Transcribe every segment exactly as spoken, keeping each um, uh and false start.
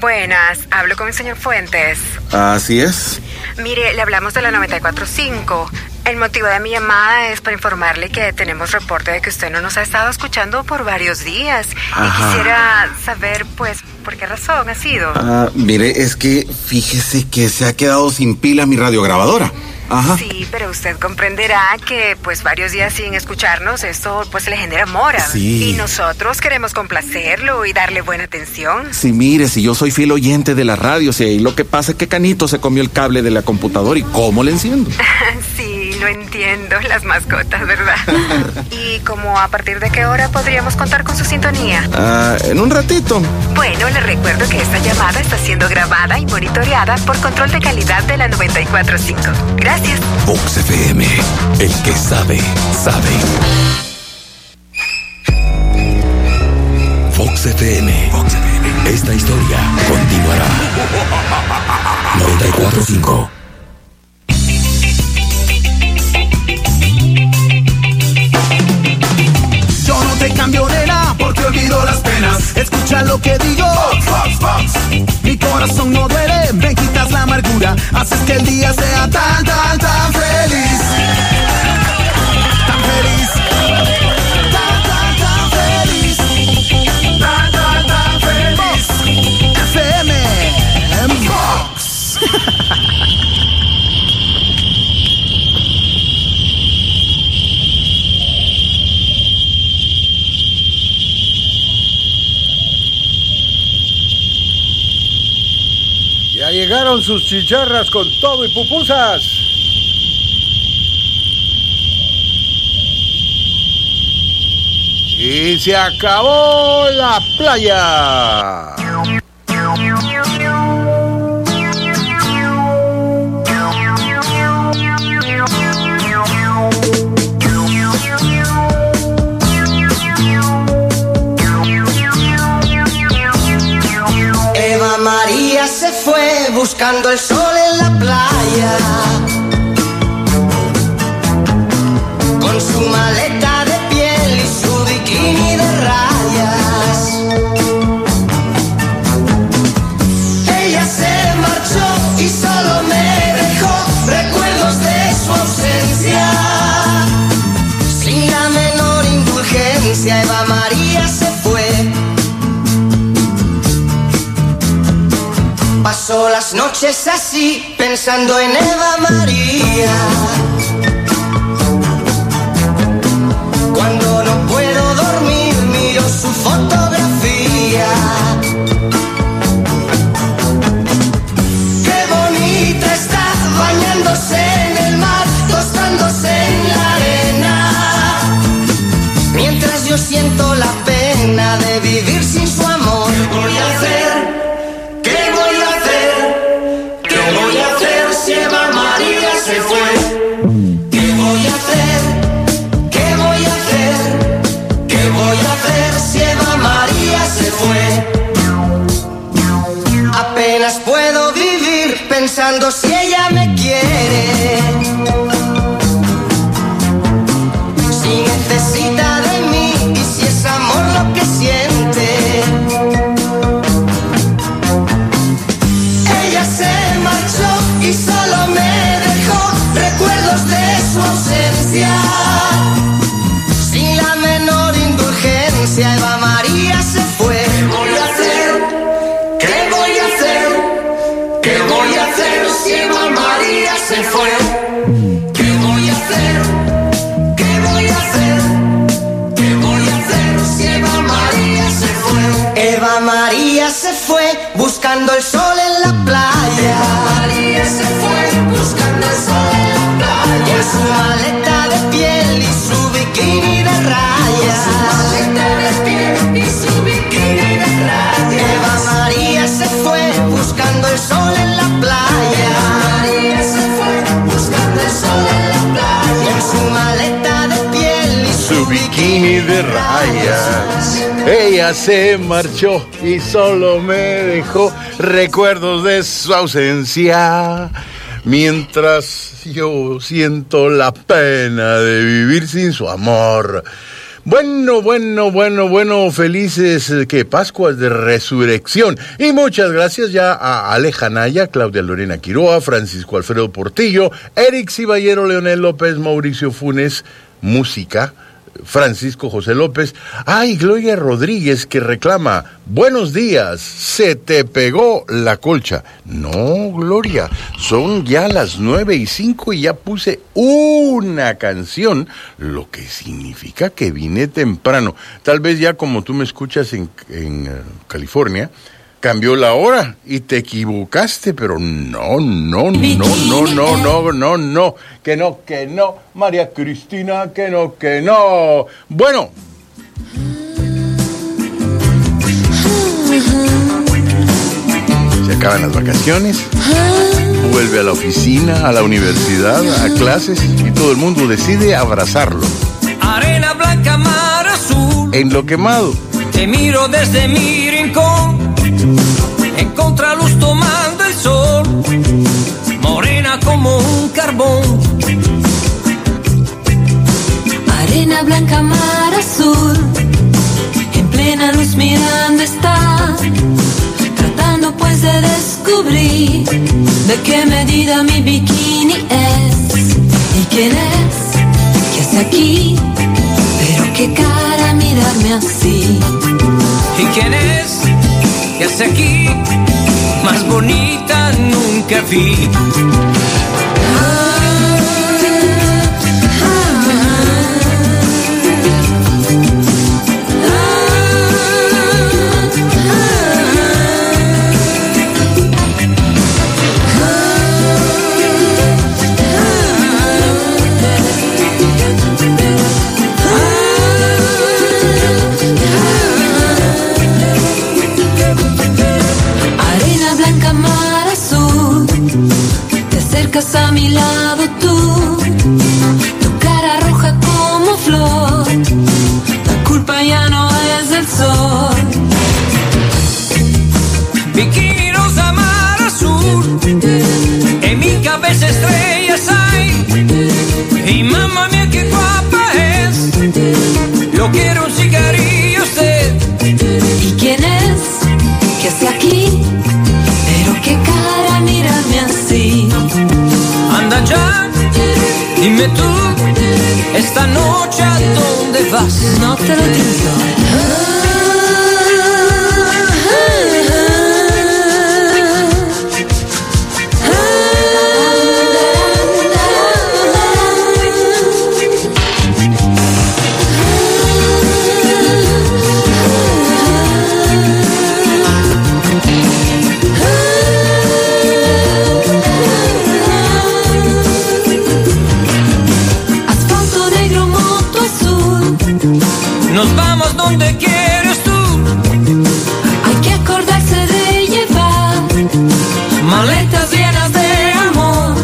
Buenas, hablo con el señor Fuentes. Así es. Mire, le hablamos de la noventa y cuatro punto cinco. El motivo de mi llamada es para informarle que tenemos reporte de que usted no nos ha estado escuchando por varios días. Ajá. Y quisiera saber, pues, por qué razón ha sido. Ah, mire, es que fíjese que se ha quedado sin pila mi radiograbadora. Ajá. Sí, pero usted comprenderá que pues varios días sin escucharnos, esto pues le genera mora. Sí. Y nosotros queremos complacerlo y darle buena atención. Sí, mire, si yo soy fiel oyente de la radio, sí, y lo que pasa es que Canito se comió el cable de la computadora y ¿cómo le enciendo? Sí, lo entiendo, las mascotas, ¿verdad? ¿Y como a partir de qué hora podríamos contar con su sintonía? Ah, en un ratito. Bueno, le recuerdo que esta llamada está siendo grabada y monitoreada por control de calidad de la noventa y cuatro punto cinco. Gracias. Vox F M, el que sabe, sabe. Vox F M, esta historia continuará. noventa y cuatro punto cinco. Yo no te cambio, nena, porque olvido las penas. Escucha lo que digo. Vox, Vox, Vox. Mi corazón no duele, me quitas la amargura. Haces que el día sea tan, tan, tan feliz. Tan feliz. Tan, tan, tan feliz. Tan, tan, tan feliz. F M Vox. Ya llegaron sus chicharras con todo y pupusas. Y se acabó la playa. Eva María se fue buscando el sol en la playa, con su maleta de piel y su bikini de rayas. Ella se marchó y solo me dejó recuerdos de su ausencia. Sin la menor indulgencia, Eva María se fue. Paso las noches así, pensando en Eva María. Cuando no puedo dormir, miro su fotografía. Qué bonita está, bañándose en el mar, tostándose en la arena. Mientras yo siento la pena de vivir sin su amor. ¿Qué voy a hacer? Si Eva María se fue, ¿qué voy a hacer? ¿Qué voy a hacer? ¿Qué voy a hacer si Eva María se fue? Apenas puedo vivir pensando si ella me quiere, si necesita de mí y si es amor lo que siente. Ella se marchó y solo me dejó recuerdos de su ausencia. Sin la menor indulgencia, Eva María se fue. ¿Qué voy a hacer? ¿Qué voy a hacer? ¿Qué voy a hacer si Eva María se fue? ¿Qué voy a hacer? ¿Qué voy a hacer? ¿Qué voy a hacer si Eva María se fue? Eva María se fue buscando el sol en la playa. Eva María se fue buscando el sol en la playa. Con su maleta de piel y su bikini de rayas. Con su maleta de piel y su bikini de rayas. Eva María se fue buscando el sol en la playa. Eva María se fue buscando el sol en la playa. Con su maleta de piel y su, Su bikini de rayas. Ella se marchó y solo me dejó recuerdos de su ausencia. Mientras yo siento la pena de vivir sin su amor. Bueno, bueno, bueno, bueno, felices eh, que Pascuas de Resurrección. Y muchas gracias ya a Aleja Naya, Claudia Lorena Quiroa, Francisco Alfredo Portillo, Eric Ciballero, Leonel López, Mauricio Funes, música, Francisco José López. Ay, Gloria Rodríguez que reclama, buenos días, se te pegó la colcha. No, Gloria, son ya las nueve y cinco y ya puse una canción, lo que significa que vine temprano. Tal vez ya como tú me escuchas en, en uh, California, cambió la hora y te equivocaste, pero no, no, no, no, no, no, no, no, que no, que no, María Cristina, que no, que no. Bueno. Se acaban las vacaciones, vuelve a la oficina, a la universidad, a clases y todo el mundo decide abrazarlo. Arena blanca, mar azul. En lo quemado. Te miro desde mi rincón, en contraluz tomando el sol, morena como un carbón. Arena blanca, mar azul, en plena luz mirando está, tratando pues de descubrir de qué medida mi bikini es. ¿Y quién es? ¿Qué hace aquí? Pero qué cara mirarme así. ¿Y quién es? ¿Qué hace aquí? Más bonita nunca vi. A mi lado tú, tu cara roja como flor, la culpa ya no es del sol. Bikini rosa, mar azul, en mi cabeza estrellas hay, y mamá mía qué guapa es, yo quiero un cigarrillo usted. ¿Y quién es? ¿Qué hace aquí? Pero qué cara mirarme así. Anda ya, dime tú, esta noche ¿a dónde vas? No te lo digo. Nos vamos donde quieres tú. Hay que acordarse de llevar maletas llenas de amor.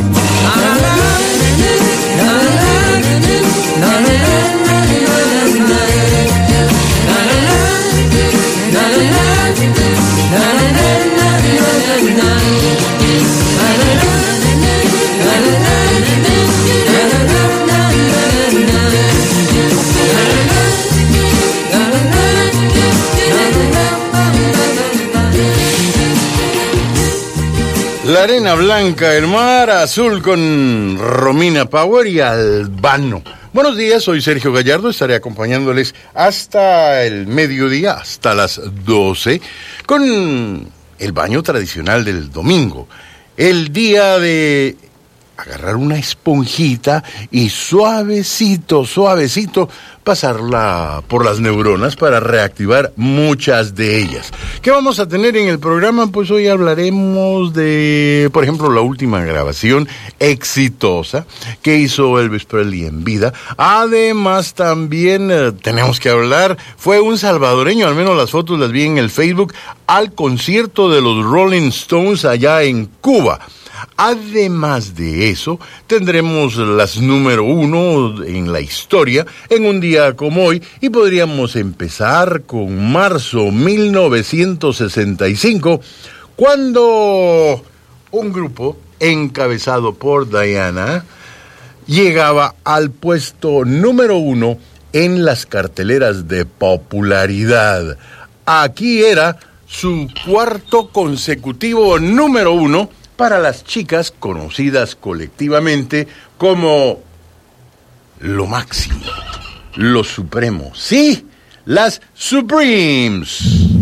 La arena blanca, el mar azul con Romina Power y Albano. Buenos días, soy Sergio Gallardo, estaré acompañándoles hasta el mediodía, hasta las doce, con el baño tradicional del domingo. El día de agarrar una esponjita y suavecito, suavecito, pasarla por las neuronas para reactivar muchas de ellas. ¿Qué vamos a tener en el programa? Pues hoy hablaremos de, por ejemplo, la última grabación exitosa que hizo Elvis Presley en vida. Además, también eh, tenemos que hablar, fue un salvadoreño, al menos las fotos las vi en el Facebook, al concierto de los Rolling Stones allá en Cuba. Además de eso, tendremos las número uno en la historia en un día como hoy y podríamos empezar con marzo mil novecientos sesenta y cinco, cuando un grupo encabezado por Diana llegaba al puesto número uno en las carteleras de popularidad. Aquí era su cuarto consecutivo número uno para las chicas conocidas colectivamente como lo máximo, lo supremo. Sí, las Supremes.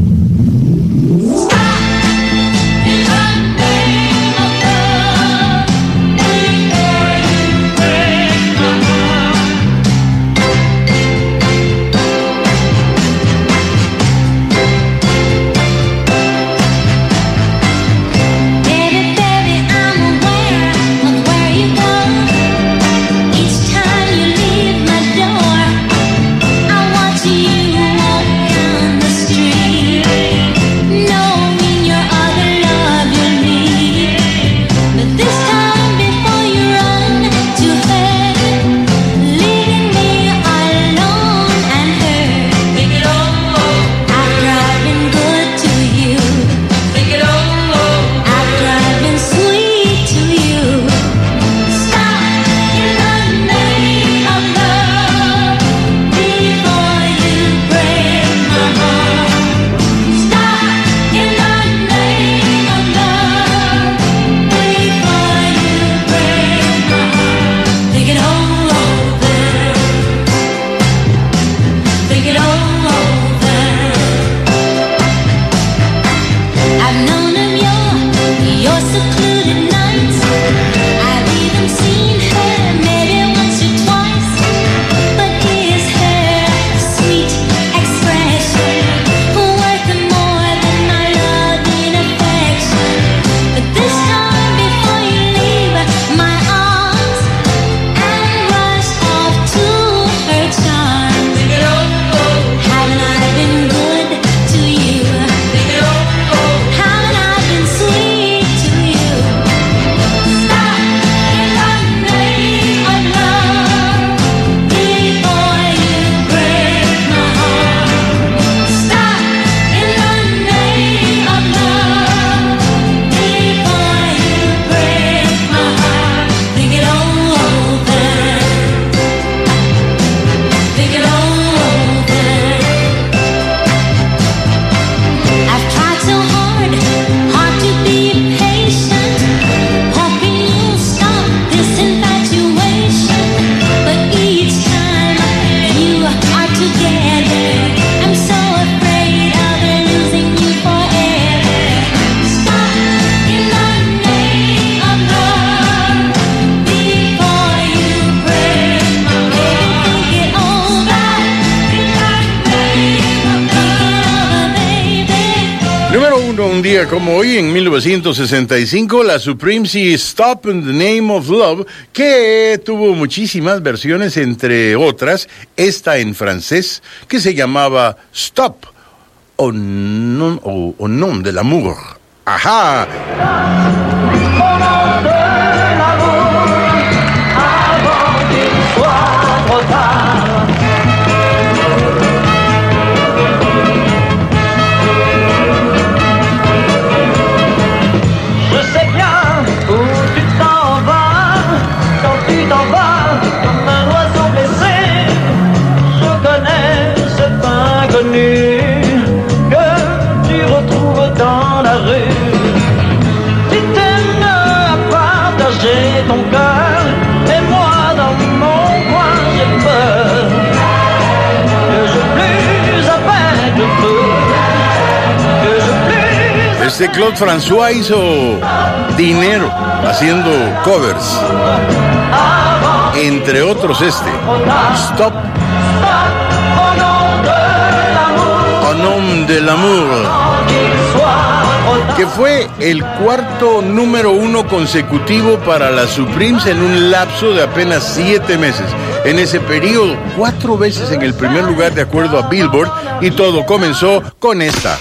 Como hoy, en mil novecientos sesenta y cinco, la Supremes y Stop in the Name of Love, que tuvo muchísimas versiones, entre otras, esta en francés, que se llamaba Stop, au nom, au, au nom de l'amour. ¡Ajá! Este Claude François hizo dinero haciendo covers, entre otros este, Stop, au nom de l'amour, que fue el cuarto número uno consecutivo para las Supremes en un lapso de apenas siete meses. En ese periodo, cuatro veces en el primer lugar de acuerdo a Billboard, y todo comenzó con esta.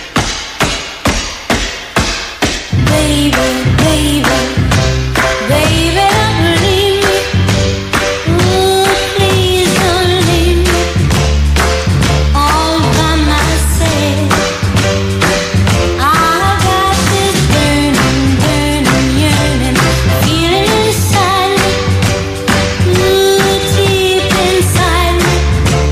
Baby, baby, baby, don't leave me. Ooh, please don't leave me all by myself. I've got this burning, burning yearning feeling inside me, ooh, deep inside me.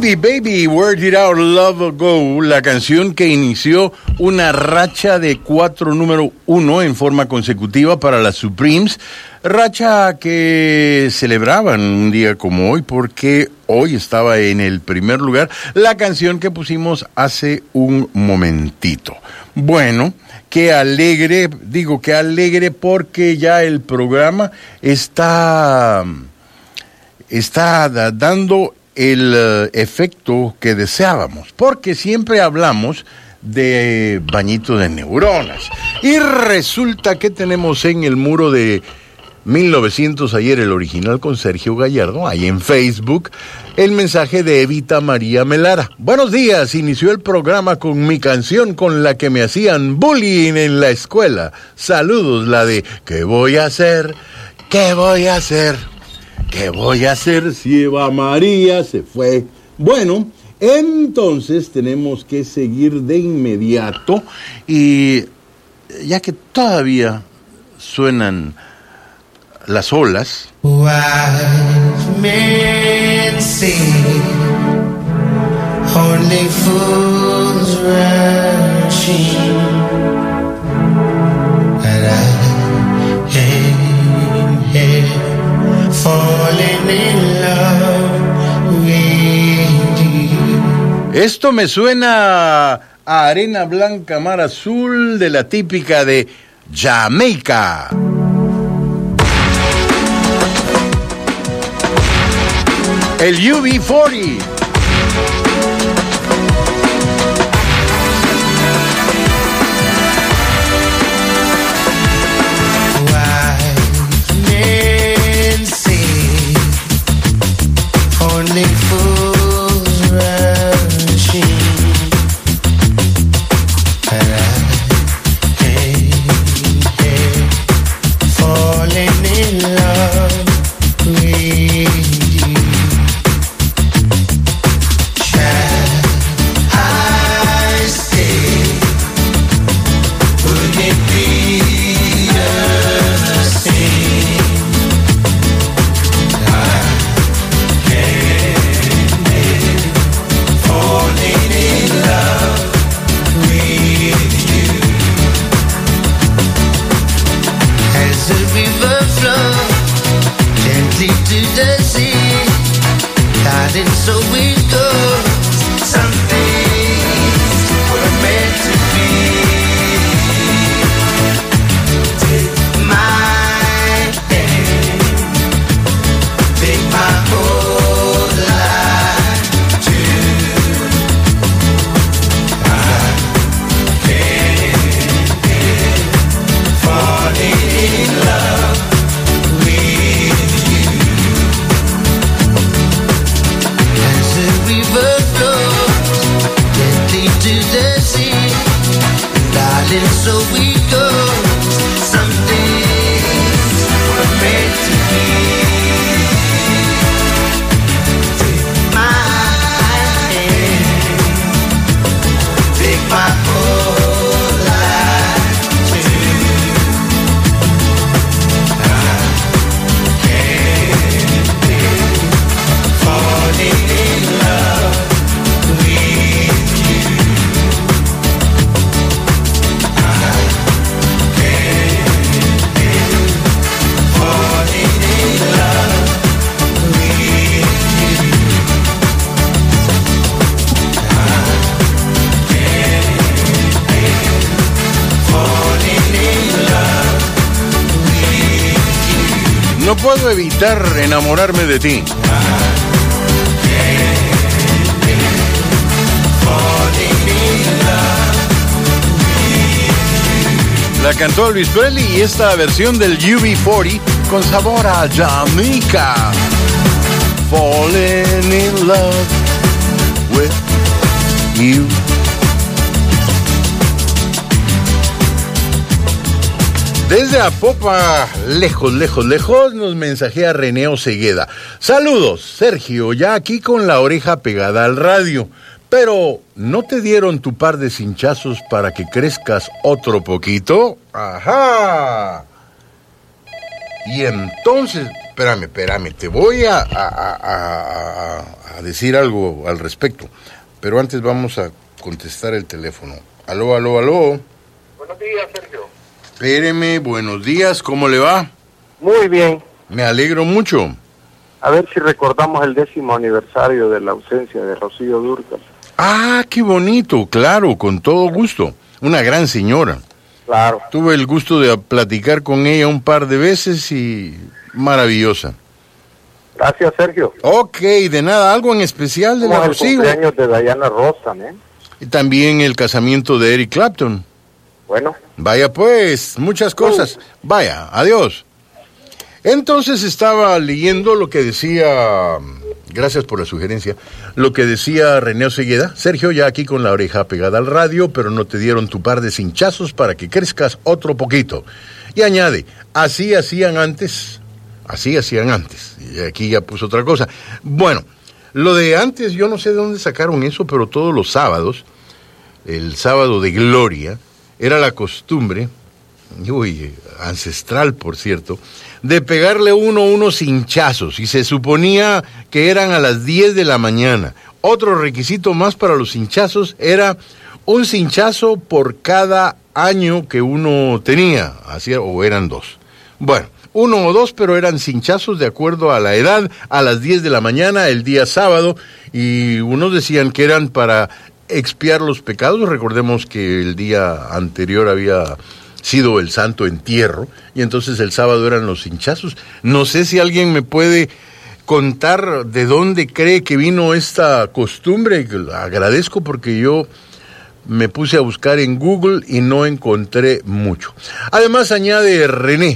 Baby, Baby, Where Did Our Love Go? La canción que inició una racha de cuatro número uno en forma consecutiva para las Supremes, racha que celebraban un día como hoy porque hoy estaba en el primer lugar la canción que pusimos hace un momentito. Bueno, qué alegre, digo qué alegre porque ya el programa está, está dando el uh, efecto que deseábamos, porque siempre hablamos de bañito de neuronas y resulta que tenemos en el muro de mil novecientos ayer, el original con Sergio Gallardo, ahí en Facebook, el mensaje de Evita María Melara. Buenos días, inició el programa con mi canción con la que me hacían bullying en la escuela. Saludos, la de ¿qué voy a hacer? ¿Qué voy a hacer? ¿Qué voy a hacer si Eva María se fue? Bueno, entonces tenemos que seguir de inmediato y ya que todavía suenan las olas. Wise men say only fools rushing, and I am here falling in love with you. Esto me suena a Arena Blanca Mar Azul de la típica de Jamaica. El U B cuarenta. No puedo evitar enamorarme de ti. La cantó Elvis Presley y esta versión del U B cuarenta con sabor a Jamaica. Falling in love with you. Desde Apopa, lejos, lejos, lejos, nos mensajea René Osegueda. Saludos, Sergio, ya aquí con la oreja pegada al radio. Pero, ¿no te dieron tu par de cinchazos para que crezcas otro poquito? ¡Ajá! Y entonces, espérame, espérame, te voy a, a, a, a, a decir algo al respecto, pero antes vamos a contestar el teléfono. Aló, aló, aló. Buenos días, Sergio. Espéreme, buenos días, ¿cómo le va? Muy bien. Me alegro mucho. A ver si recordamos el décimo aniversario de la ausencia de Rocío Dúrcal. Ah, qué bonito, claro, con todo gusto. Una gran señora. Claro. Tuve el gusto de platicar con ella un par de veces y maravillosa. Gracias, Sergio. Ok, de nada, algo en especial de la Rocío. El cumpleaños de Diana Rosa, ¿eh? Y también el casamiento de Eric Clapton. Bueno. Vaya pues, muchas cosas. Uh. Vaya, adiós. Entonces estaba leyendo lo que decía, gracias por la sugerencia, lo que decía René Osegueda. Sergio, ya aquí con la oreja pegada al radio, pero no te dieron tu par de cinchazos para que crezcas otro poquito. Y añade, así hacían antes, así hacían antes. Y aquí ya puso otra cosa. Bueno, lo de antes, yo no sé de dónde sacaron eso, pero todos los sábados, el sábado de gloria, era la costumbre, uy, ancestral por cierto, de pegarle uno unos hinchazos, y se suponía que eran a las diez de la mañana. Otro requisito más para los hinchazos era un cinchazo por cada año que uno tenía, así, o eran dos. Bueno, uno o dos, pero eran cinchazos de acuerdo a la edad, a las diez de la mañana, el día sábado, y unos decían que eran para expiar los pecados. Recordemos que el día anterior había sido el santo entierro, y entonces el sábado eran los hinchazos. No sé si alguien me puede contar de dónde cree que vino esta costumbre. Agradezco porque yo me puse a buscar en Google y no encontré mucho. Además, añade René,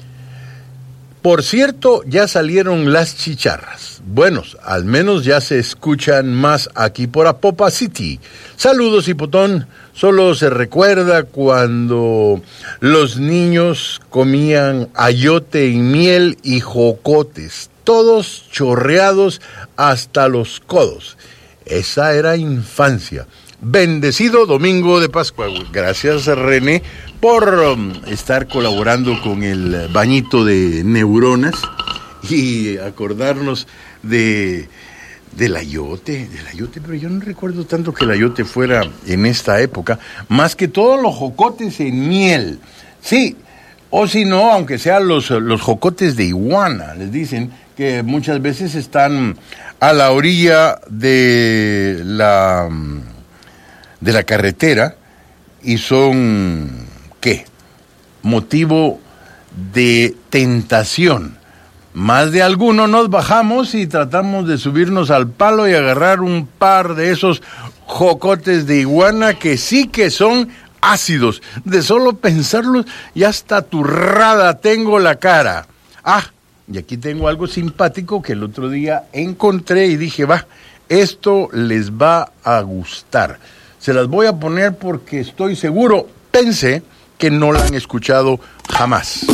por cierto, ya salieron las chicharras. Buenos, al menos ya se escuchan más aquí por Apopa City. Saludos, Hipotón. Solo se recuerda cuando los niños comían ayote y miel y jocotes, todos chorreados hasta los codos. Esa era infancia. Bendecido domingo de Pascua. Gracias, René, por um, estar colaborando con el bañito de neuronas y acordarnos de del ayote, del ayote, pero yo no recuerdo tanto que el ayote fuera en esta época, más que todos los jocotes en miel. Sí, o si no, aunque sean los, los jocotes de iguana, les dicen que muchas veces están a la orilla de la... de la carretera y son, ¿qué? Motivo de tentación. Más de alguno nos bajamos y tratamos de subirnos al palo y agarrar un par de esos jocotes de iguana que sí que son ácidos. De solo pensarlos ya hasta turrada tengo la cara. Ah, y aquí tengo algo simpático que el otro día encontré y dije, va, esto les va a gustar. Se las voy a poner porque estoy seguro, pensé que no la han escuchado jamás.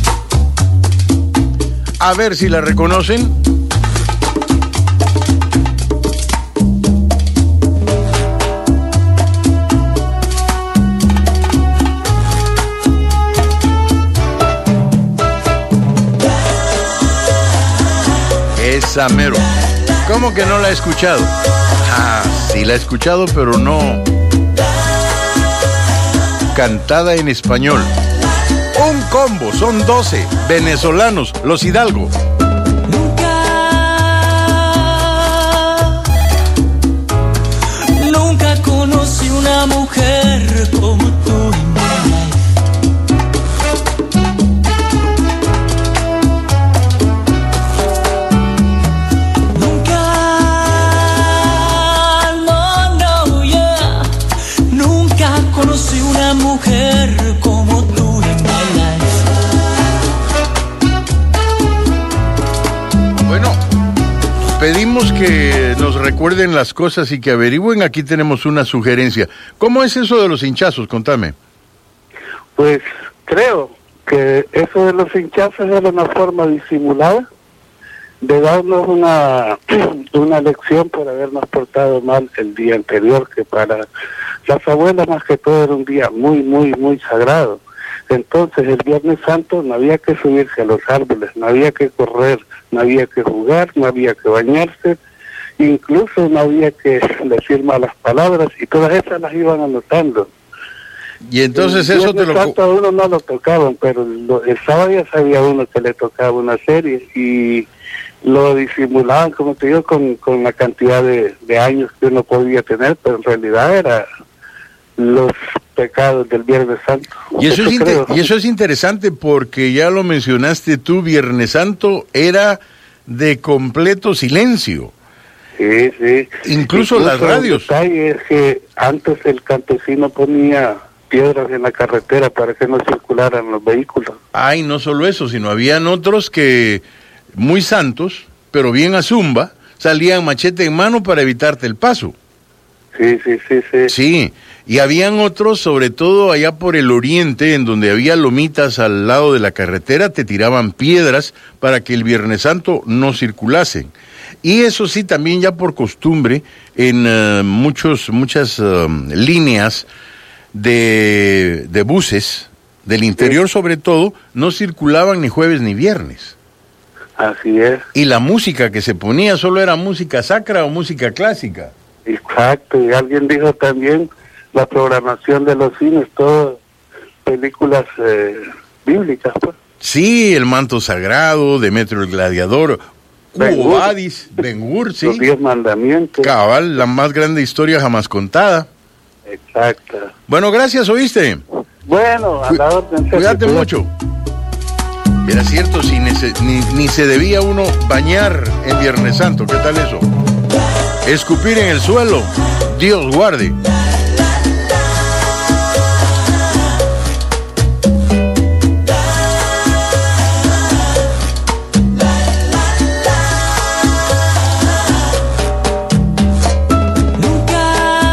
A ver si la reconocen. Esa mero. ¿Cómo que no la he escuchado? Ah, sí la he escuchado, pero no cantada en español. Un combo, son doce venezolanos, los Hidalgo. Nunca, nunca conocí una mujer como tú. Mujer como tú en my life. Bueno, pedimos que nos recuerden las cosas y que averigüen. Aquí tenemos una sugerencia. ¿Cómo es eso de los hinchazos? Contame. Pues creo que eso de los hinchazos era una forma disimulada de darnos una, una lección por habernos portado mal el día anterior, que para las abuelas más que todo era un día muy, muy, muy sagrado. Entonces el Viernes Santo no había que subirse a los árboles, no había que correr, no había que jugar, no había que bañarse, incluso no había que decir malas palabras, y todas esas las iban anotando. Y entonces el eso te lo... Santo a uno no lo tocaban, pero lo, el sábado ya sabía uno que le tocaba una serie, y lo disimulaban, como te digo, con, con la cantidad de, de años que uno podía tener, pero en realidad era los pecados del Viernes Santo. Y eso, eso es inter- y eso es interesante porque ya lo mencionaste tú, Viernes Santo era de completo silencio. Sí, sí. Incluso, Incluso las radios. El detalle es que antes el campesino ponía piedras en la carretera para que no circularan los vehículos. Ay, no solo eso, sino habían otros que, muy santos, pero bien a zumba, salían machete en mano para evitarte el paso. Sí, sí, sí, sí. Sí, y habían otros, sobre todo allá por el oriente, en donde había lomitas al lado de la carretera, te tiraban piedras para que el Viernes Santo no circulase. Y eso sí, también ya por costumbre, en uh, muchos, muchas uh, líneas de, de buses, del interior sí. sobre todo, no circulaban ni jueves ni viernes. Así es. Y la música que se ponía solo era música sacra o música clásica. Exacto, y alguien dijo también la programación de los cines, todas películas eh, bíblicas, pues. Sí, El Manto Sagrado, Demetrio el Gladiador, Quo Vadis, Ben-Hur, sí. Los Diez Mandamientos. Cabal, la más grande historia jamás contada. Exacto. Bueno, gracias, ¿oíste? Bueno, a la orden. Cuídate mucho. Era cierto, si ni, ni, ni se debía uno bañar en Viernes Santo, ¿qué tal eso? Escupir en el suelo, Dios guarde. Nunca,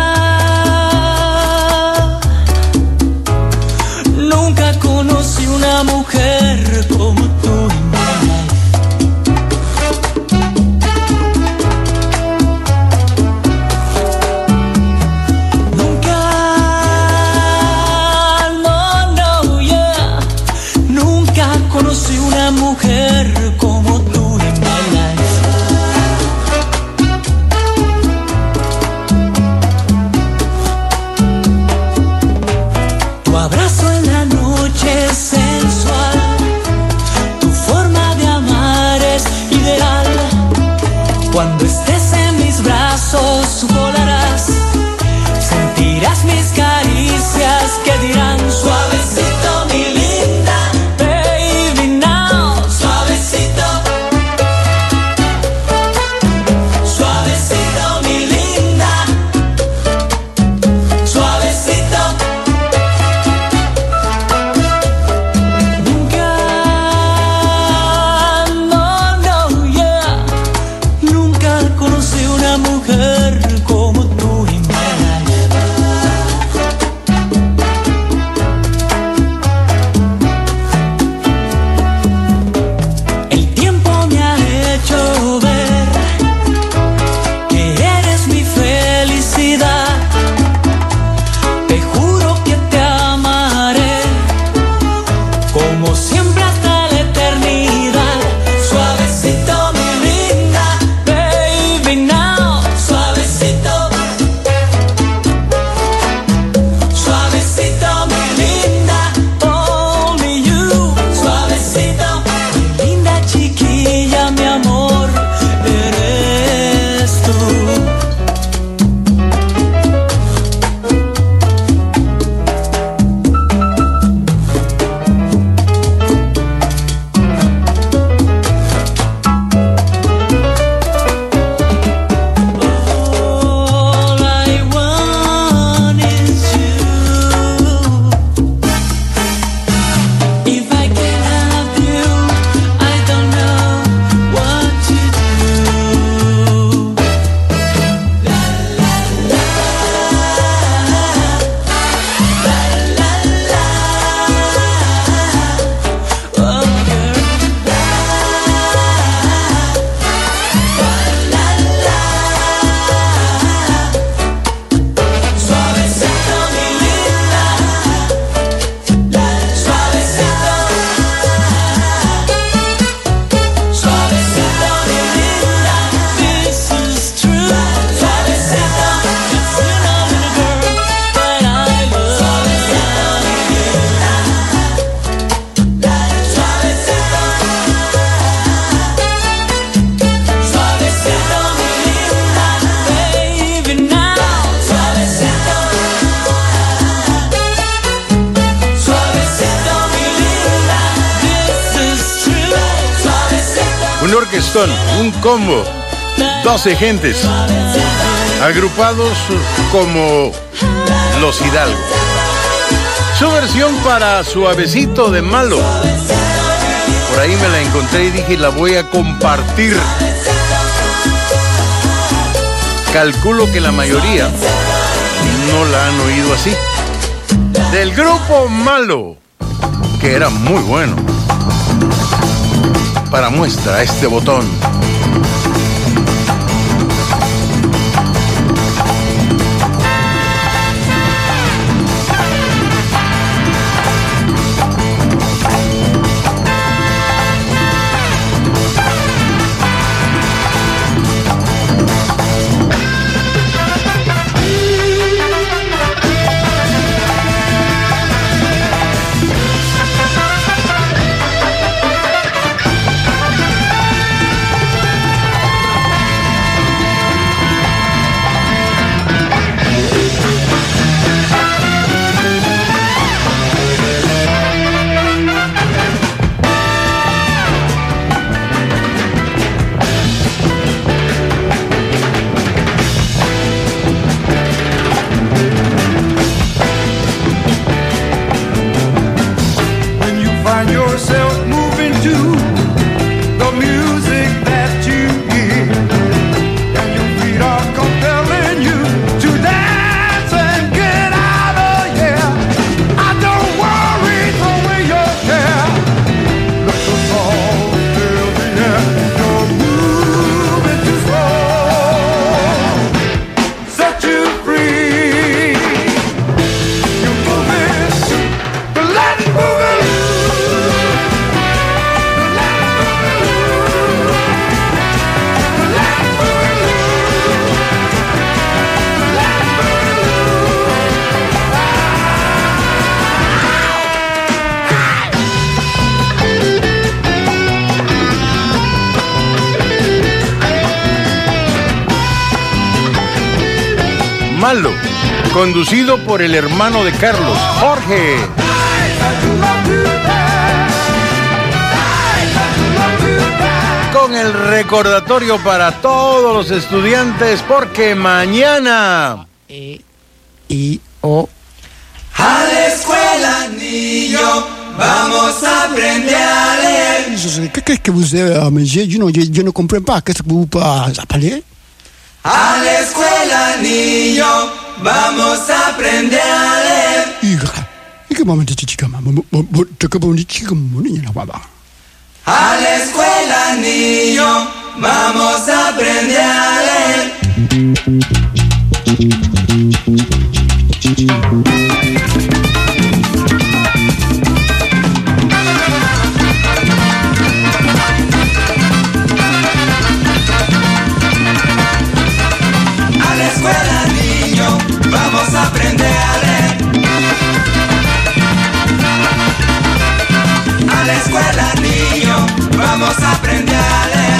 nunca conocí una mujer como tú. Houston, un combo, doce gentes, agrupados como Los Hidalgo. Su versión para Suavecito de Malo. Por ahí me la encontré y dije, la voy a compartir. Calculo que la mayoría no la han oído así. Del grupo Malo, que era muy bueno. Para muestra este botón. Malo, conducido por el hermano de Carlos, Jorge. Con el recordatorio para todos los estudiantes, porque mañana... E, I, O. A la escuela, niño, vamos a aprender a leer. Qu'est-ce que vous avez, monsieur? Je, je ne comprends pas. Qu'est-ce que vous appelez? A la escuela, niño, vamos a aprender a leer. A la escuela, niño, vamos a aprender a leer. Vamos a aprender a leer. A la escuela, niño, vamos a aprender a leer.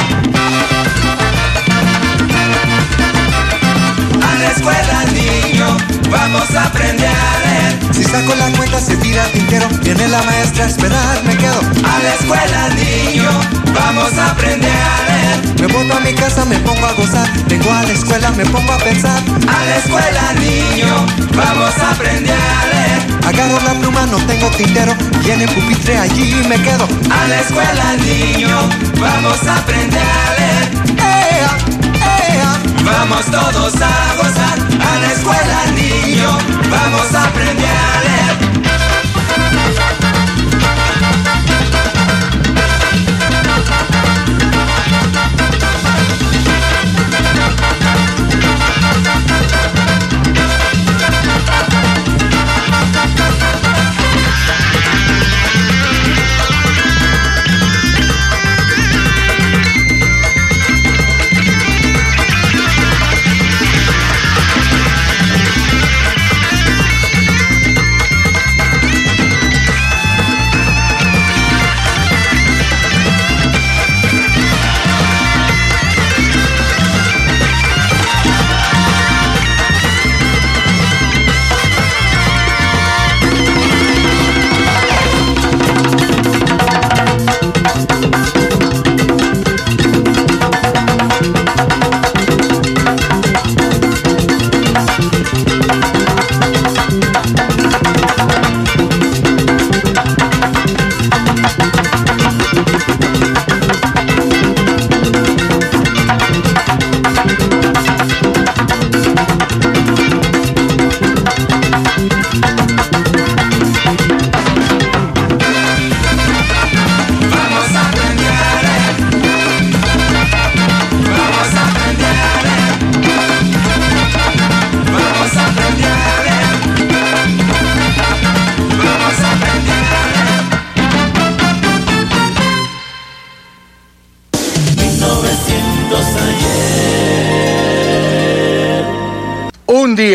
A la escuela, niño, vamos a aprender a leer. Si saco la cuenta se tira el tintero, viene la maestra a esperar, me quedo. A la escuela, niño, vamos a aprender a leer. Me voy a mi casa, me pongo a gozar. Vengo a la escuela, me pongo a pensar. A la escuela, niño, vamos a aprender a leer. Agarro la pluma, no tengo tintero, viene pupitre, allí me quedo. A la escuela, niño, vamos a aprender a leer. ¡Ea! ¡Ea! Vamos todos a gozar. A la escuela, niño, vamos a aprender a leer.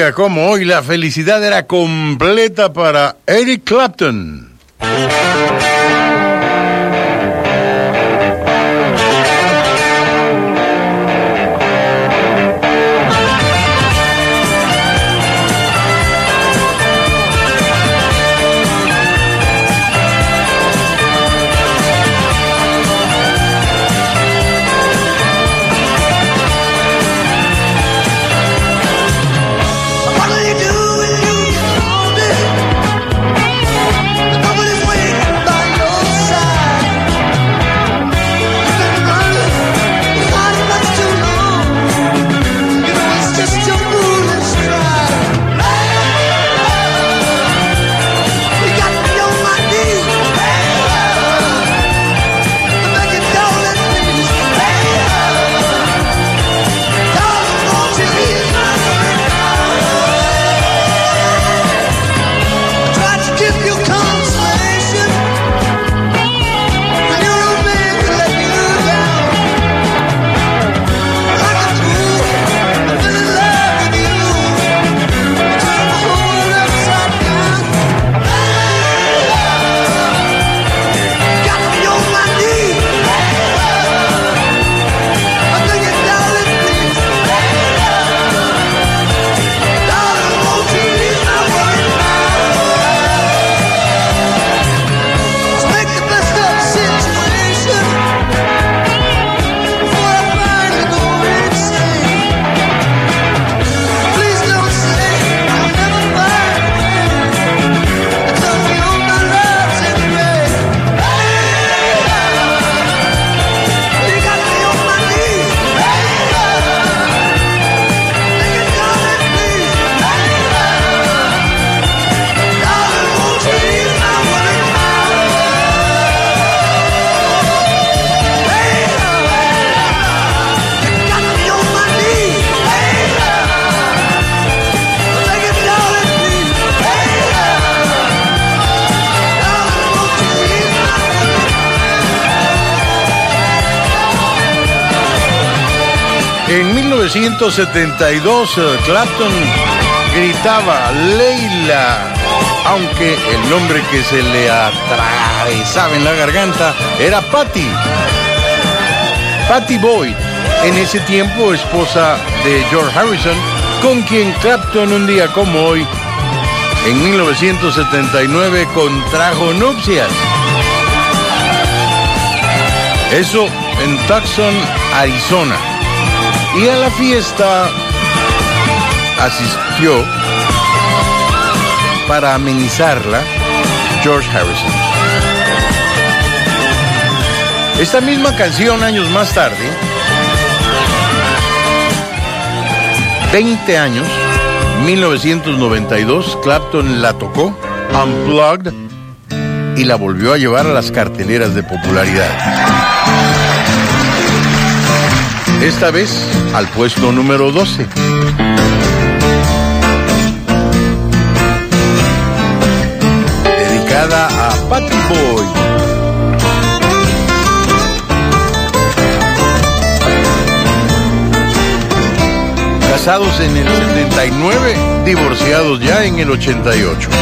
día como hoy, la felicidad era completa para Eric Clapton. En mil novecientos setenta y dos, Clapton gritaba Leila, aunque el nombre que se le atravesaba en la garganta era Patty. Patty Boyd, en ese tiempo esposa de George Harrison, con quien Clapton un día como hoy, en mil novecientos setenta y nueve, contrajo nupcias. Eso en Tucson, Arizona. Y a la fiesta asistió, para amenizarla, George Harrison. Esta misma canción, años más tarde, veinte años, mil novecientos noventa y dos, Clapton la tocó, Unplugged, y la volvió a llevar a las carteleras de popularidad. Esta vez al puesto número doce. Dedicada a Patty Boyd. Casados en el setenta y nueve, divorciados ya en el ochenta y ocho.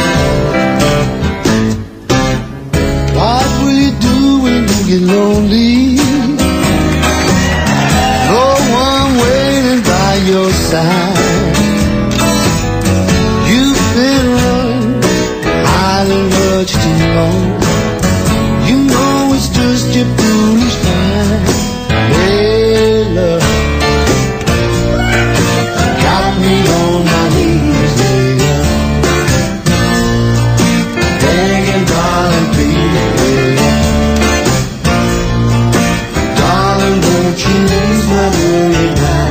What will you do when you get lonely? No one waiting by your side. You've been running, hiding much too long. You know it's just your foolish mind. Hey, love, got me on my knees, yeah. Begging, darling, please, darling, won't you lose my worry now?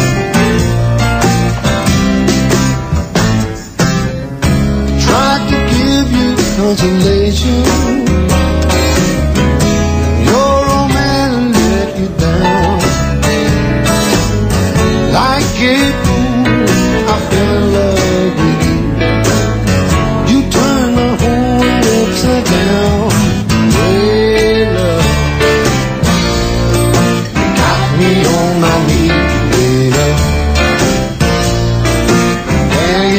Tried to give you consolation. Your old man let you down. Like a fool, I fell in love with you. You turned my whole world upside down. Hey, love, got me on my knees, baby. Begging,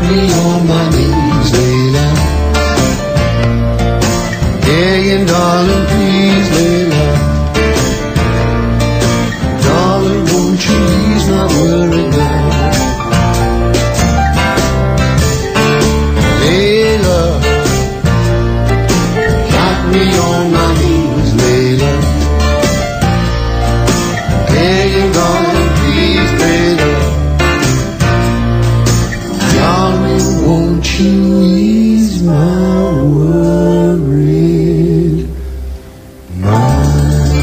me on my knees, Layla. Begging, darling, please, Layla. Darling, won't you ease my worry now? Layla, got me on my knees, Layla. Begging, darling, please, Layla. Darling, won't you ease my worried mind?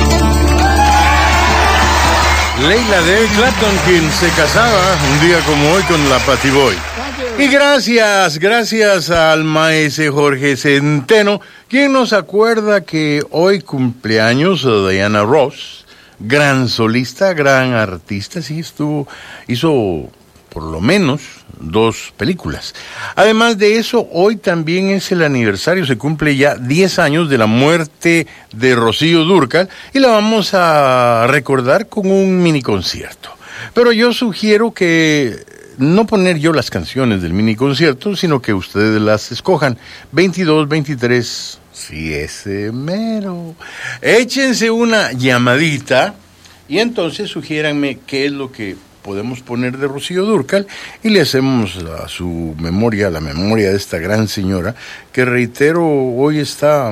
Layla de Eric Clapton, quien se casaba un día como hoy con la Patty Boy. Y gracias, gracias al maestro Jorge Centeno, quien nos acuerda que hoy cumpleaños Diana Ross, gran solista, gran artista, sí, estuvo, hizo por lo menos dos películas. Además de eso, hoy también es el aniversario, se cumple ya diez años de la muerte de Rocío Dúrcal y la vamos a recordar con un mini concierto. Pero yo sugiero que no poner yo las canciones del mini concierto, sino que ustedes las escojan. veintidós, veintitrés, si ese mero. Échense una llamadita y entonces sugiéranme qué es lo que podemos poner de Rocío Dúrcal y le hacemos a su memoria, a la memoria de esta gran señora, que reitero, hoy está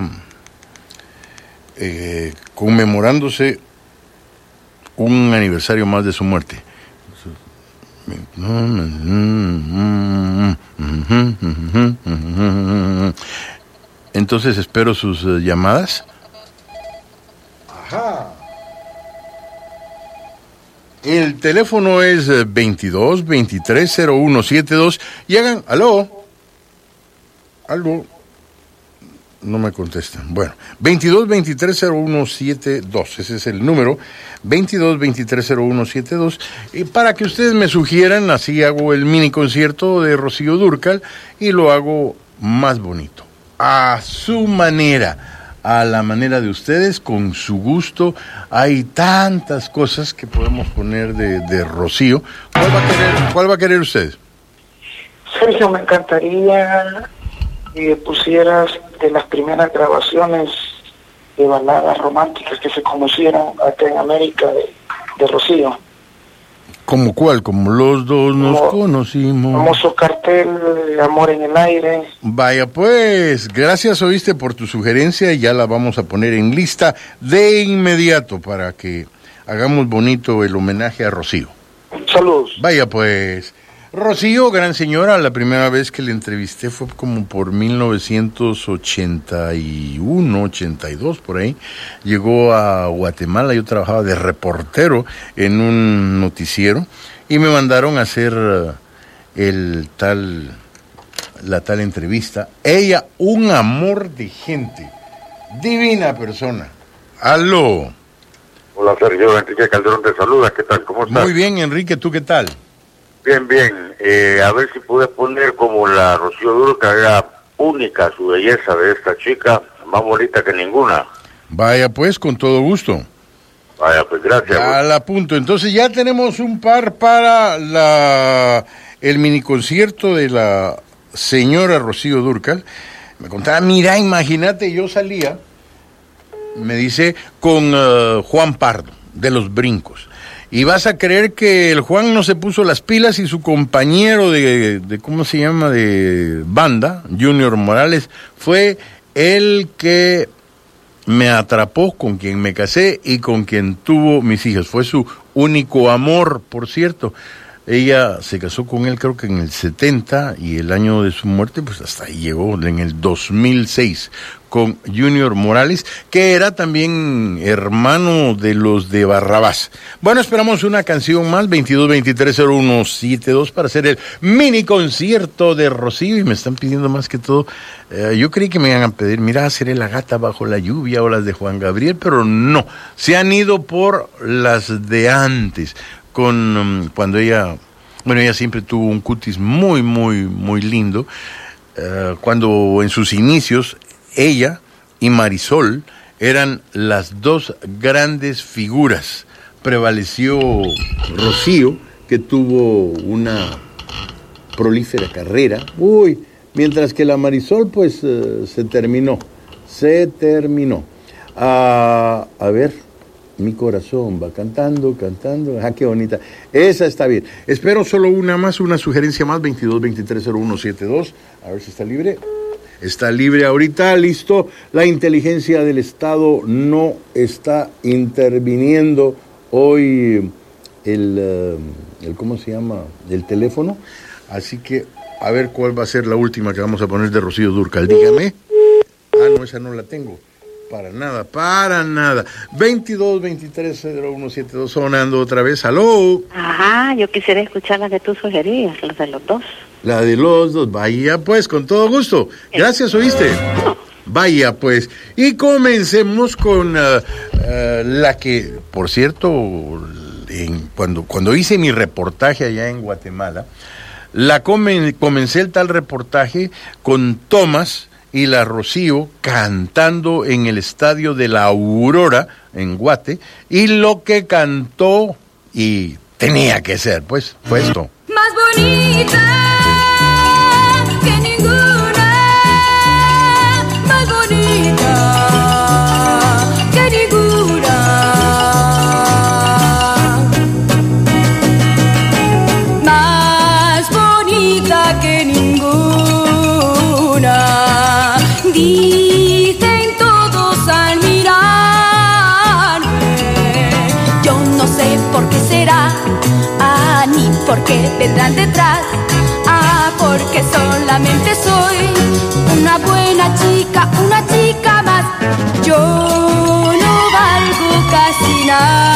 eh, conmemorándose un aniversario más de su muerte. Entonces espero sus uh, llamadas. Ajá. El teléfono es veintidós, veintitrés, cero uno setenta y dos y hagan, aló, algo, no me contestan. Bueno, veintidós, veintitrés, cero uno setenta y dos, ese es el número, veintidós, veintitrés, cero uno setenta y dos, y para que ustedes me sugieran, así hago el mini concierto de Rocío Dúrcal y lo hago más bonito, a su manera. A la manera de ustedes, con su gusto. Hay tantas cosas que podemos poner de, de Rocío. ¿Cuál va a querer, cuál va a querer usted? Sergio, me encantaría que pusieras de las primeras grabaciones de baladas románticas que se conocieron acá en América de, de Rocío. ¿Como cuál? Como los dos nos como, conocimos. Famoso cartel, Amor en el aire. Vaya pues, gracias oíste por tu sugerencia y ya la vamos a poner en lista de inmediato para que hagamos bonito el homenaje a Rocío. Saludos. Vaya pues, Rocío, gran señora, la primera vez que le entrevisté fue como por mil novecientos ochenta y uno, ochenta y dos, por ahí. Llegó a Guatemala, yo trabajaba de reportero en un noticiero y me mandaron a hacer el tal, la tal entrevista. Ella, un amor de gente, divina persona. Aló. Hola Sergio, Enrique Calderón te saluda, ¿qué tal? ¿Cómo estás? Muy bien, Enrique, ¿tú qué tal? Bien, bien. Eh, a ver si puedes poner como la Rocío Dúrcal, era única su belleza de esta chica, más bonita que ninguna. Vaya pues, con todo gusto. Vaya pues, gracias. Ya la apunto. Entonces ya tenemos un par para la el mini concierto de la señora Rocío Dúrcal. Me contaba, mira, imagínate, yo salía, me dice, con uh, Juan Pardo, de Los Brincos. Y vas a creer que el Juan no se puso las pilas y su compañero de, de ¿cómo se llama?, de banda, Junior Morales, fue el que me atrapó, con quien me casé y con quien tuvo mis hijas. Fue su único amor, por cierto. Ella se casó con él creo que en el setenta y el año de su muerte, pues hasta ahí llegó, en el dos mil seis, con Junior Morales, que era también hermano de los de Barrabás. Bueno, esperamos una canción más, veintidós, veintitrés, cero uno setenta y dos, para hacer el mini concierto de Rocío, y me están pidiendo más que todo, eh, yo creí que me iban a pedir, mira, seré La Gata Bajo la Lluvia o las de Juan Gabriel, pero no, se han ido por las de antes, con um, cuando ella, bueno, ella siempre tuvo un cutis muy, muy, muy lindo, uh, cuando en sus inicios, ella y Marisol eran las dos grandes figuras. Prevaleció Rocío, que tuvo una prolífera carrera. Uy, mientras que la Marisol, pues, uh, se terminó. Se terminó. Ah, a ver, mi corazón va cantando, cantando. Ah, qué bonita. Esa está bien. Espero solo una más, una sugerencia más. veintidós veintitrés cero uno setenta y dos. A ver si está libre. Está libre ahorita, listo. La inteligencia del Estado no está interviniendo hoy el, el ¿cómo se llama? El teléfono. Así que a ver cuál va a ser la última que vamos a poner de Rocío Dúrcal. Dígame. Ah, no, esa no la tengo. Para nada, para nada. veintidós veintitrés cero uno setenta y dos sonando otra vez. ¡Aló! Ajá, yo quisiera escuchar la que tú sugerías, la de los dos. La de los dos. Vaya pues, con todo gusto. Gracias, ¿oíste? Vaya pues. Y comencemos con uh, uh, la que, por cierto, en, cuando, cuando hice mi reportaje allá en Guatemala, la comen, comencé el tal reportaje con Tomás y la Rocío cantando en el estadio de la Aurora en Guate, y lo que cantó y tenía que ser, pues, fue esto. Más bonita que ninguna, más bonita que ninguna, más bonita que ninguna, dicen todos al mirarme. Yo no sé por qué será, ah, ni por qué vendrán detrás, ah, porque solamente soy una buena chica, una chica más. Yo no valgo casi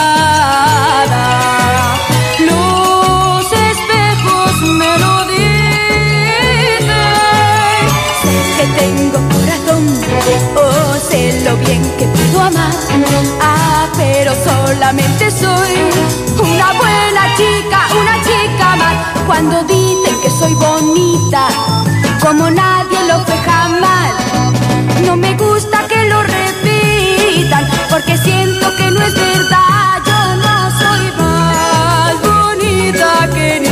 nada, los espejos me lo dicen. Sé que tengo corazón, oh, sé lo bien que puedo amar, ah, pero solamente soy una buena chica, una chica más. Cuando dicen que soy bonita, como nadie lo fue jamás, no me gusta que lo repitan, porque siento que no es verdad. Yo no soy más bonita que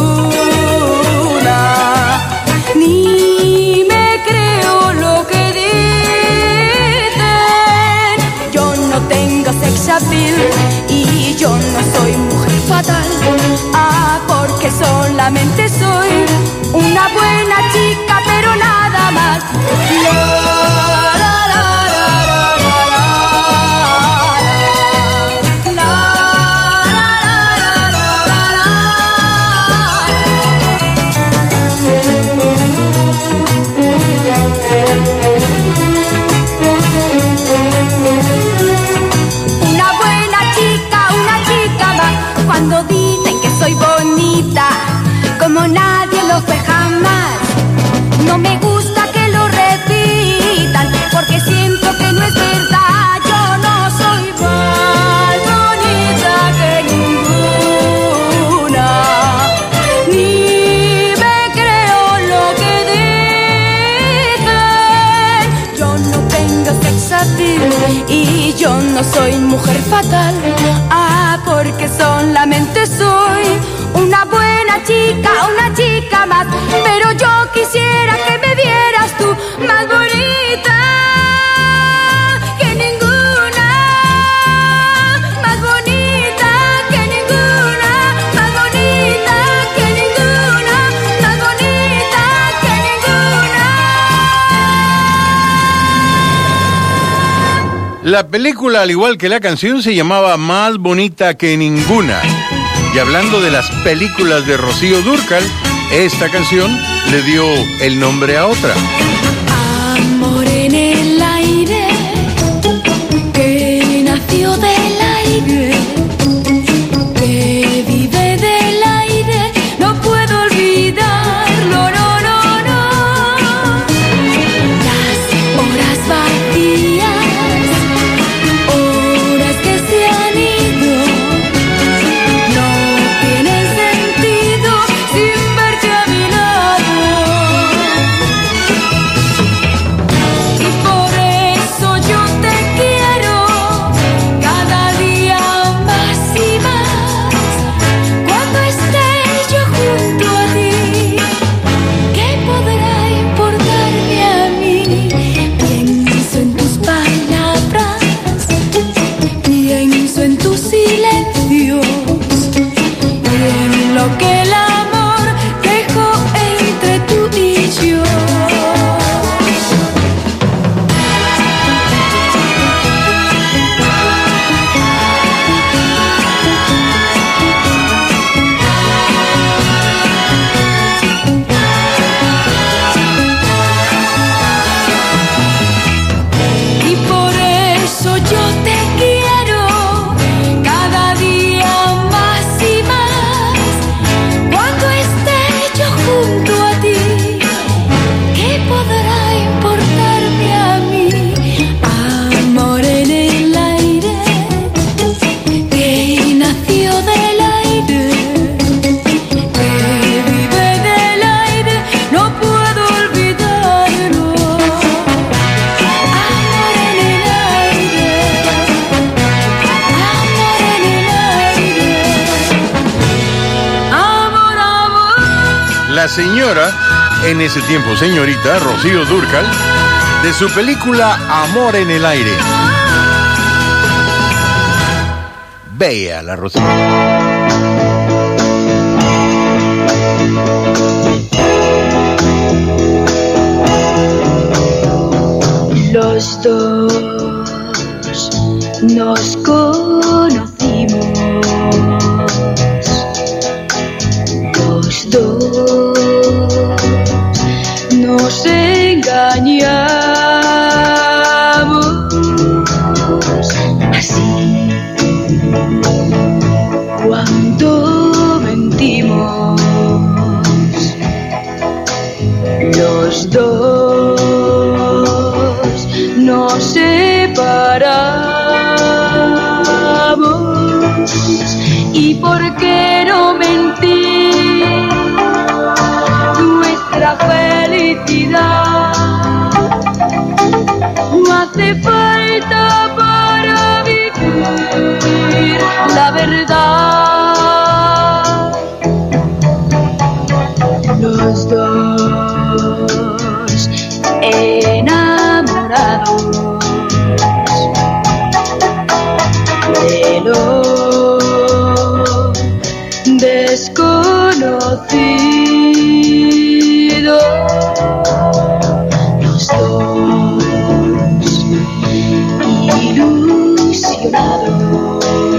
ninguna, ni me creo lo que dicen. Yo no tengo sex appeal y yo no soy mujer fatal, ah, porque solamente soy una buena chica, pero nada más. La, la, la, una buena chica, una chica más. Cuando dicen que soy bonita, como nadie lo fue jamás, no me gusta que lo repitan, porque siento que no es verdad. Yo no soy más bonita que ninguna, ni me creo lo que dicen. Yo no tengo sex appeal y yo no soy mujer fatal, ah, porque solamente soy una buena chica, una chica más. Pero yo quisiera que me vieras tú más bonita que ninguna, más bonita que ninguna, más bonita que ninguna, más bonita que ninguna. La película, al igual que la canción, se llamaba Más bonita que ninguna. Y hablando de las películas de Rocío Dúrcal, esta canción le dio el nombre a otra. Amor en el aire, que nació del aire, que vive del aire, no puedo olvidarlo, no, no, no. Las horas vacías, horas que se han ido, no tienen sentido sin verte a mi lado. Y por eso yo te quiero cada la señora, en ese tiempo señorita, Rocío Dúrcal, de su película Amor en el Aire. Bella la Rocío. Los dos nos conocimos, los dos nos engañamos, así cuando mentimos, los dos nos separamos. ¿Y por qué no mentir? Nuestra felicidad no hace falta para vivir la verdad. Los dos enamorados de lo desconocido, los dos ilusionados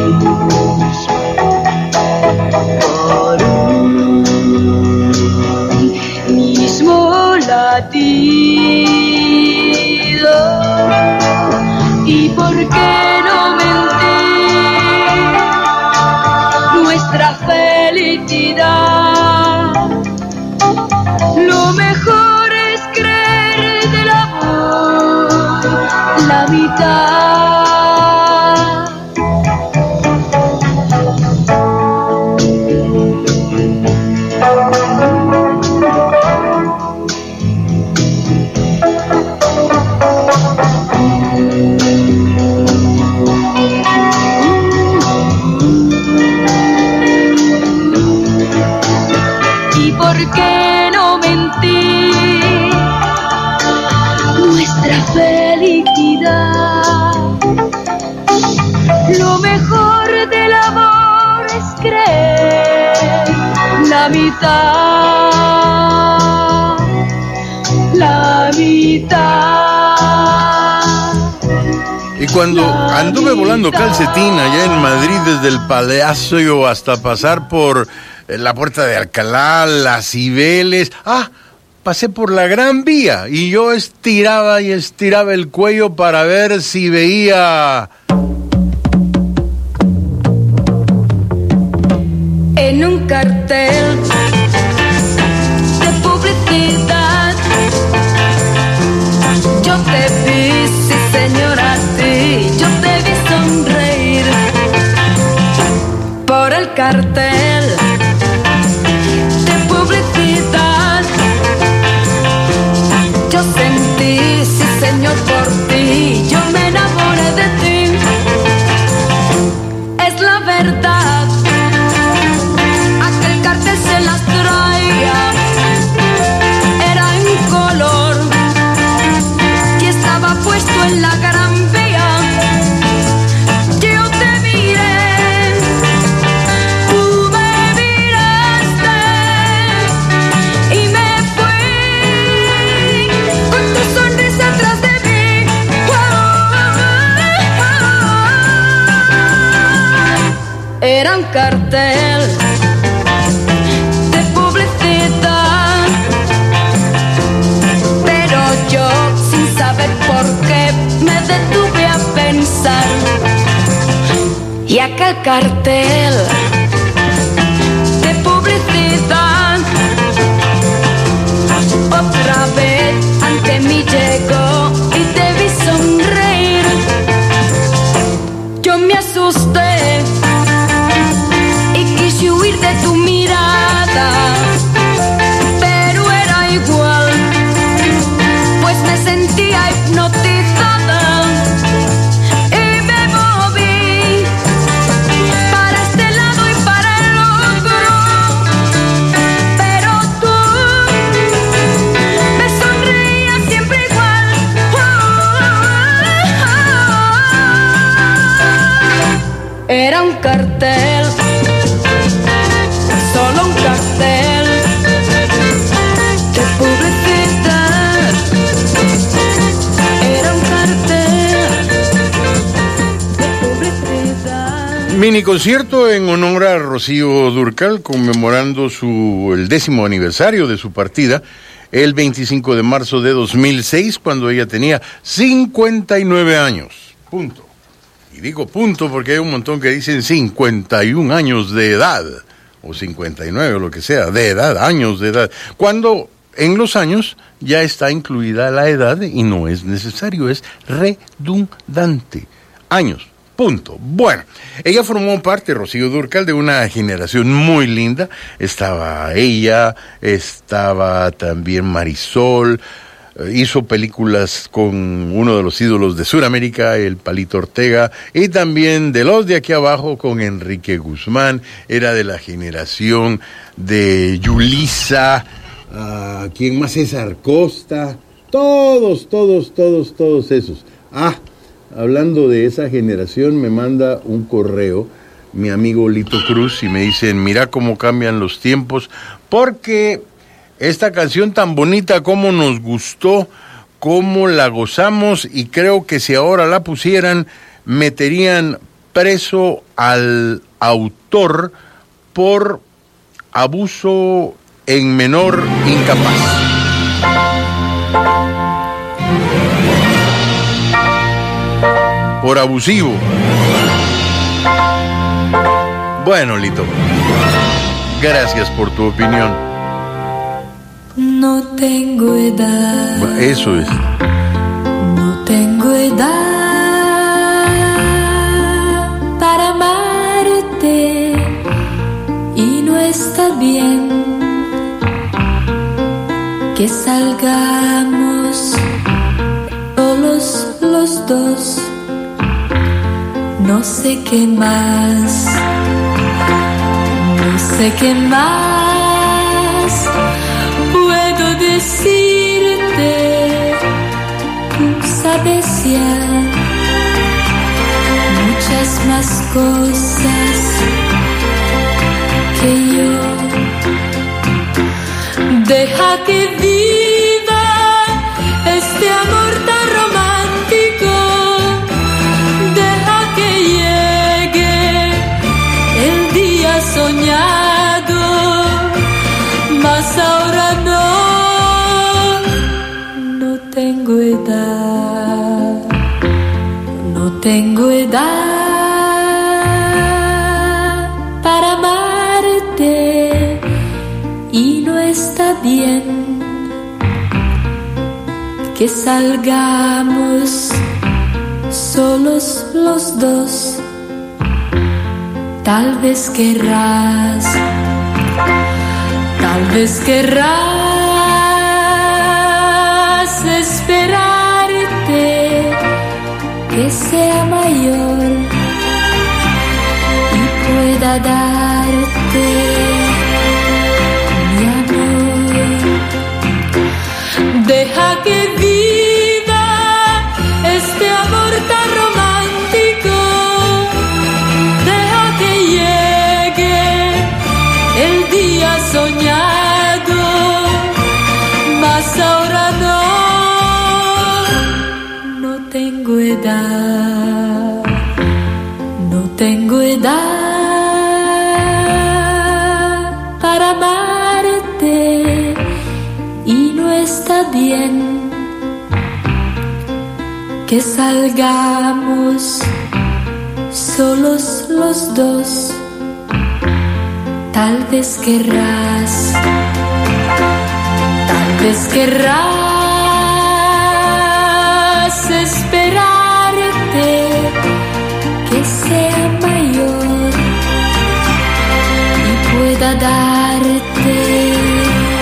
por un mismo latido. ¿Y por qué no mentir? Nuestra felicidad, lo mejor es creer del amor la mitad. ¿Por qué no mentir? Nuestra felicidad, lo mejor del amor es creer la mitad, la mitad. Y cuando anduve volando calcetín allá en Madrid, desde el Palacio hasta pasar por la Puerta de Alcalá, las Cibeles, ah, pasé por la Gran Vía y yo estiraba y estiraba el cuello para ver si veía... En un cartel de publicidad yo te vi, sí señora, a ti, yo te vi sonreír por el cartel de publicidad. Yo sentí, sí señor, por ti, yo me enamoré de ti. Es la verdad, aquel cartel se las traía, era en color y estaba puesto en la Gran Vía. Yo te miré, tú me miraste y me fui con tu sonrisa atrás de mí. Era un cartel de publicidad, pero yo, sin saber por qué, me detuve a pensar. Y aquel cartel de publicidad otra vez ante mí llegó y te vi sonreír. Yo me asusté y quise huir de tu mirada, pero era igual, pues me sentía hipnotizada y me moví para este lado y para el otro, pero tú era un cartel, solo un cartel de publicidad. Era un cartel de publicidad. Mini concierto en honor a Rocío Dúrcal, conmemorando su, el décimo aniversario de su partida, el veinticinco de marzo de dos mil seis, cuando ella tenía cincuenta y nueve años. Punto. Y digo punto porque hay un montón que dicen cincuenta y un años de edad, o cincuenta y nueve, o lo que sea, de edad, años de edad, cuando en los años ya está incluida la edad y no es necesario, es redundante. Años. Punto. Bueno, ella formó parte, Rocío Dúrcal, de una generación muy linda. Estaba ella, estaba también Marisol, hizo películas con uno de los ídolos de Sudamérica, el Palito Ortega, y también de los de aquí abajo con Enrique Guzmán. Era de la generación de Yulisa, uh, ¿quién más? César Costa, todos, todos, todos, todos esos. Ah, hablando de esa generación, me manda un correo mi amigo Lito Cruz y me dicen, mira cómo cambian los tiempos, porque esta canción tan bonita, cómo nos gustó, cómo la gozamos, y creo que si ahora la pusieran, meterían preso al autor por abuso en menor incapaz. Por abusivo. Bueno, Lito, gracias por tu opinión. No tengo edad. Eso es. No tengo edad para amarte y no está bien que salgamos solos los dos. No sé qué más, no sé qué más puedo decirte. Tú sabes ya muchas más cosas que yo. Deja que viva este amor tan romántico. Deja que llegue el día soñado, mas ahora no, no tengo edad, no tengo edad para amarte y no está bien que salgamos solos los dos. Tal vez querrás, tal vez querrás esperarte que sea mayor y pueda darte mi amor. Deja que viva este amor tan romántico. Deja que llegue el día soñado, mas ahora no, no tengo edad, no tengo edad para amarte y no está bien que salgamos solos los dos. Tal vez querrás, tal vez querrás esperarte que sea mayor y pueda darte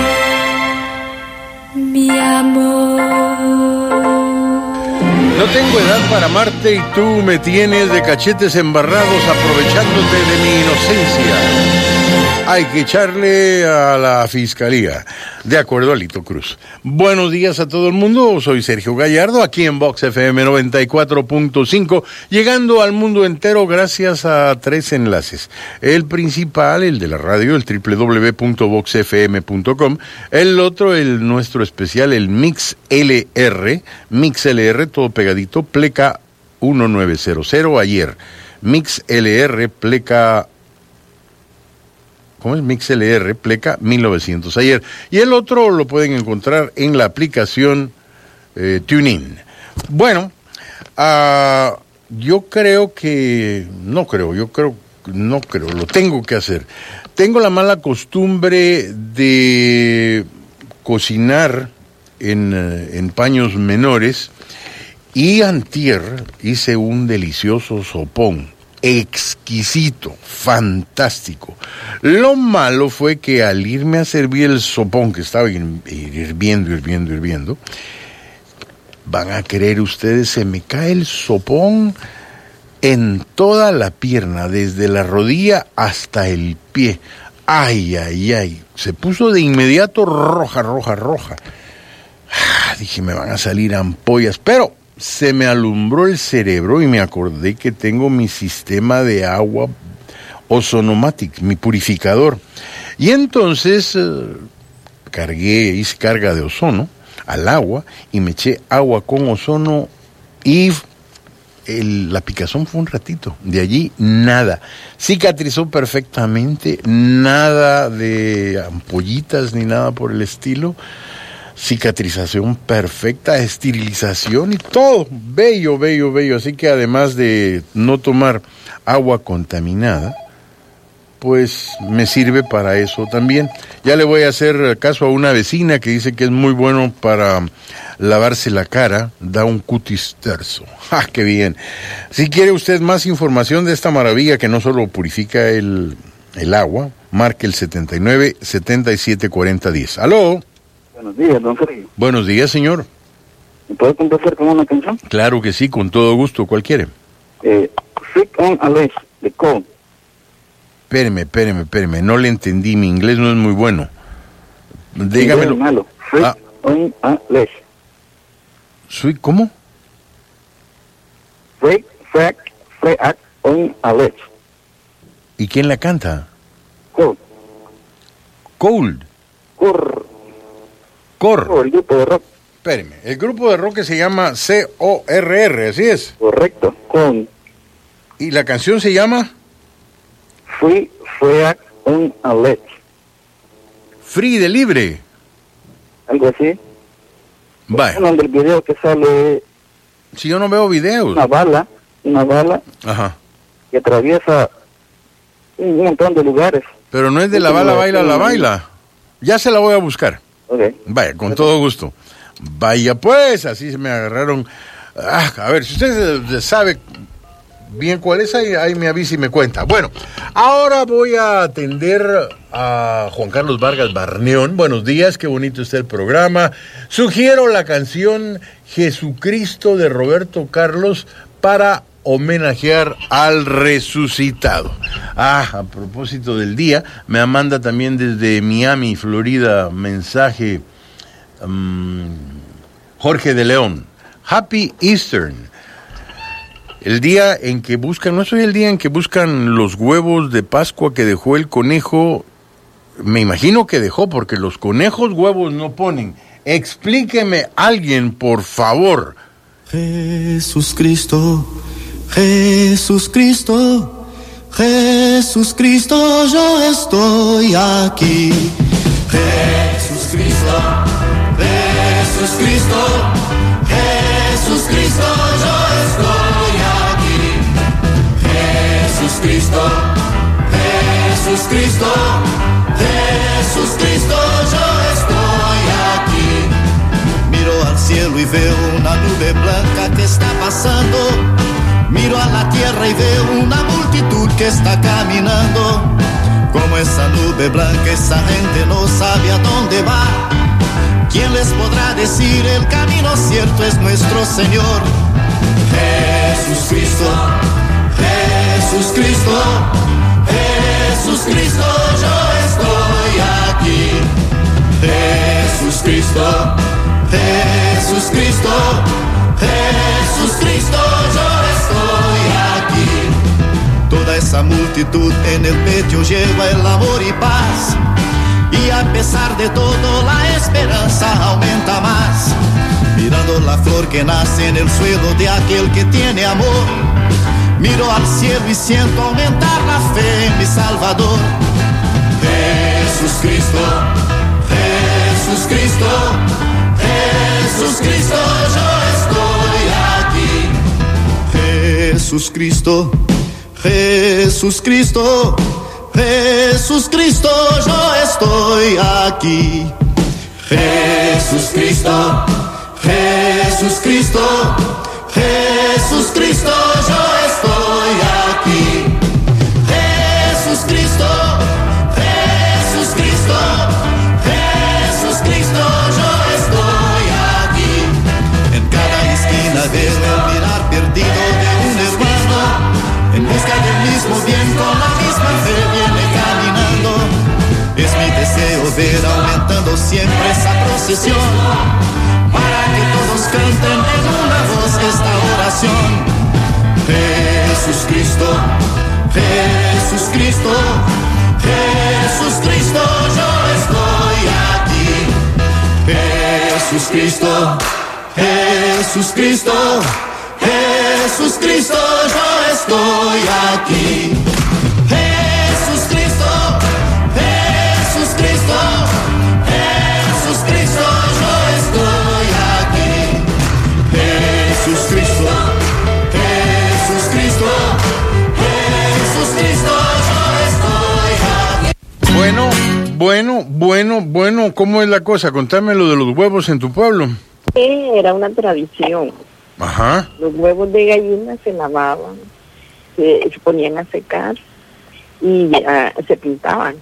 mi amor. No tengo Tengo edad para amarte y tú me tienes de cachetes embarrados aprovechándote de mi inocencia. Hay que echarle a la fiscalía. De acuerdo a Lito Cruz. Buenos días a todo el mundo. Soy Sergio Gallardo, aquí en Vox F M noventa y cuatro punto cinco, llegando al mundo entero gracias a tres enlaces. El principal, el de la radio, el doble u doble u doble u punto vox f m punto com. El otro, el nuestro especial, el Mix L R. Mix L R, todo pegadito, pleca diecinueve cero ayer. Mix L R, pleca... ¿Cómo es? Mix L R, pleca mil novecientos ayer. Y el otro lo pueden encontrar en la aplicación eh, TuneIn. Bueno, uh, yo creo que... No creo, yo creo... No creo, lo tengo que hacer. Tengo la mala costumbre de cocinar en, en paños menores y antier hice un delicioso sopón. Exquisito, fantástico. Lo malo fue que al irme a servir el sopón, que estaba hirviendo, hirviendo, hirviendo, van a creer ustedes, se me cae el sopón en toda la pierna, desde la rodilla hasta el pie. Ay, ay, ay. Se puso de inmediato roja, roja, roja. Ah, dije, me van a salir ampollas, pero... se me alumbró el cerebro y me acordé que tengo mi sistema de agua Ozonomatic, mi purificador. Y entonces eh, cargué, hice carga de ozono al agua y me eché agua con ozono y el, la picazón fue un ratito. De allí nada. Cicatrizó perfectamente, nada de ampollitas ni nada por el estilo. Cicatrización perfecta, esterilización y todo, bello, bello, bello. Así que además de no tomar agua contaminada, pues me sirve para eso también. Ya le voy a hacer caso a una vecina que dice que es muy bueno para lavarse la cara, da un cutis terso. ¡Ah, qué bien! Si quiere usted más información de esta maravilla que no solo purifica el, el agua, marque el setenta y nueve, setenta y siete, cuarenta, diez. ¡Aló! Buenos días, don Sergio. Buenos días, señor. ¿Me puede complacer con una canción? Claro que sí, con todo gusto. ¿Cuál quiere? Eh, Freak on a Leash, de Cole. Espéreme, espéreme, espéreme. No le entendí. Mi inglés no es muy bueno. Dígamelo. Malo. Freak ah. on a Leash. ¿Soy cómo? Freak, freak, freak on a Leash. ¿Y quién la canta? Cole. Cold. Cor. Cor. Oh, el grupo de rock. Espéreme, el grupo de rock que se llama C O R R, ¿así es? Correcto, con... ¿Y la canción se llama? Free, Freak on a Leash. Free de libre. Algo así. Vaya. Bueno, del video que sale... Si yo no veo videos. Una bala, una bala. Ajá. Que atraviesa un montón de lugares. Pero no es de la bala, baila, la baila. Ya se la voy a buscar. Okay. Vaya, con todo gusto. Vaya pues, así se me agarraron. Ah, a ver, si usted sabe bien cuál es, ahí, ahí me avisa y me cuenta. Bueno, ahora voy a atender a Juan Carlos Vargas Barneón. Buenos días, qué bonito está el programa. Sugiero la canción Jesucristo de Roberto Carlos para homenajear al resucitado. Ah, a propósito del día, me manda también desde Miami, Florida, mensaje um, Jorge de León. Happy Easter. El día en que buscan, no es el día en que buscan los huevos de Pascua que dejó el conejo. Me imagino que dejó, porque los conejos huevos no ponen. Explíqueme alguien, por favor. Jesús Cristo, Jesús Cristo, Jesús Cristo, yo estoy aquí. Jesús Cristo, Jesús Cristo, Jesús Cristo, yo estoy aquí. Jesús Cristo, Jesús Cristo, Jesús Cristo, yo estoy aquí. Miro al cielo y veo una nube blanca que está pasando. Miro a la tierra y veo una multitud que está caminando. Como esa nube blanca, esa gente no sabe a dónde va. ¿Quién les podrá decir? El camino cierto es nuestro Señor. Jesús Cristo, Jesús Cristo, Jesús Cristo, yo estoy aquí. Jesús Cristo, Jesús Cristo, Jesús Cristo, yo estoy aquí. Toda esa multitud en el pecho lleva el amor y paz, y a pesar de todo la esperanza aumenta más. Mirando la flor que nace en el suelo de aquel que tiene amor, miro al cielo y siento aumentar la fe en mi Salvador. Jesús Cristo, Jesús Cristo, Jesús Cristo, yo estoy aquí. Jesús Cristo, Jesús Cristo, Jesús Cristo, yo estoy aquí. Jesús Cristo, Jesús Cristo, Jesús Cristo, yo estoy aquí. Jesús Cristo, Jesús Cristo, Jesús Cristo, yo estoy aquí. En cada esquina veo el mirar perdido de un hermano, en busca del mismo bien, con la misma fe viene caminando. Es mi deseo ver aumentando siempre esa procesión, para que todos canten en una voz esta oración. Jesús Cristo, Jesús Cristo, Jesús Cristo, yo estoy aquí. Jesús Cristo, Jesús Cristo, Jesús Cristo, yo estoy aquí. Jesús Cristo, Jesús Cristo, Jesús Cristo, yo estoy aquí. Jesús Cristo, Jesús Cristo, Jesús Cristo, yo estoy aquí. Bueno, bueno, bueno, bueno, ¿cómo es la cosa? Contame lo de los huevos en tu pueblo. Era una tradición. Ajá. Los huevos de gallina se lavaban, se, se ponían a secar y uh, se pintaban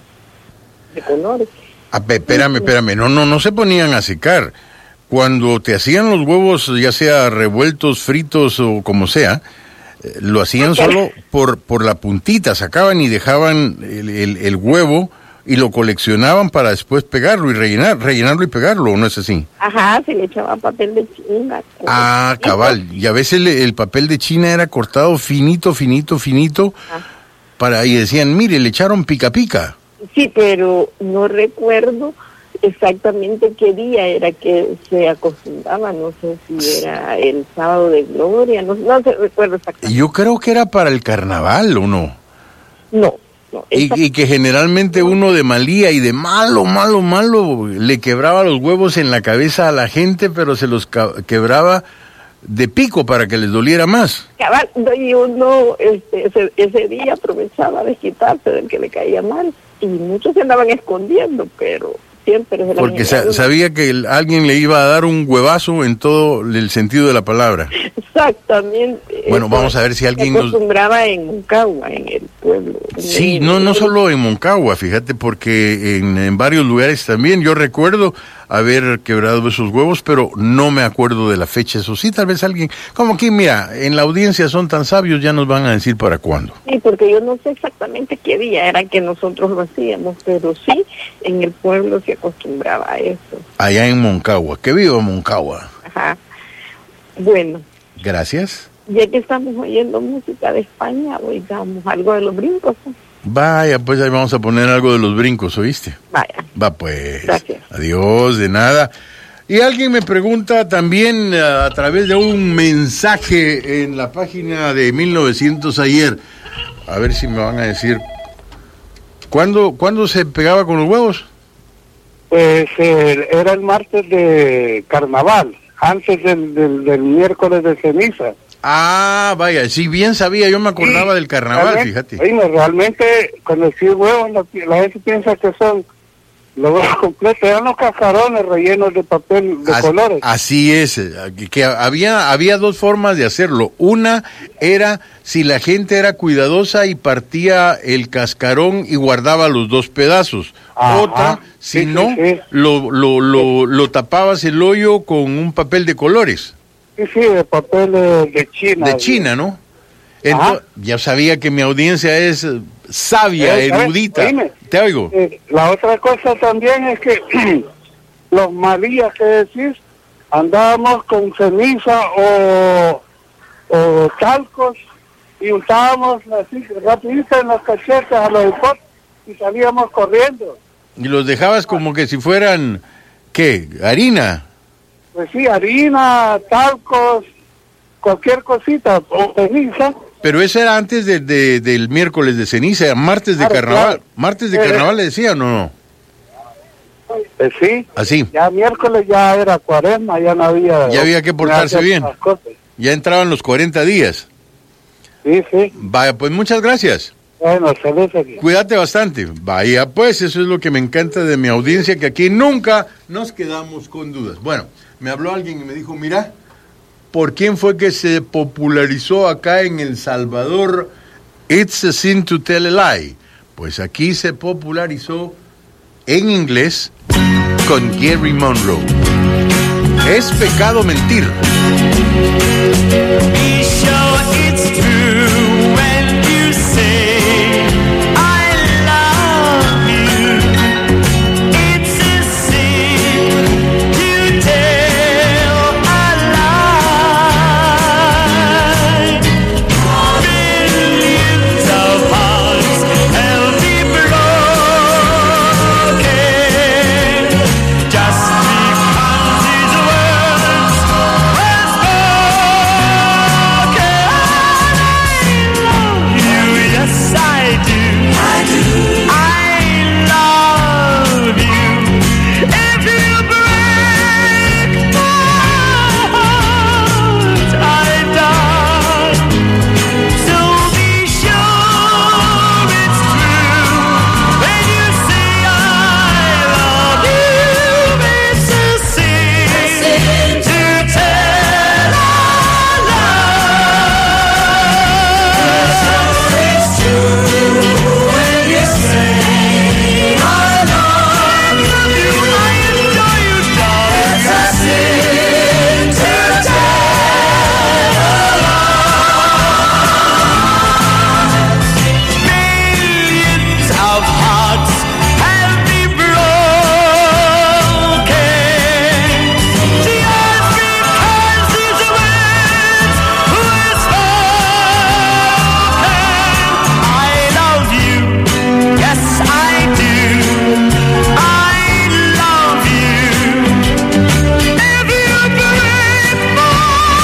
de colores. Ah, espérame, espérame, no, no, no se ponían a secar. Cuando te hacían los huevos, ya sea revueltos, fritos o como sea, eh, lo hacían okay. solo por, por la puntita, sacaban y dejaban el, el, el huevo y lo coleccionaban para después pegarlo y rellenar, rellenarlo y pegarlo, ¿o no es así? Ajá, se le echaba papel de China. Ah, cabal, y a veces le, el papel de China era cortado finito, finito, finito, ah. para y decían, mire, le echaron pica pica. Sí, pero no recuerdo exactamente qué día era que se acostumbraba, no sé si era el sábado de gloria, no, no se recuerdo exactamente. Yo creo que era para el carnaval, ¿o no? No. No, y, y que generalmente uno de malía y de malo, malo, malo, le quebraba los huevos en la cabeza a la gente, pero se los quebraba de pico para que les doliera más. Cabal, y uno este, ese, ese día aprovechaba de quitarse del que le caía mal, y muchos se andaban escondiendo, pero siempre se la porque sa sabía que el, alguien le iba a dar un huevazo en todo el sentido de la palabra. Exactamente. Bueno, vamos a ver si alguien se acostumbraba nos... en Moncagua, en el pueblo. Sí, en no, el... no solo en Moncagua, fíjate, porque en, en varios lugares también. Yo recuerdo haber quebrado esos huevos, pero no me acuerdo de la fecha. Eso sí, tal vez alguien, como que mira, en la audiencia son tan sabios, ya nos van a decir para cuándo. Sí, porque yo no sé exactamente qué día era que nosotros lo hacíamos, pero sí, en el pueblo se acostumbraba a eso. Allá en Moncagua, que viva Moncagua. Ajá. Bueno. Gracias. Ya que estamos oyendo música de España, oigamos algo de los brincos. ¿No? Vaya, pues ahí vamos a poner algo de los brincos, ¿oíste? Vaya. Va pues. Gracias. Adiós, de nada. Y alguien me pregunta también a, a través de un mensaje en la página de mil novecientos ayer, a ver si me van a decir, ¿cuándo, ¿cuándo se pegaba con los huevos? Pues eh, era el martes de carnaval, antes del, del, del miércoles de ceniza. Ah, vaya, sí, bien sabía, yo me acordaba sí, del carnaval, fíjate. Oye, realmente, cuando decís huevos, la, la gente piensa que son los huevos completos, eran los cascarones rellenos de papel de As, colores. Así es, que había, había dos formas de hacerlo. Una era si la gente era cuidadosa y partía el cascarón y guardaba los dos pedazos. Ajá, otra, si sí, no, sí, sí. Lo, lo, lo, lo tapabas el hoyo con un papel de colores. Sí, sí, de papeles de China. De China, ¿no? Entonces, ya sabía que mi audiencia es sabia, Eh, erudita. eh, dime. Te oigo. Eh, la otra cosa también es que los malías que decís, andábamos con ceniza o, o talcos y untábamos así rapidito en los cachetes a los hipotes y salíamos corriendo. Y los dejabas como que si fueran, ¿qué? ¿Harina? Pues sí, harina, talcos, cualquier cosita, o ceniza. Pero eso era antes de, de- del miércoles de ceniza, martes de Claro, carnaval. claro. ¿Martes de Eh, carnaval le decían o no? Pues sí, Así. ya miércoles ya era cuaresma, ya no había... Ya había que portarse ya hacía bien. las cosas. Ya entraban los cuarenta días. Sí, sí. Vaya, pues muchas gracias. Bueno, saludos aquí. Cuídate bastante. Vaya, pues eso es lo que me encanta de mi audiencia, que aquí nunca nos quedamos con dudas. Bueno, me habló alguien y me dijo, mira, ¿por quién fue que se popularizó acá en El Salvador It's a Sin to Tell a Lie? Pues aquí se popularizó en inglés con Gary Monroe. Es pecado mentir. Be sure it's true when you say I love you. It's a sin to tell a lie. Millions of hearts have been broken just because his words were spoken. Yes, I do. I do. I love you. If you break my heart, I die. So be sure it's true when you say I love you. It's a sin to tell a lie. It's true when you say I love you. I adore you, darling. It's a sin to tell a lie. Millions of hearts have been broken just because his words were spoken. I love you, yes I do. I love you. If you break my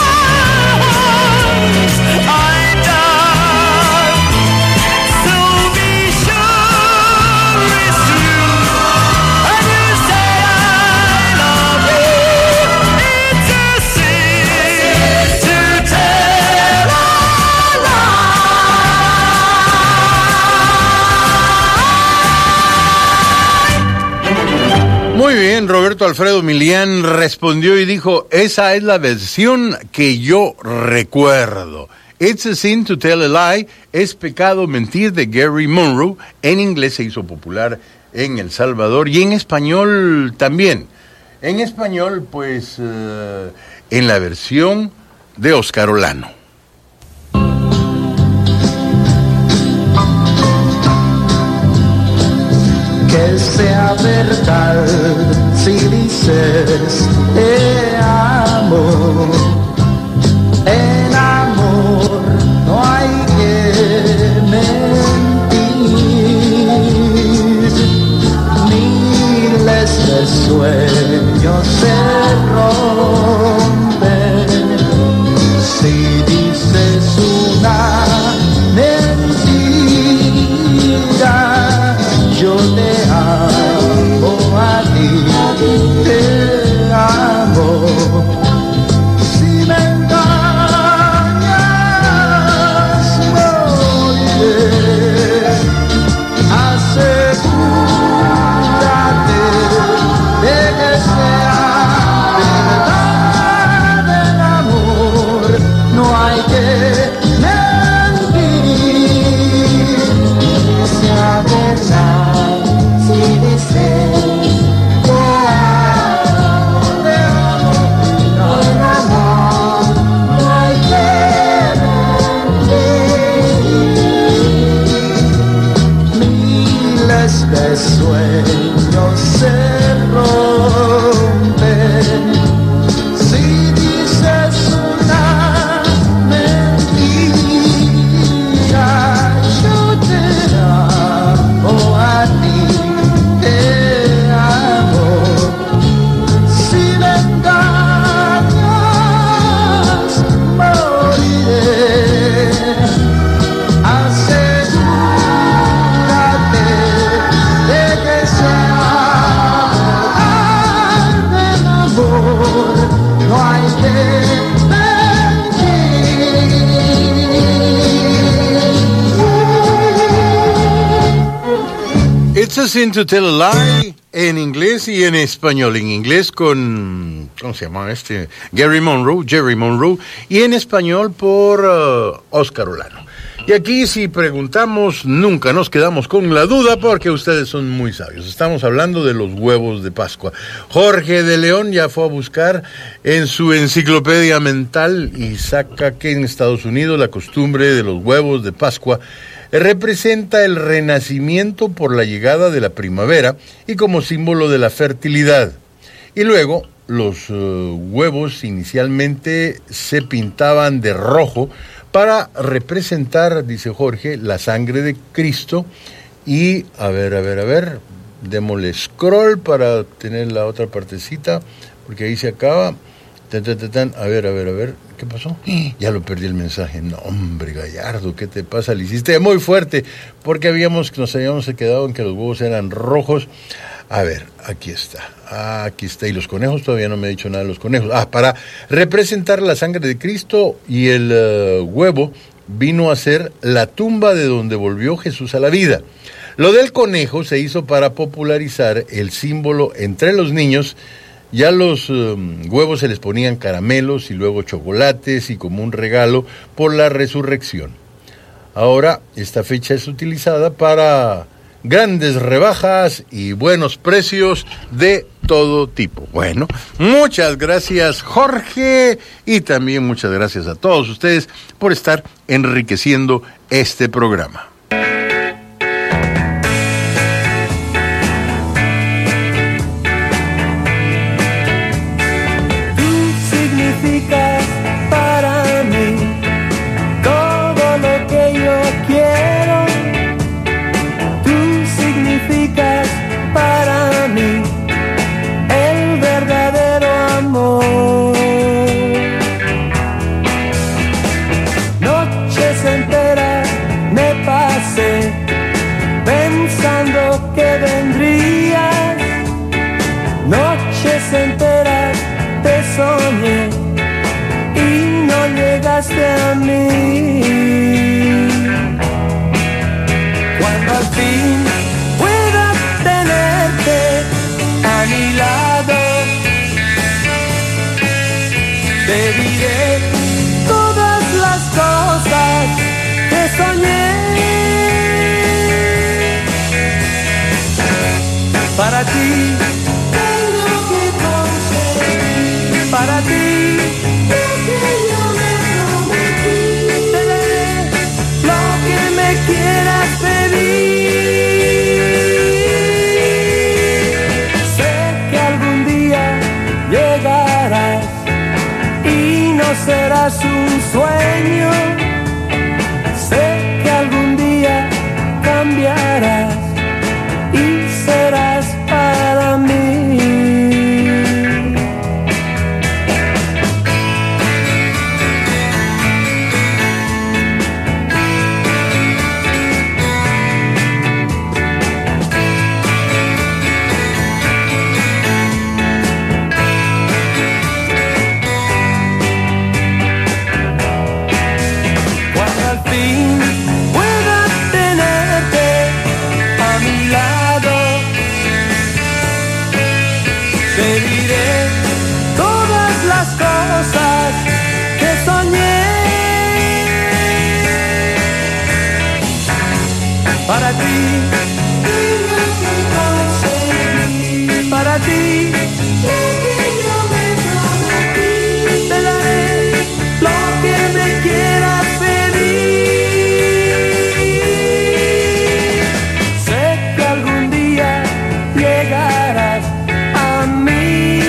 heart, I die. So be sure it's true when you say I love you. It's a sin to tell a Muy bien, Roberto Alfredo Milián respondió y dijo, esa es la versión que yo recuerdo. It's a Sin to Tell a Lie, es pecado mentir, de Gary Monroe. En inglés se hizo popular en El Salvador y en español también. En español, pues, eh, en la versión de Oscar Olano. Que sea verdad si dices te amo. En amor no hay que mentir. Miles de sueños se rompen si dices una mentira. Yo te amo a ti, te amo. It's a Sin to Tell a Lie en inglés y en español. En inglés con, ¿cómo se llama este? Gary Monroe, Jerry Monroe, y en español por uh, Oscar Olano. Y aquí si preguntamos, nunca nos quedamos con la duda porque ustedes son muy sabios. Estamos hablando de los huevos de Pascua. Jorge de León ya fue a buscar en su enciclopedia mental y saca que en Estados Unidos la costumbre de los huevos de Pascua representa el renacimiento por la llegada de la primavera y como símbolo de la fertilidad. Y luego los uh, huevos inicialmente se pintaban de rojo para representar, dice Jorge, la sangre de Cristo. Y, a ver, a ver, a ver, démosle scroll para tener la otra partecita, porque ahí se acaba. Tan, tan, tan, tan. A ver, a ver, a ver, ¿qué pasó? Ya lo perdí el mensaje. No, hombre, Gallardo, ¿qué te pasa? Le hiciste muy fuerte, porque habíamos, nos habíamos quedado en que los huevos eran rojos. A ver, aquí está, aquí está. Y los conejos, todavía no me he dicho nada de los conejos. Ah, para representar la sangre de Cristo, y el uh, huevo vino a ser la tumba de donde volvió Jesús a la vida. Lo del conejo se hizo para popularizar el símbolo entre los niños. Ya los um, huevos se les ponían caramelos y luego chocolates y como un regalo por la resurrección. Ahora esta fecha es utilizada para grandes rebajas y buenos precios de todo tipo. Bueno, muchas gracias, Jorge, y también muchas gracias a todos ustedes por estar enriqueciendo este programa. Para mí todo lo que yo quiero, tú significas para mí el verdadero amor. Noches enteras me pasé pensando que vendrías, noches enteras te soñé y no llegaste a mí. Cuando al fin pueda tenerte a mi lado, te diré todas las cosas que soñé. Para ti tengo que conseguir, para ti quieras pedir. Sé que algún día llegarás y no serás un sueño. Sé que algún día cambiarás y serás para mí. Para ti, para ti, te daré lo que me quieras pedir. Sé que algún día llegarás a mí.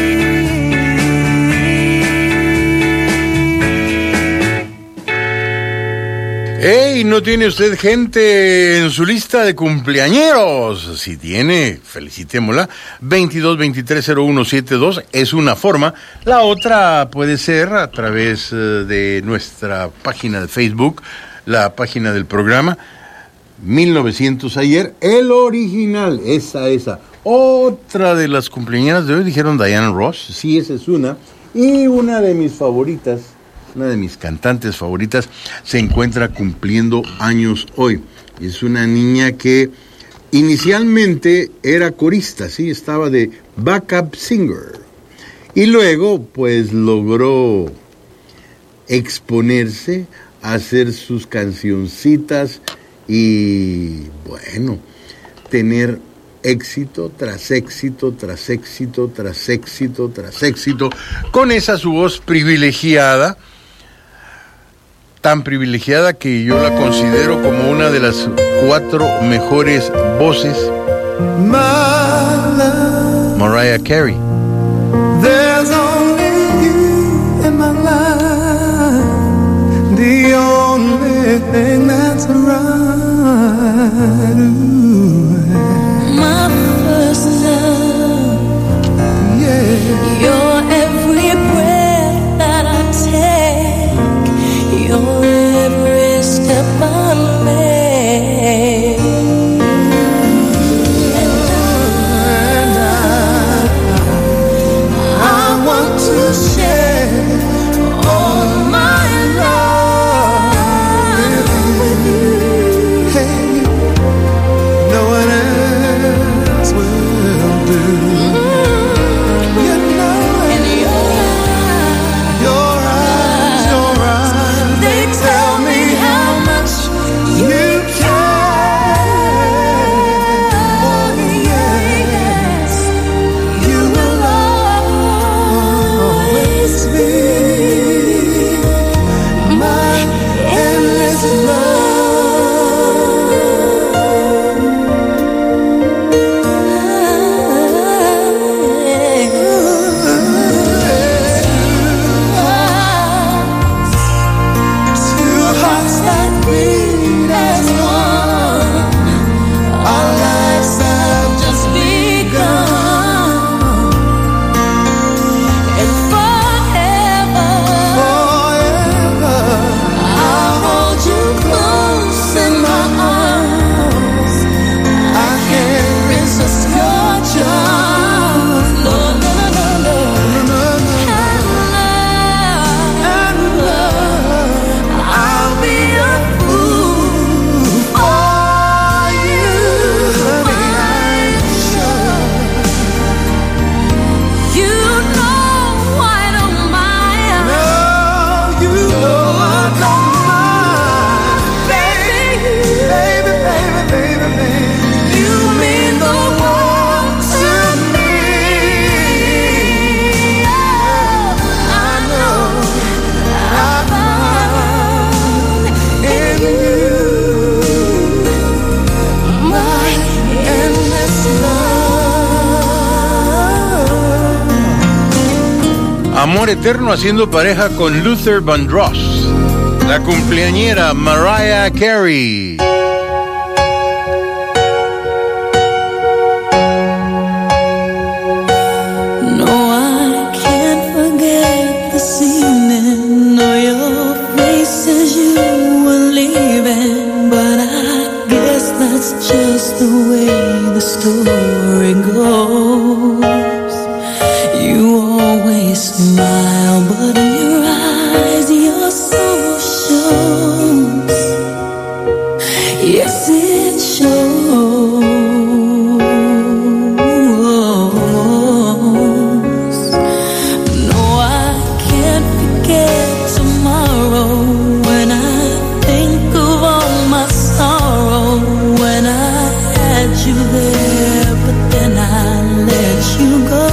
¡Ey! ¿No tiene usted gente en su lista de cumpleañeros? Si tiene, felicitémosla. veintidós veintitrés cero uno setenta y dos es una forma. La otra puede ser a través de nuestra página de Facebook, la página del programa mil novecientos ayer, el original, esa, esa. Otra de las cumpleañeras de hoy dijeron Diana Ross, sí, esa es una. Y una de mis favoritas, una de mis cantantes favoritas, se encuentra cumpliendo años hoy. Es una niña que Inicialmente era corista, sí, estaba de backup singer. Y luego, pues, logró exponerse a hacer sus cancioncitas y, bueno, tener éxito tras éxito, tras éxito, tras éxito, tras éxito, con esa su voz privilegiada, tan privilegiada que yo la considero como una de las cuatro mejores voces. Mariah Carey. There's only you in my life, the only thing that's right. Ooh. My first love, yeah. Your every breath that I take, your every step I make. And I, I want to share all my love with you. Hey, no one else will do. You know it. Your eyes, your eyes, They tell me how much you care. oh yes, You will always be my endless two hearts that beat as one. Our lives have just begun, and forever, Forever, I'll hold you close in my arms. I can't resist your charms. No, no, no, no, no. And love, I'll be a fool for you. I'm sure you know I don't mind. no, you know I don't mind, Baby, baby, baby, baby, baby. you mean the world to me. Oh, I know I found in you my endless love. Amor eterno haciendo pareja con Luther Vandross, la cumpleañera Mariah Carey. No, I can't forget this evening or your face as you were leaving, but I guess that's just the way the story goes. You always smile, but in your eyes your soul shows. Yes, it shows. No, I can't forget tomorrow when I think of all my sorrow. When I had you there, but then I let you go.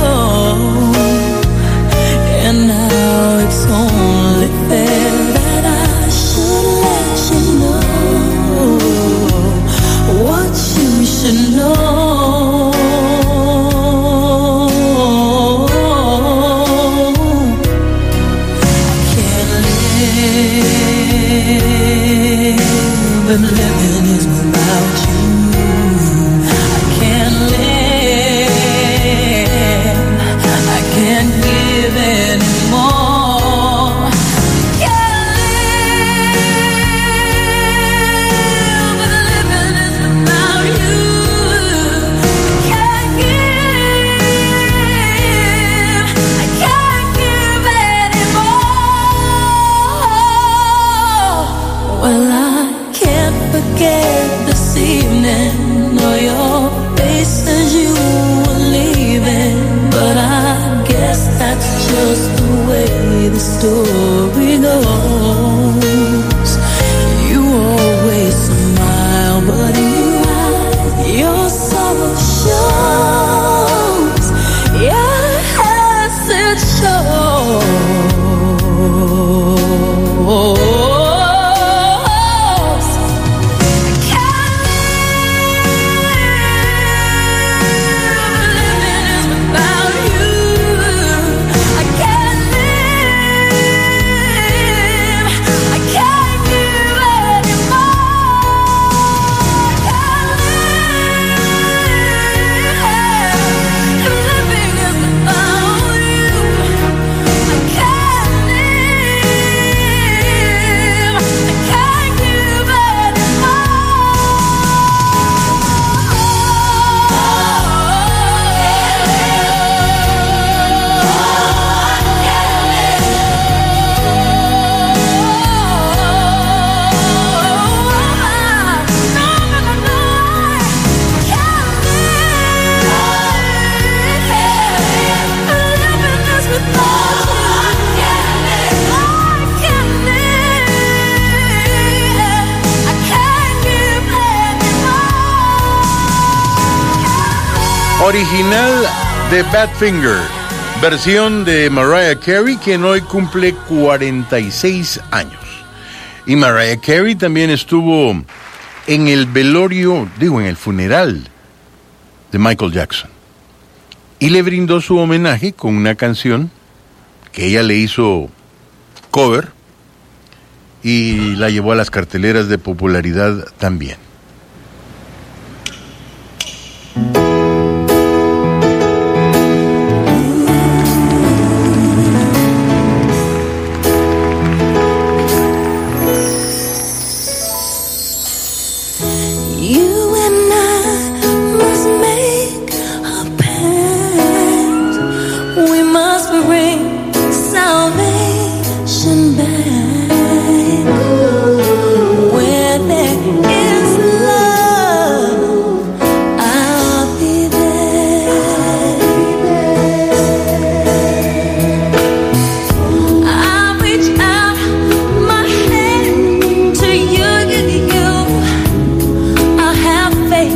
And now it's only fair that I should let you know what you should know. I can't live, but living is without you. I can't live, I can't give anymore. Can't live, but living is without you. Can't give, I can't give anymore. Well, I can't forget this evening know your face as you were leaving, but I guess that's just the way the story goes. You always smile, but in your eyes your sorrow shows. Yes, it shows. Original de Badfinger, versión de Mariah Carey, quien hoy cumple cuarenta y seis años. Y Mariah Carey también estuvo en el velorio, digo, en el funeral de Michael Jackson. Y le brindó su homenaje con una canción que ella le hizo cover y la llevó a las carteleras de popularidad también. Faith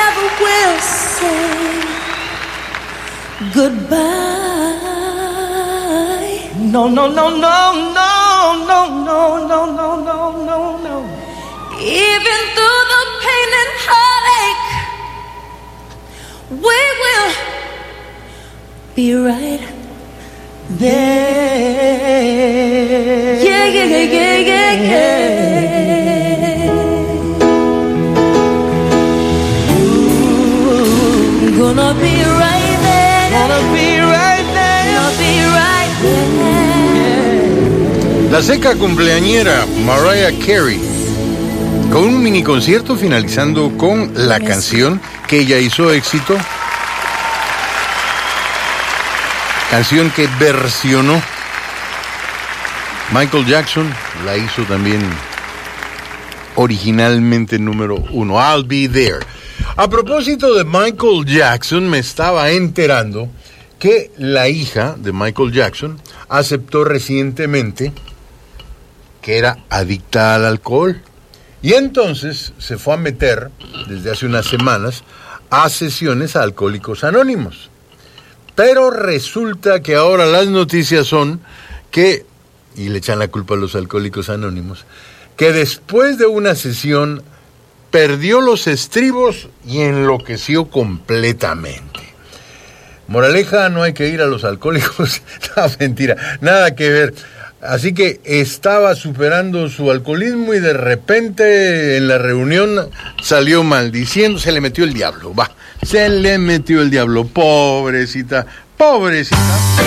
never will say goodbye. No, no, no, no, no, no, no, no, no, no, no, no. Even through the pain and heartache, we will be right there. Yeah, yeah, yeah, yeah, yeah, yeah. Ooh, gonna be right there. Gonna be right there. Gonna be right there. La seca cumpleañera Mariah Carey, con un mini concierto finalizando con la canción que ella hizo éxito, canción que versionó Michael Jackson, la hizo también originalmente número uno, I'll Be There. A propósito de Michael Jackson, me estaba enterando que la hija de Michael Jackson aceptó recientemente que era adicta al alcohol. Y entonces se fue a meter, desde hace unas semanas, a sesiones a Alcohólicos Anónimos. Pero resulta que ahora las noticias son que, y le echan la culpa a los Alcohólicos Anónimos, que después de una sesión perdió los estribos y enloqueció completamente. Moraleja, no hay que ir a los alcohólicos. No, mentira, nada que ver. Así que estaba superando su alcoholismo y de repente en la reunión salió maldiciendo, se le metió el diablo, va, se le metió el diablo, pobrecita, pobrecita.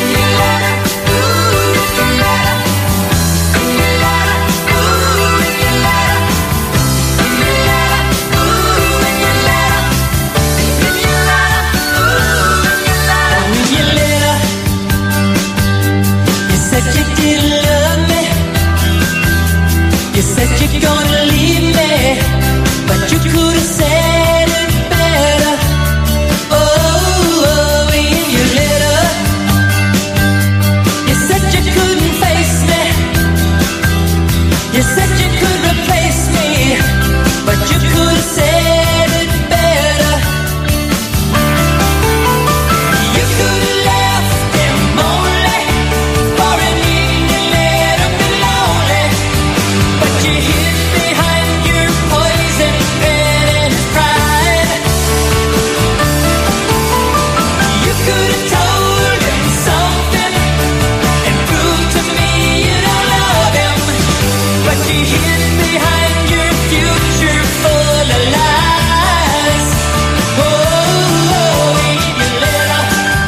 You said you're gonna leave me, but you could have said it better. Oh, oh, in your letter, you said you couldn't face me. You said you could replace me, but you could have said it better. You could have left him only for an evening, let him be lonely. But you hid behind your poison pen and pride. You could have told him something and proved to me you don't love him. But you hid behind your future full of lies. Oh, oh, in your letter.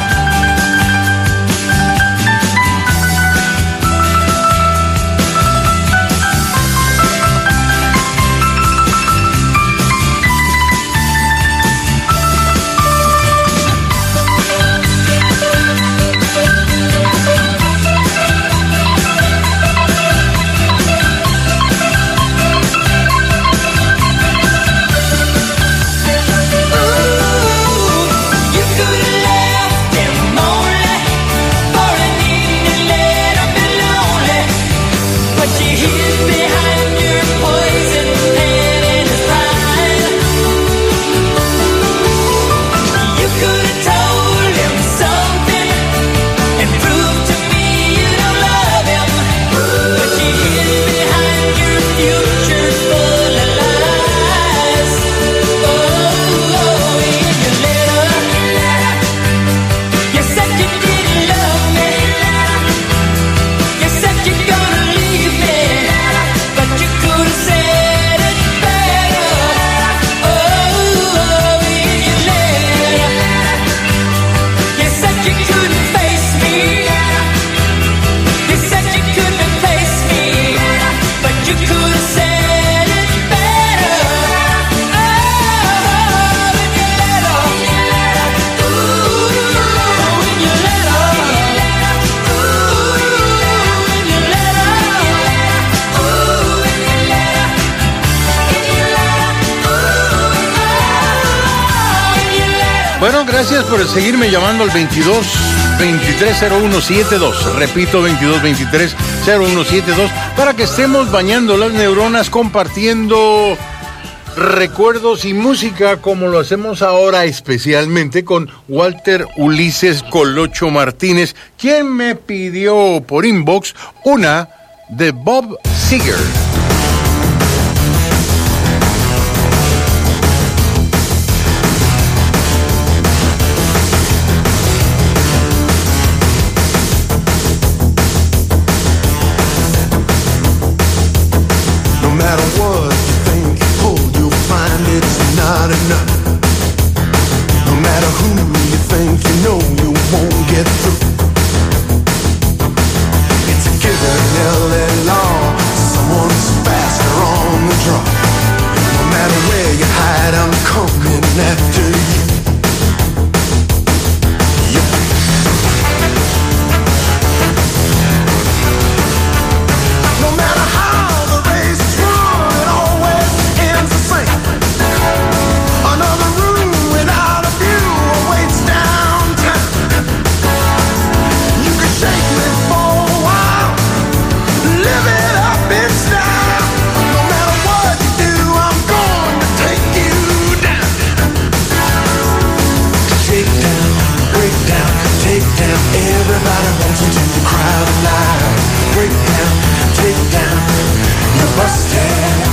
You could have left him only for an evening, let him be lonely. But you hid behind your poison pen and his pride. You could have told him something and proved to me you don't love him. But you hid behind your future full of lies. Oh, oh, in your letter, you said you didn't love me. You said you're gonna leave me, but you could have said it better. Oh, oh, in your letter, you said you couldn't face me. You said you couldn't replace me, but you could have said it better. Oh, in your letter, ooh, in your letter, ooh, in your letter, ooh, in your letter, in your letter. Bueno, gracias por seguirme llamando al veintidós veintitrés cero uno setenta y dos. Repito, veintidós veintitrés cero uno setenta y dos, para que estemos bañando las neuronas, compartiendo recuerdos y música como lo hacemos ahora, especialmente con Walter Ulises Colocho Martínez, quien me pidió por inbox una de Bob Seger. Not enough. No matter who you think you know, you won't get through. It's a given, L A law. Someone's faster on the draw. No matter where you hide, I'm coming after you. Yeah. No matter how the race is run, it always ends the same. Another room without a view awaits downtown. You can shake me for a while, live it up in style. No matter what you do, I'm going to take you down. Shake down, break down, take down. Everybody wants you to the crowd alive. Break down, take down, you're busted.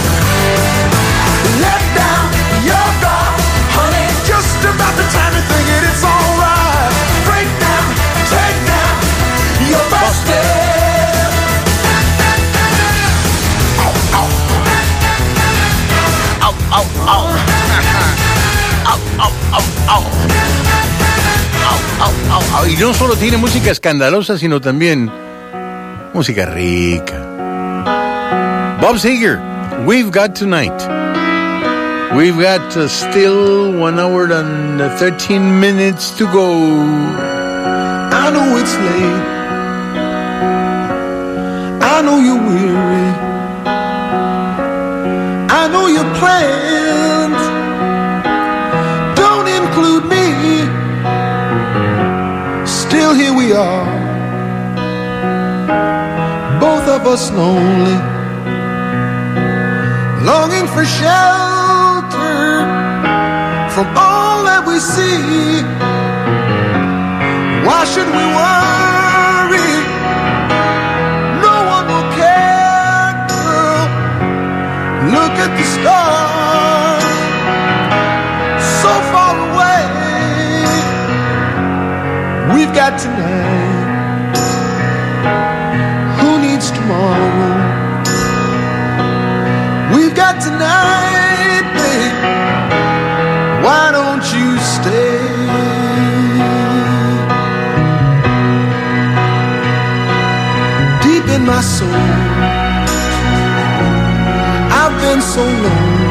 Let down your guard, honey, just about the time you think it, it's alright. Break down, take down, you're busted. Ow, ow. Ow, ow, ow. Ow, ow, ow, ow. Ow, ow, ow, ow. Y no solo tiene música escandalosa, sino también música rica. Bob Seger, We've Got Tonight. We've got uh, still one hour and uh, thirteen minutes to go. I know it's late. I know you're weary. I know your plans don't include me. Still here we are, both of us lonely, longing for shelter from all that we see. Why should we worry? No one will care, girl. Look at the stars, so far away. We've got tonight. Who needs tomorrow? We've got tonight, babe. Why don't you stay? Deep in my soul, I've been so lonely.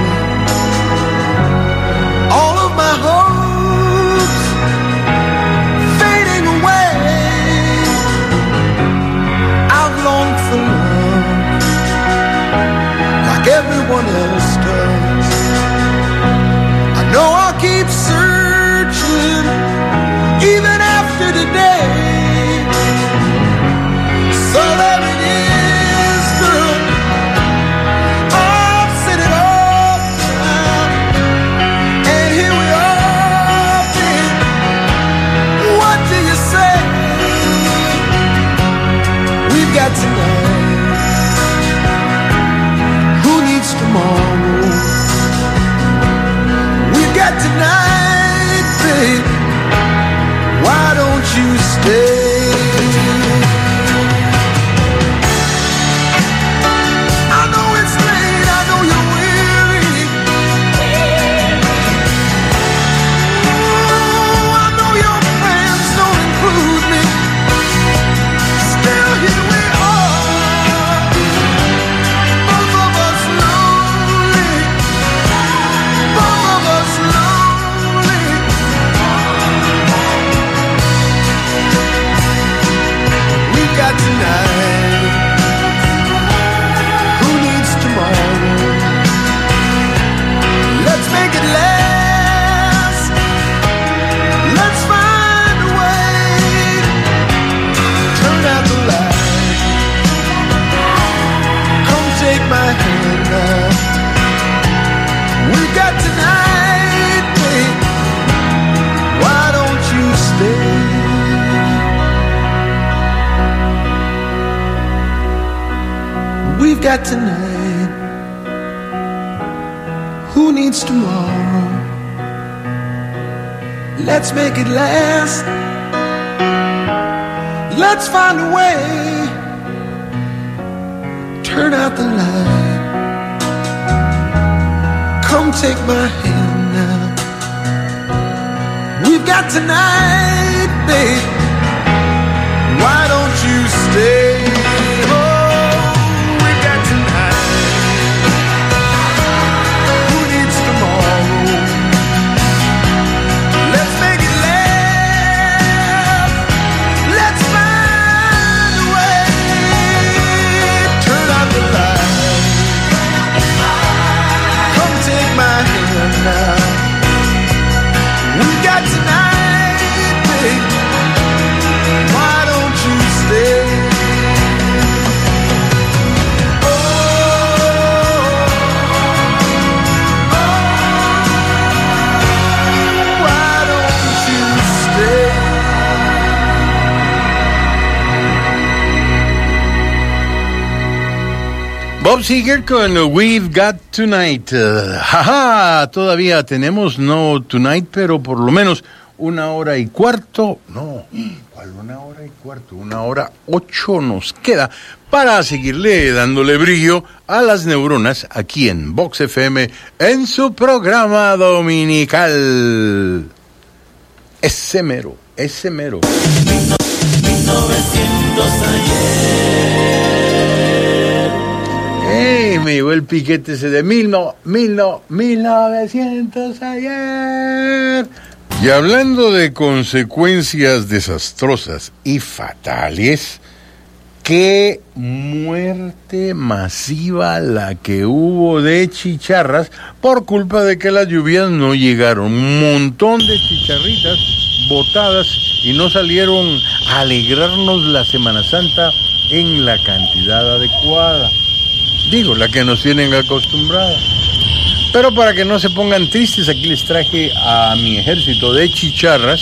All of my hopes fading away. I've longed for love like everyone else does. I know I'll keep searching even after today. So there it is, girl. I've set it up now, and here we are, babe. What do you say? We've got tonight. Who needs tomorrow? We've got tonight. Who needs tomorrow? Let's make it last. Let's find a way. Turn out the light. Come take my hand now. We've got tonight, babe. Why don't you stay? We've got tonight, babe. Why don't you stay? Oh, oh, why don't you stay? Bob Seger con We've Got Tonight. Uh, jaja, todavía tenemos no Tonight, pero por lo menos una hora y cuarto. No, ¿cuál una hora y cuarto? Una hora ocho nos queda para seguirle dándole brillo a las neuronas aquí en Vox F M en su programa dominical. Ese mero, ese mero. mil novecientos ayer. ¡Ey! Me llegó el piquete ese de mil, no, mil, no, mil novecientos ayer. Y hablando de consecuencias desastrosas y fatales, qué muerte masiva la que hubo de chicharras por culpa de que las lluvias no llegaron. Un montón de chicharritas botadas y no salieron a alegrarnos la Semana Santa en la cantidad adecuada. Digo, la que nos tienen acostumbrada. Pero para que no se pongan tristes, aquí les traje a mi ejército de chicharras.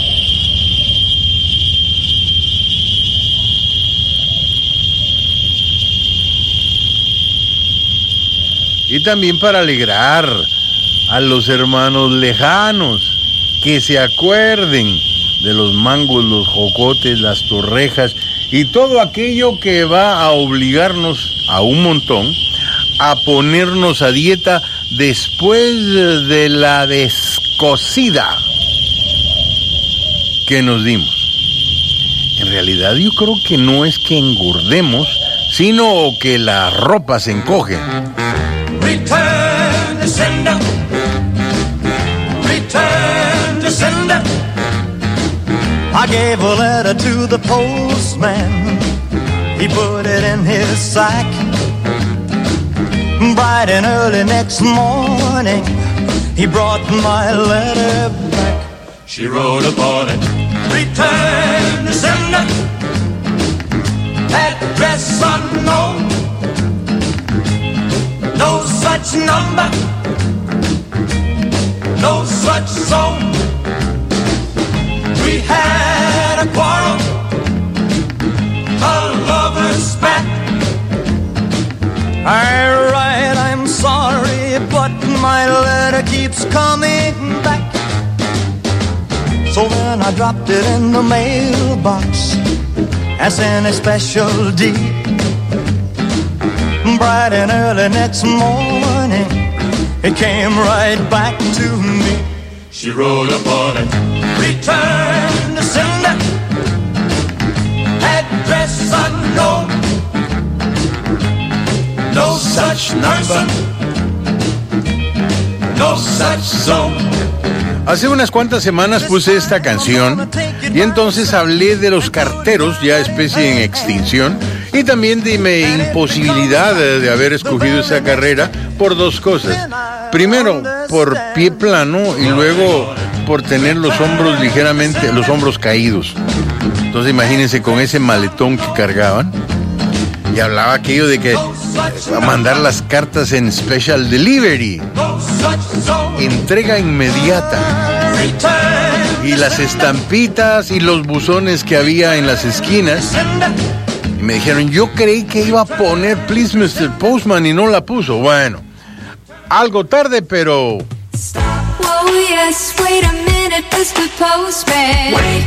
Y también para alegrar a los hermanos lejanos, que se acuerden de los mangos, los jocotes, las torrejas y todo aquello que va a obligarnos a un montón a ponernos a dieta después de la descosida que nos dimos. En realidad yo creo que no es que engordemos, sino que la ropa se encoge. Return to sender. Return to sender. I gave a letter to the postman. He put it in his sack. Bright and early next morning, he brought my letter back. She wrote upon it. Return to sender. Address unknown. No such number. No such zone. We had a quarrel, a lover's spat. I write, I'm sorry, but my letter keeps coming back. So then I dropped it in the mailbox as in a special deed. Bright and early next morning, it came right back to me. She wrote upon it. Return to sender. Address unknown. No such number. No such zone. Hace unas cuantas semanas puse esta canción y entonces hablé de los carteros, ya especie en extinción, y también de mi imposibilidad de, de haber escogido esa carrera por dos cosas. Primero, por pie plano y luego por tener los hombros ligeramente, los hombros caídos. Entonces imagínense con ese maletón que cargaban. Y hablaba aquello de que mandar las cartas en special delivery, entrega inmediata, y las estampitas y los buzones que había en las esquinas Y me dijeron, yo creí que iba a poner Please mister Postman y no la puso. Bueno, algo tarde, pero... Oh yes, wait a minute, mister Postman. Wait,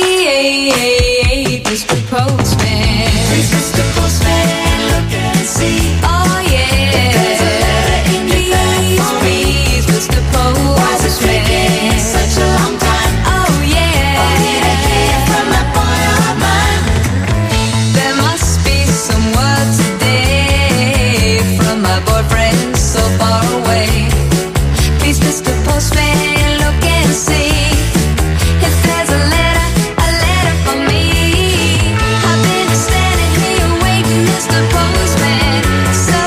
wait, mister Postman. Please, mister Postman, look and see. Oh yeah, there's a letter in your bag for me. Please, mister Postman. Why's it taking such a long time? Oh yeah, oh, did I hear from that boy of mine? There must be some word today from my boyfriend so far away. Please, mister Postman, look and see if there's a letter, a letter for me. I've been standing here waiting, mister Postman, so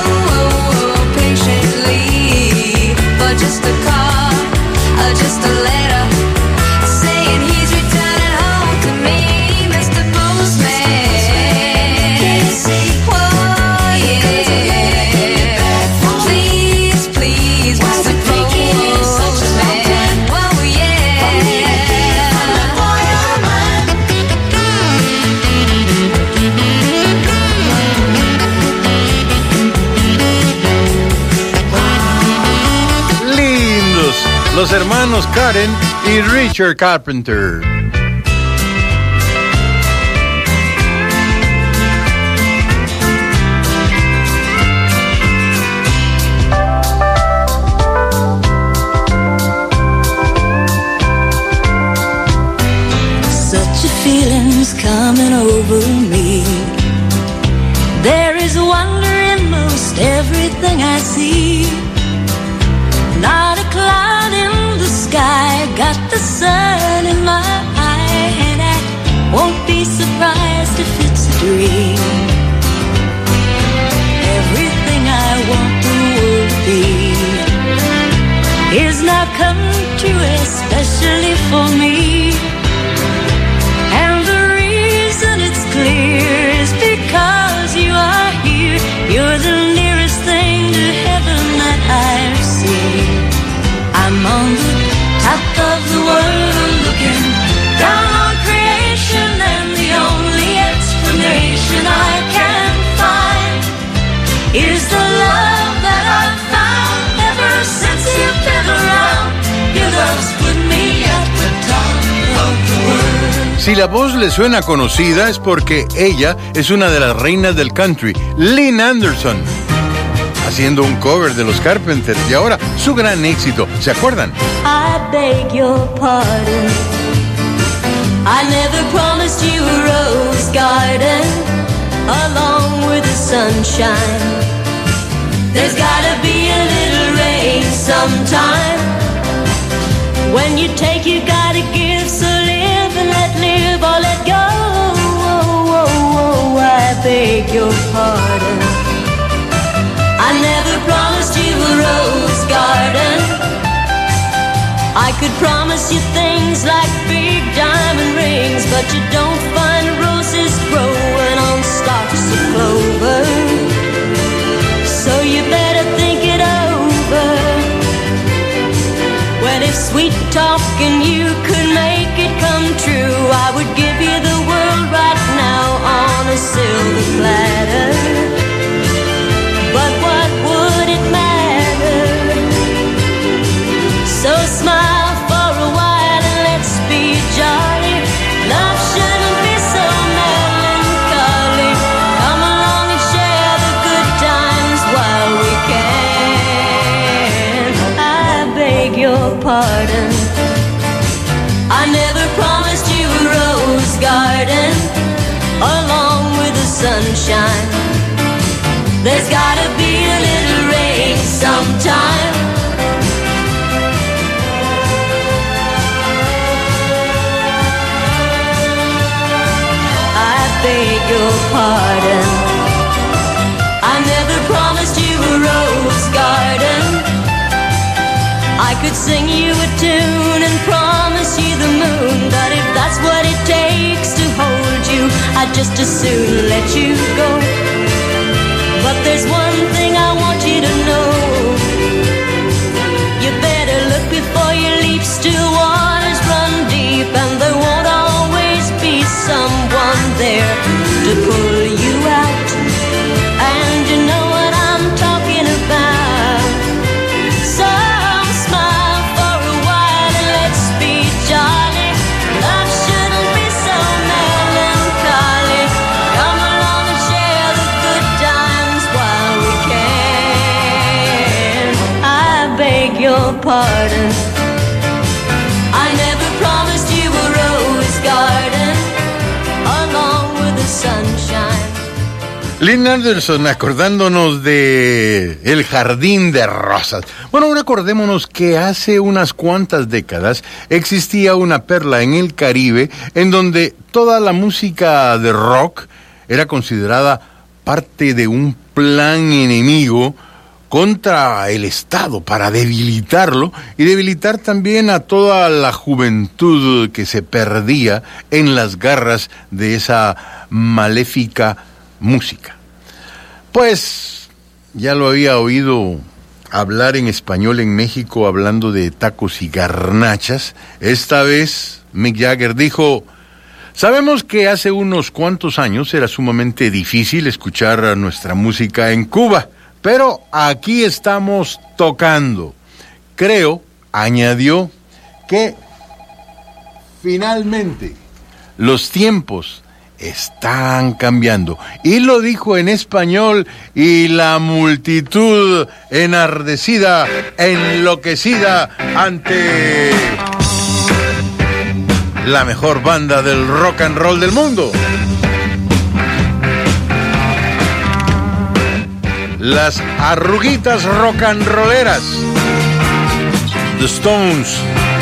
patiently for just a call, or just a letter saying he's returning home to me, mister Postman. Can you see? Whoa, yeah. Please, please, mister Postman. Whoa, yeah. Lindos, los hermanos Karen y Richard Carpenter. Such a feeling's coming over me. There is wonder in most everything I see. Not a cloud in the sky, got the sun in my eye, and I won't be surprised if it's a dream. Everything I want the world to be is now come true, especially for me. And the reason it's clear is because you are here. You're the nearest thing to heaven that I've seen. I'm on the top of the world looking down on creation, and the only explanation I can find is the love that I've found ever since you've been around. Your love's put me at the top of the world. Si la voz le suena conocida es porque ella es una de las reinas del country, Lynn Anderson, haciendo un cover de los Carpenters, y ahora su gran éxito, ¿se acuerdan? I beg your pardon, I never promised you a rose garden along with the sunshine. There's gotta be a little rain sometime. When you take, you gotta give, so live and let live or let go. Oh, oh, oh, I beg your pardon, I never promised you a rose garden. I could promise you things like big diamond rings, but you don't find roses growing on stalks of clover. So you better think it over. Well, if sweet talking you could make it come true, I would give you the world right now on a silver platter. But what would it matter? So smile for a while and let's be jolly. Love shouldn't be so melancholy. Come along and share the good times while we can. I beg your pardon, I never promised you a rose garden along with the sunshine. There's gotta be a little rain sometime. I beg your pardon, I never promised you a rose garden. I could sing you a tune and promise you the moon, but if that's what it takes to hold you, I'd just as soon let you go. But there's one thing I want you to know, you better look before you leap. Still waters run deep, and there won't always be someone there to pull you your pardon. I never promised you a rose garden along with the sunshine. Lynn Anderson, acordándonos de El Jardín de Rosas. Bueno, ahora acordémonos que hace unas cuantas décadas existía una perla en el Caribe en donde toda la música de rock era considerada parte de un plan enemigo contra el Estado para debilitarlo y debilitar también a toda la juventud que se perdía en las garras de esa maléfica música. Pues ya lo había oído hablar en español en México hablando de tacos y garnachas. Esta vez Mick Jagger dijo: sabemos que hace unos cuantos años era sumamente difícil escuchar nuestra música en Cuba, pero aquí estamos tocando. Creo, añadió, que finalmente los tiempos están cambiando. Y lo dijo en español y la multitud enardecida, enloquecida ante la mejor banda del rock and roll del mundo. Las arruguitas rock and rolleras, The Stones.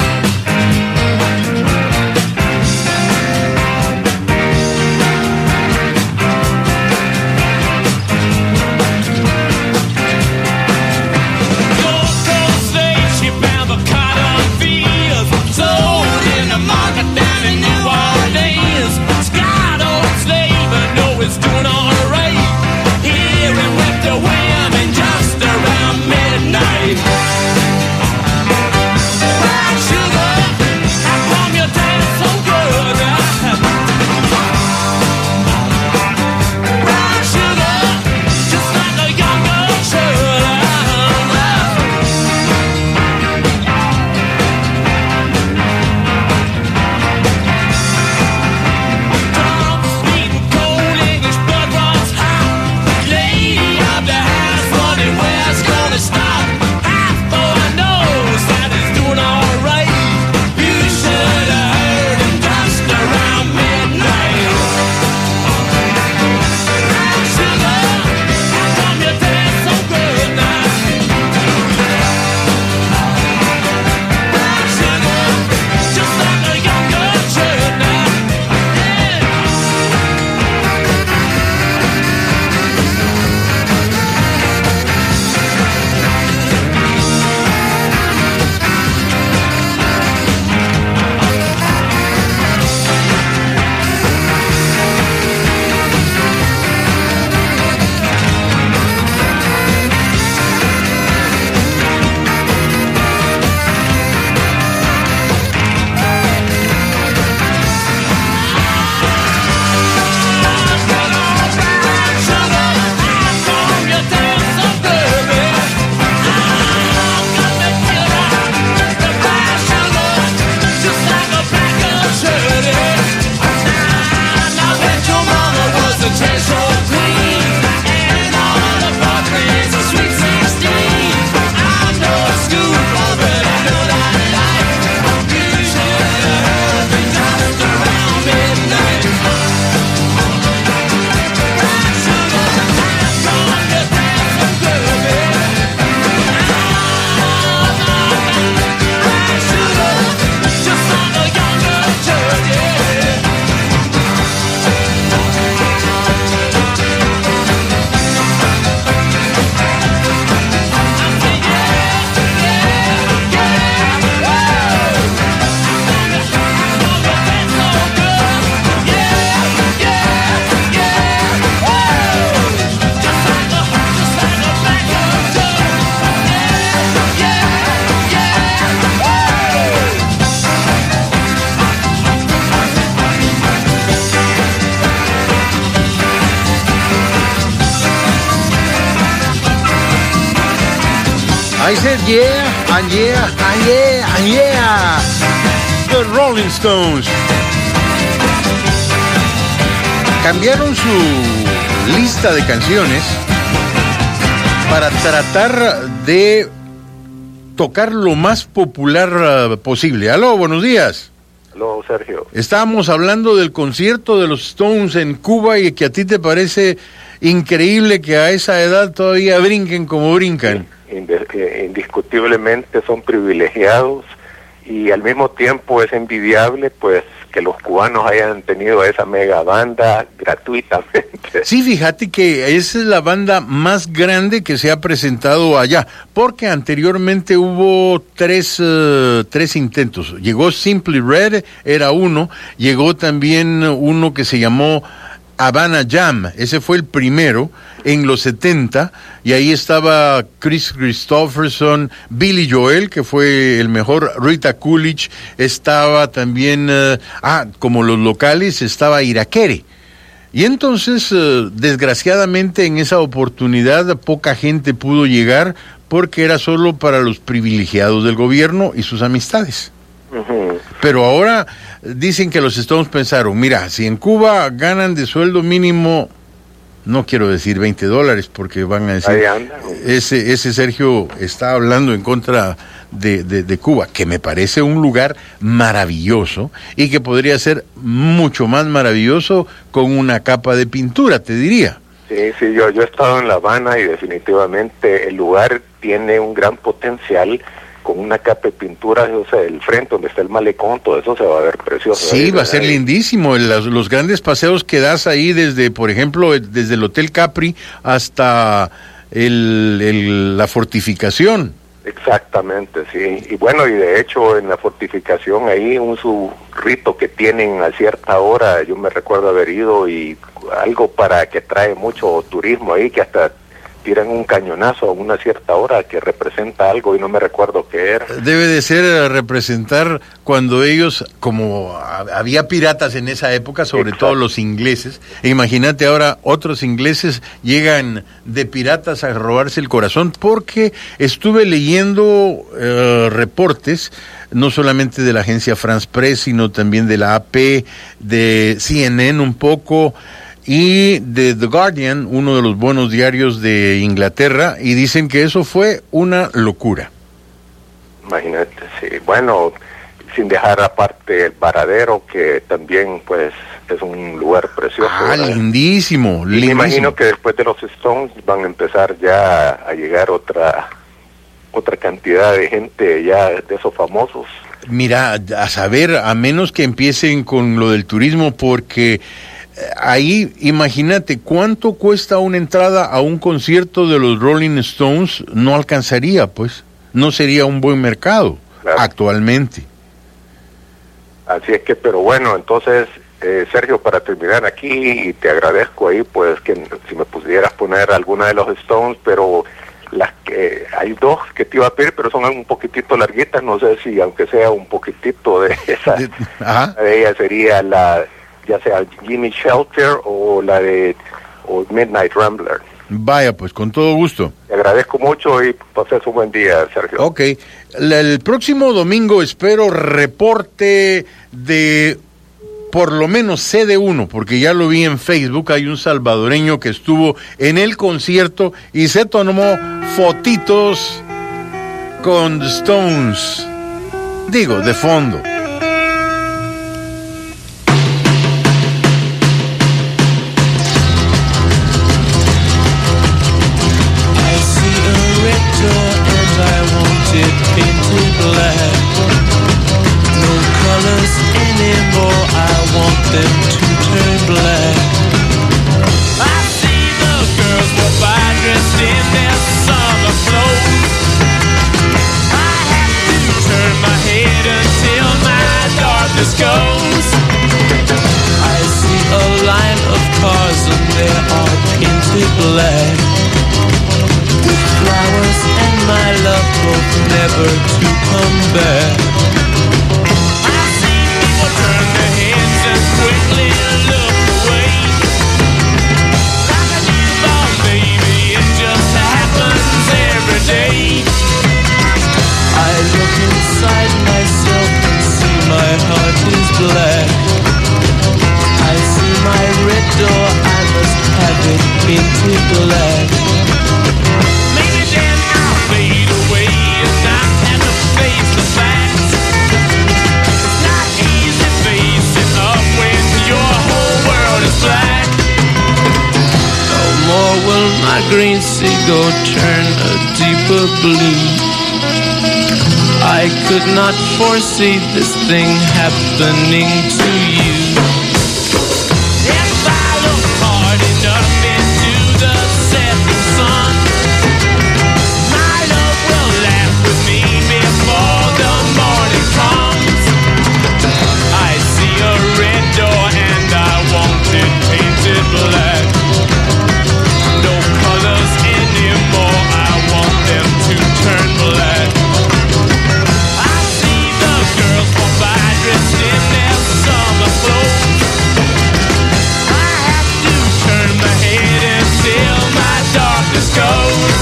I said yeah, and yeah, and yeah, and yeah. The Rolling Stones. Cambiaron su lista de canciones para tratar de tocar lo más popular uh, posible. Aló, buenos días. Aló, Sergio. Estábamos hablando del concierto de los Stones en Cuba y que a ti te parece increíble que a esa edad todavía brinquen como brincan. Indiscutiblemente son privilegiados y al mismo tiempo es envidiable pues que los cubanos hayan tenido esa mega banda gratuitamente. Sí, fíjate que esa es la banda más grande que se ha presentado allá, porque anteriormente hubo tres, uh, tres intentos. Llegó Simply Red, era uno, llegó también uno que se llamó Havana Jam, ese fue el primero en los setenta, y ahí estaba Chris Christopherson, Billy Joel, que fue el mejor, Rita Coolidge, estaba también, uh, ah, como los locales, estaba Irakere. Y entonces, uh, desgraciadamente, en esa oportunidad, poca gente pudo llegar porque era solo para los privilegiados del gobierno y sus amistades. Uh-huh. Pero ahora dicen que los Stones pensaron, mira, si en Cuba ganan de sueldo mínimo, no quiero decir veinte dólares porque van a decir, ese, ese Sergio está hablando en contra de, de, de Cuba, que me parece un lugar maravilloso y que podría ser mucho más maravilloso con una capa de pintura, te diría. Sí, sí, yo, yo he estado en La Habana y definitivamente el lugar tiene un gran potencial. Con una capa de pintura, o sea, el frente donde está el malecón, todo eso se va a ver precioso. Sí, ahí, va a ser ahí lindísimo. Los, los grandes paseos que das ahí desde, por ejemplo, desde el Hotel Capri hasta el, el, la fortificación. Exactamente, sí. Y bueno, y de hecho en la fortificación ahí un su rito que tienen a cierta hora, yo me recuerdo haber ido y algo para que trae mucho turismo ahí, que hasta tiran un cañonazo a una cierta hora que representa algo y no me recuerdo qué era. Debe de ser representar cuando ellos, como había piratas en esa época, sobre Exacto. todo los ingleses, e imagínate ahora otros ingleses llegan de piratas a robarse el corazón, porque estuve leyendo uh, reportes, no solamente de la agencia France Press, sino también de la A P, de C N N un poco, y de The Guardian, uno de los buenos diarios de Inglaterra, y dicen que eso fue una locura. Imagínate, sí. Bueno, sin dejar aparte el Varadero, que también, pues, es un lugar precioso. Ah, ¿verdad? lindísimo, y lindísimo. me imagino que después de los Stones van a empezar ya a llegar otra, otra cantidad de gente ya de esos famosos. Mira, a saber, a menos que empiecen con lo del turismo, porque ahí, imagínate, ¿cuánto cuesta una entrada a un concierto de los Rolling Stones? No alcanzaría, pues. No sería un buen mercado, claro, actualmente. Así es que, pero bueno, entonces, eh, Sergio, para terminar aquí, y te agradezco ahí, pues, que si me pudieras poner alguna de los Stones, pero las que hay dos que te iba a pedir, pero son un poquitito larguitas, no sé si, aunque sea un poquitito de esa, de, ajá. de ella sería la... ya sea Jimmy Shelter o la de o Midnight Rambler. Vaya, pues con todo gusto. Te agradezco mucho y pases un buen día, Sergio. Ok, la, el próximo domingo espero reporte de por lo menos C D uno, porque ya lo vi en Facebook, hay un salvadoreño que estuvo en el concierto y se tomó fotitos con The Stones, digo, de fondo. Maybe then I'll fade away and not have green seagull turn a deeper blue. I could not foresee this thing happening to you. If I look hard enough into the setting sun, my love will laugh with me before the morning comes. I see a red door and I want it painted black. No colors anymore, I want them to turn black. I see the girls walk by dressed in their summer clothes. I have to turn my head until my darkness goes.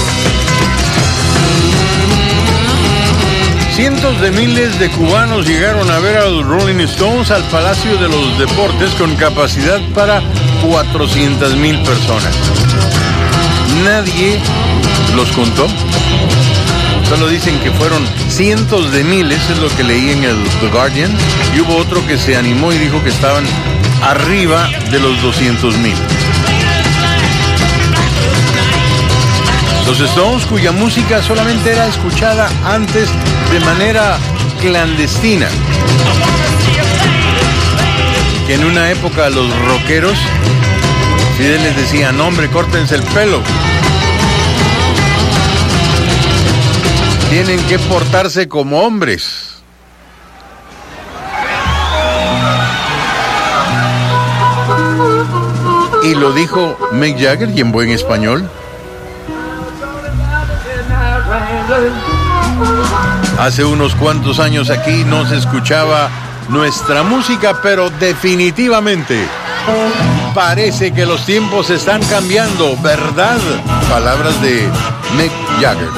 Cientos de miles de cubanos llegaron a ver a los Rolling Stones al Palacio de los Deportes con capacidad para cuatrocientas mil personas. Nadie los contó. Solo dicen que fueron cientos de miles, es lo que leí en el The Guardian, y hubo otro que se animó y dijo que estaban arriba de los doscientos mil. Los Stones, cuya música solamente era escuchada antes de manera clandestina, que en una época los rockeros, Fidel les decía, no hombre, córtense el pelo, tienen que portarse como hombres. Y lo dijo Mick Jagger, y en buen español. Hace unos cuantos años aquí no se escuchaba nuestra música, pero definitivamente parece que los tiempos están cambiando, ¿verdad? Palabras de Mick Jagger.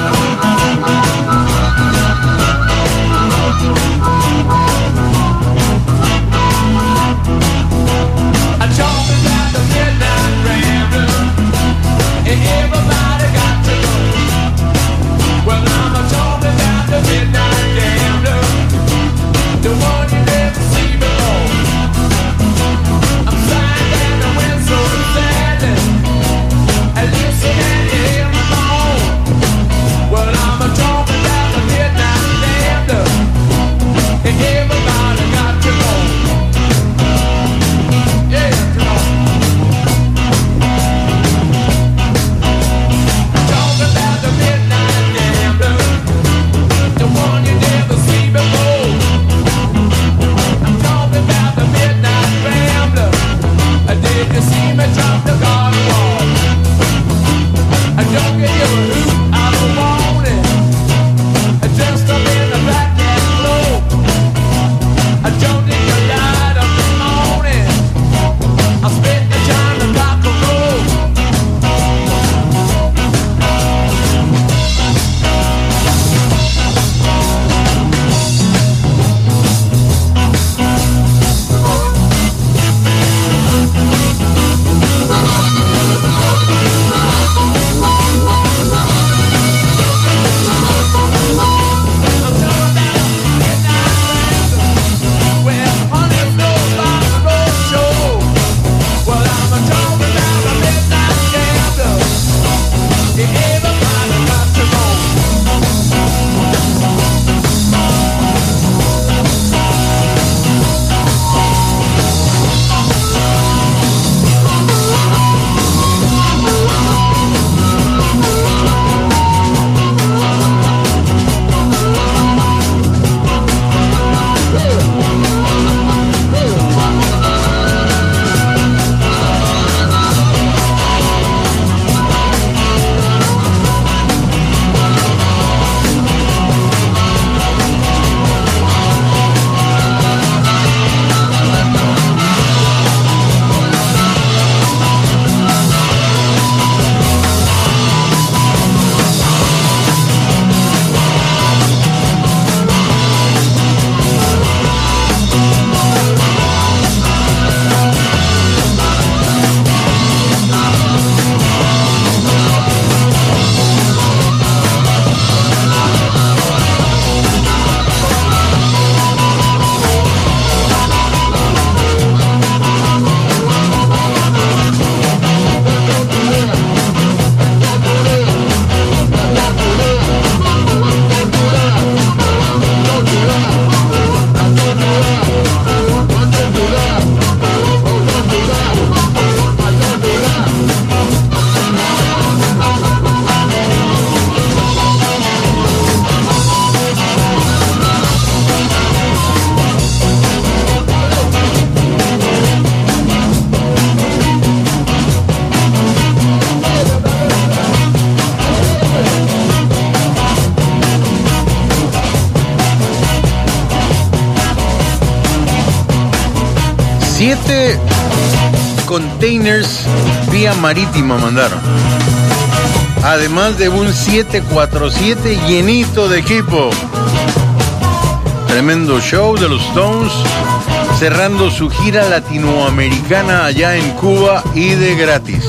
Siete containers vía marítima mandaron. Además de un siete cuatro siete llenito de equipo. Tremendo show de los Stones, cerrando su gira latinoamericana allá en Cuba y de gratis.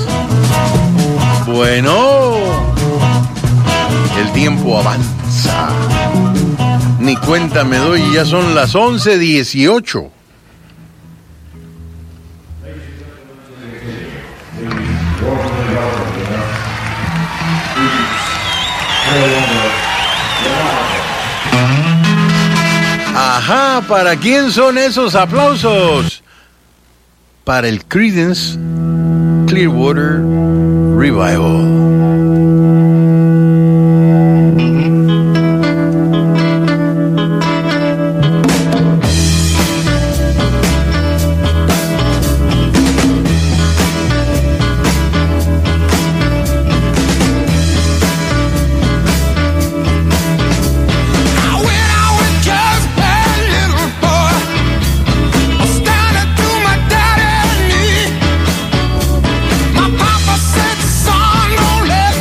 Bueno, el tiempo avanza. Ni cuenta me doy, ya son las once dieciocho. Ajá, ¿para quién son esos aplausos? Para el Creedence Clearwater Revival. Son, don't let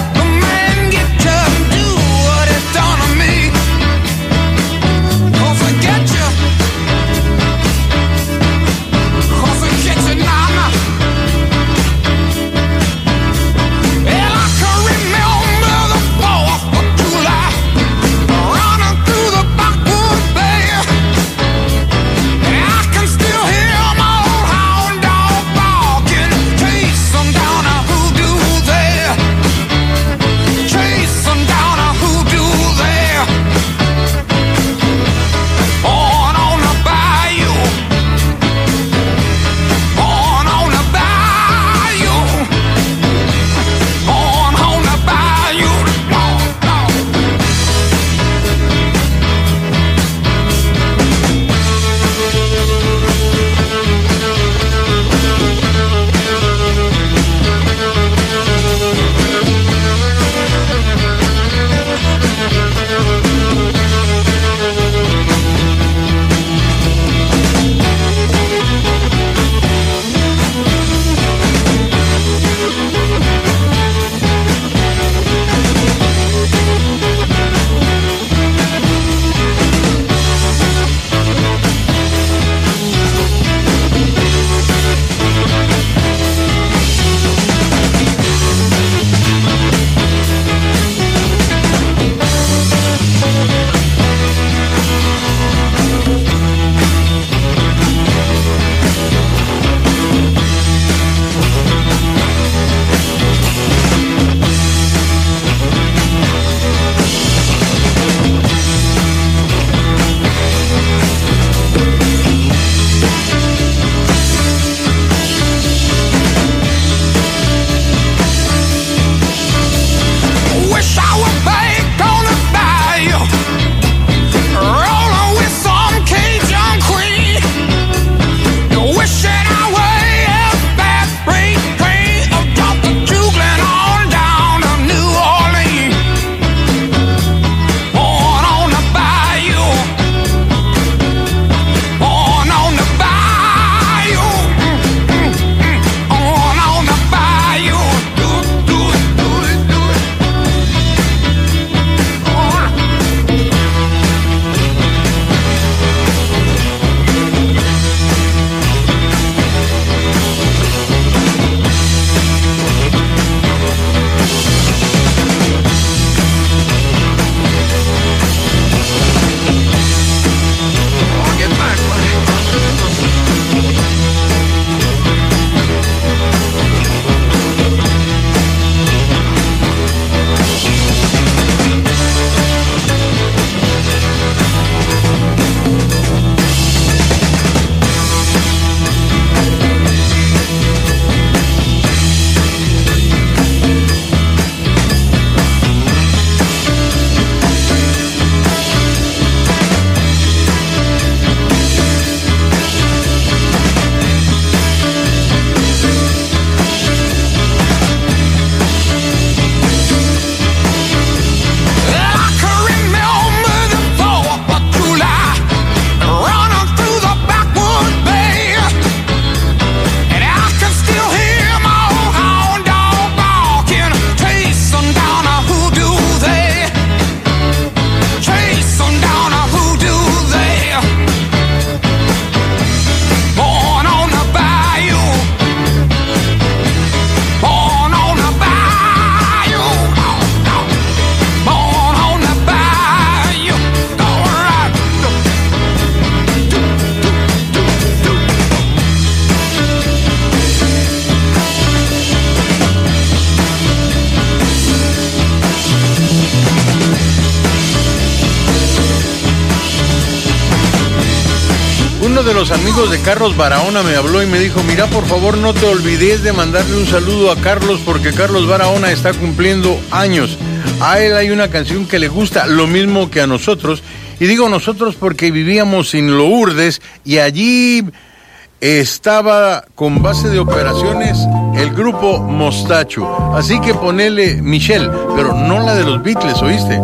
de los amigos de Carlos Barahona me habló y me dijo, mira, por favor, no te olvides de mandarle un saludo a Carlos porque Carlos Barahona está cumpliendo años. A él hay una canción que le gusta, lo mismo que a nosotros. Y digo nosotros porque vivíamos en Lourdes y allí estaba con base de operaciones el grupo Mostacho. Así que ponele Michelle, pero no la de los Beatles, ¿oíste?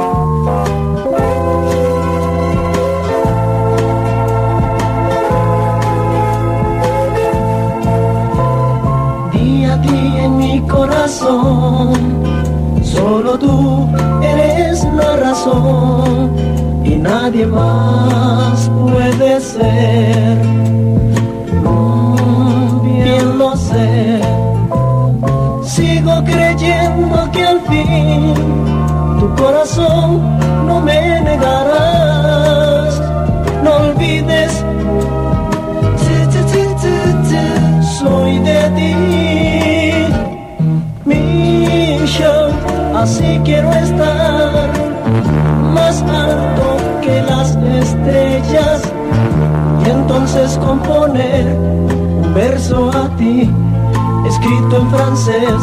Corazón, solo tú eres la razón y nadie más puede ser. Mm, bien lo sé, sigo creyendo que al fin tu corazón no me negarás. No olvides, soy de ti. Así quiero estar más alto que las estrellas y entonces componer un verso a ti escrito en francés.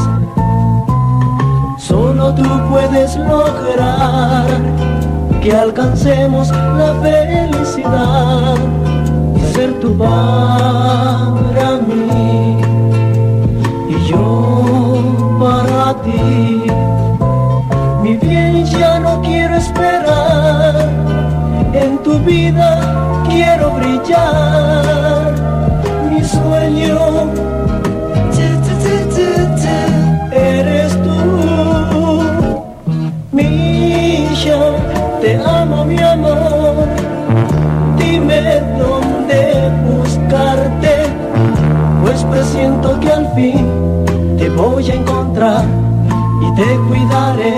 Solo tú puedes lograr que alcancemos la felicidad de ser tú para mí y yo para ti. Mi bien, ya no quiero esperar, en tu vida quiero brillar. Mi sueño eres tú. Misha, te amo mi amor, dime dónde buscarte, pues presiento que al fin te voy a encontrar y te cuidaré.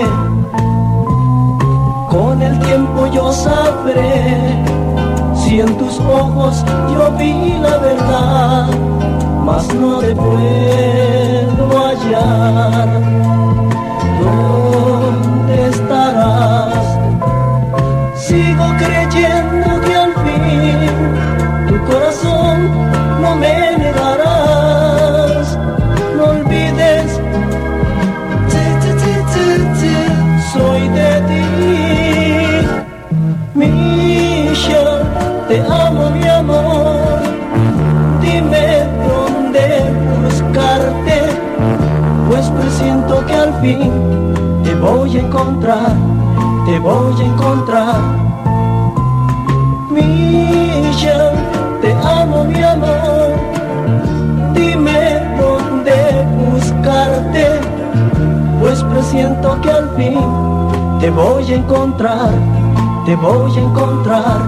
Con el tiempo yo sabré si en tus ojos yo vi la verdad, mas no te puedo hallar. ¿Dónde estarás? Sigo creyendo que al fin tu corazón no me negarás. No olvides, soy de ti. Misha, te amo mi amor, dime dónde buscarte, pues presiento que al fin te voy a encontrar, te voy a encontrar. Misha, te amo mi amor, dime dónde buscarte, pues presiento que al fin te voy a encontrar, te voy a encontrar.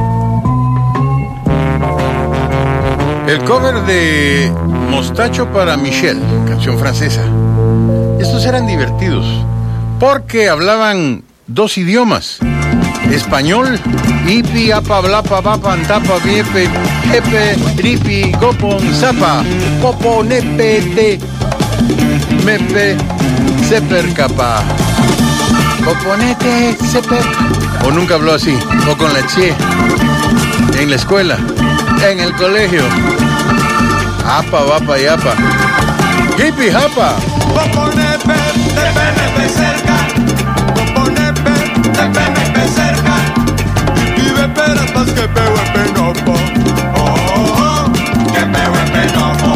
El cover de Mostacho para Michelle, canción francesa. Estos eran divertidos porque hablaban dos idiomas, español, ipi, apa, blapa, bapa, antapa, viepe, epe, ripi, gopon, zapa, popo, nepe, te, mepe, seper, capa. Poponete, seper. O nunca habló así, o con la che, en la escuela, en el colegio. Apa, bapa y apa. Hippie, japa. Poponepe, tepe, nepe, cerca. Poponepe, tepe, nepe, cerca. Y vive peratas que peo en penopo. Oh, oh, oh, que peo en penopo.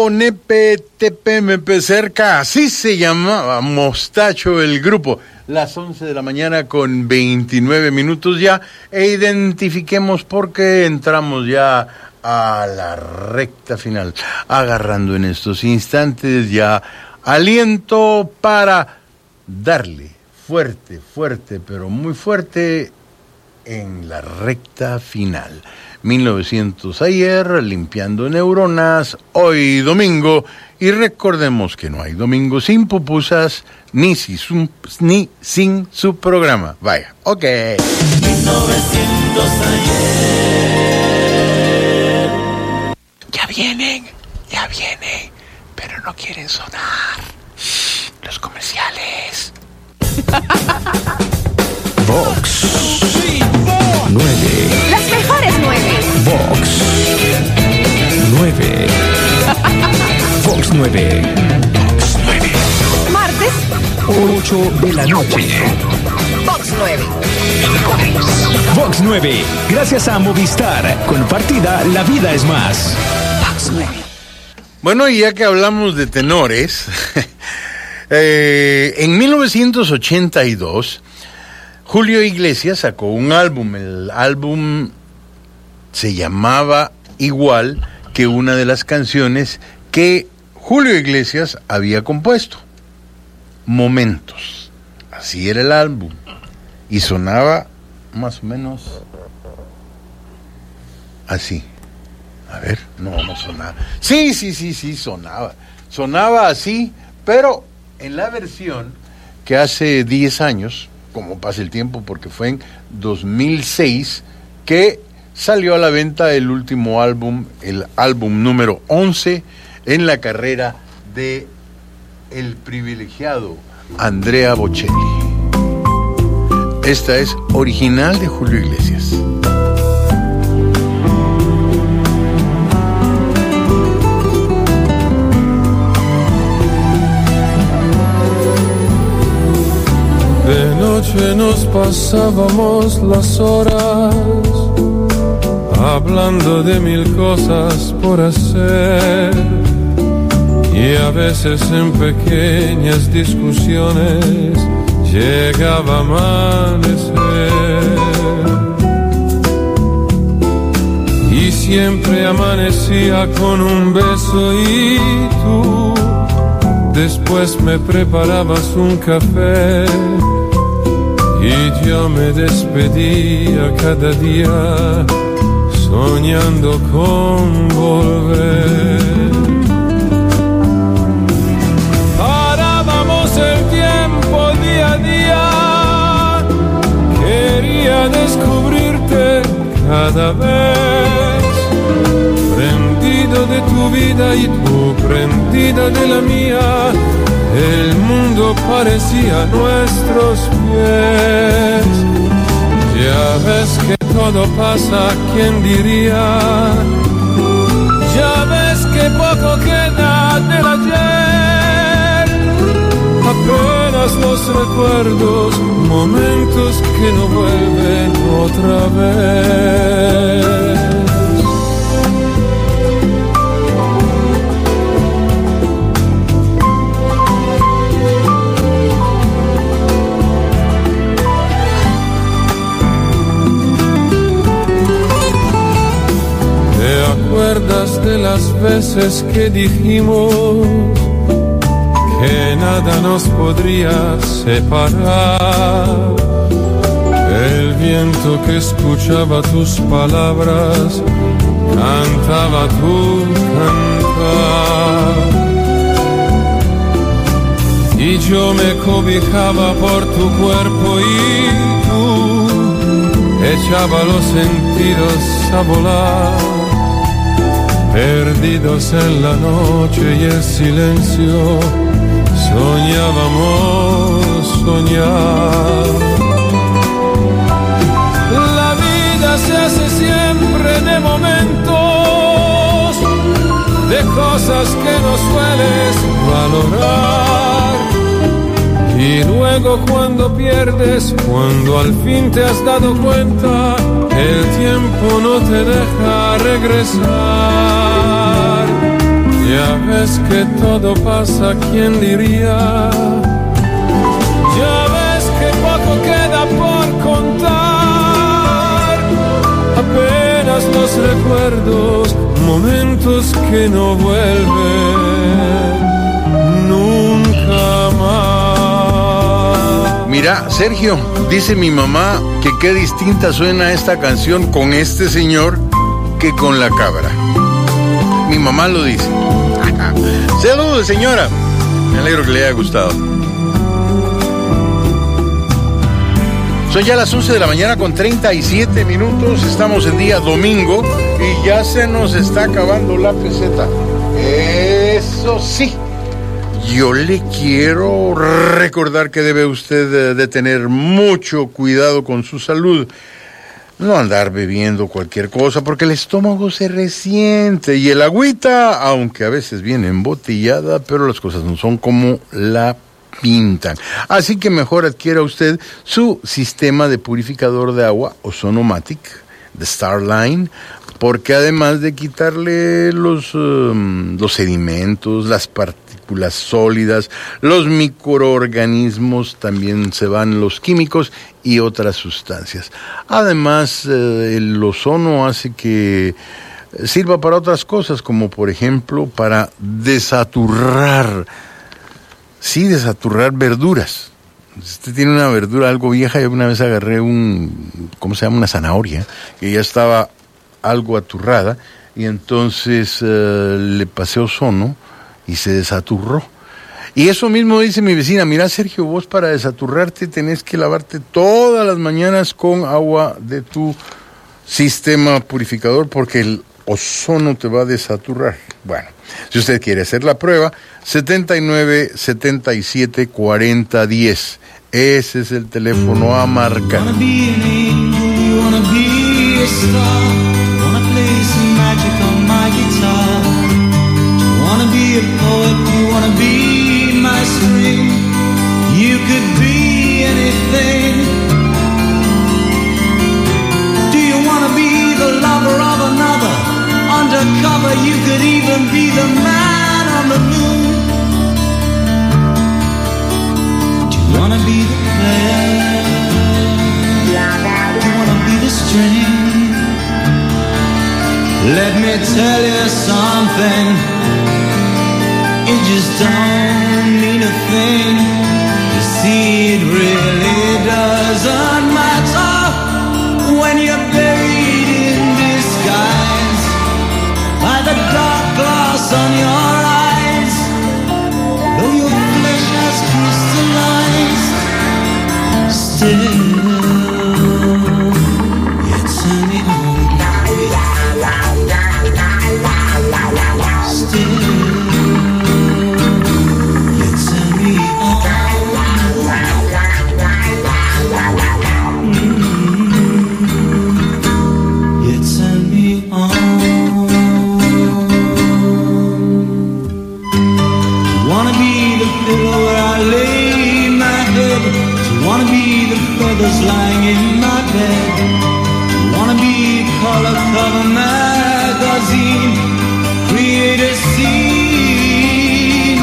Toponepe Tepemepe cerca, así se llamaba Mostacho el grupo. Las once de la mañana con veintinueve minutos ya, e identifiquemos porque entramos ya a la recta final, agarrando en estos instantes ya aliento para darle fuerte, fuerte, pero muy fuerte en la recta final. mil novecientos ayer, limpiando neuronas, hoy domingo, y recordemos que no hay domingo sin pupusas, ni, si su, ni sin su programa. Vaya, ok. mil novecientos ayer. Ya vienen, ya vienen, pero no quieren sonar. Shh, los comerciales. Vox nueve. Las mejores nueve. Vox nueve. Vox nueve. Vox nueve. Martes. ocho de la noche. Vox nueve. Vox nueve. Gracias a Movistar. Con partida, la vida es más. Vox nueve. Bueno, y ya que hablamos de tenores, eh, en mil novecientos ochenta y dos, Julio Iglesias sacó un álbum. El álbum se llamaba igual que una de las canciones que Julio Iglesias había compuesto. Momentos. Así era el álbum. Y sonaba más o menos así. A ver, no, no sonaba. Sí, sí, sí, sí, sonaba. Sonaba así, pero en la versión que hace diez años, como pasa el tiempo, porque fue en dos mil seis que salió a la venta el último álbum, el álbum número once en la carrera de el privilegiado Andrea Bocelli. Esta es original de Julio Iglesias. De noche nos pasábamos las horas hablando de mil cosas por hacer, y a veces en pequeñas discusiones llegaba a amanecer, y siempre amanecía con un beso y tú después me preparabas un café y yo me despedía cada día soñando con volver. Parábamos el tiempo día a día, quería descubrirte cada vez, prendido de tu vida y tú prendida de la mía, el mundo parecía a nuestros pies. Ya ves que todo pasa, ¿quién diría? Ya ves que poco queda del ayer, apenas los recuerdos, momentos que no vuelven otra vez. ¿Recuerdas de las veces que dijimos que nada nos podría separar? El viento que escuchaba tus palabras cantaba tu cantar, y yo me cobijaba por tu cuerpo y tú echaba los sentidos a volar, perdidos en la noche y el silencio, soñábamos soñar. La vida se hace siempre de momentos, de cosas que no sueles valorar, y luego cuando pierdes, cuando al fin te has dado cuenta, el tiempo no te deja regresar. Ya ves que todo pasa, ¿quién diría? Ya ves que poco queda por contar. Apenas los recuerdos, momentos que no vuelven nunca más. Mira, Sergio, dice mi mamá que qué distinta suena esta canción con este señor que con la cabra. Mi mamá lo dice. Saludos, señora. Me alegro que le haya gustado. Son ya las once de la mañana con treinta y siete minutos. Estamos en día domingo y ya se nos está acabando la peseta. Eso sí. Yo le quiero recordar que debe usted de, de tener mucho cuidado con su salud. No andar bebiendo cualquier cosa porque el estómago se resiente y el agüita, aunque a veces viene embotellada, pero las cosas no son como la pintan. Así que mejor adquiera usted su sistema de purificador de agua Ozonomatic de Starline, porque además de quitarle los, um, los sedimentos, las partículas sólidas, los microorganismos, también se van los químicos y otras sustancias. Además, eh, el ozono hace que sirva para otras cosas, como por ejemplo para desaturrar, sí, desaturrar verduras. Usted tiene una verdura algo vieja, yo una vez agarré un, ¿cómo se llama? Una zanahoria, que ya estaba algo aturrada, y entonces eh, le pasé ozono y se desaturró. Y eso mismo dice mi vecina: mira, Sergio, vos para desaturrarte tenés que lavarte todas las mañanas con agua de tu sistema purificador porque el ozono te va a desaturrar. Bueno, si usted quiere hacer la prueba, setenta y nueve, setenta y siete, cuarenta, diez. Ese es el teléfono a marcar. Wanna be a poet, you wanna be my spring. You could be anything. Do you wanna be the lover of another? Undercover, you could even be the man on the moon. Do you wanna be the player? Do you wanna be the string? Let me tell you something. It just don't mean a thing. You see, it really doesn't matter when you're buried in disguise by the dark glass on your eyes. Though your flesh has crystallized, still you turn me on. Still feathers lying in my bed. Wanna be a color cover magazine, create a scene.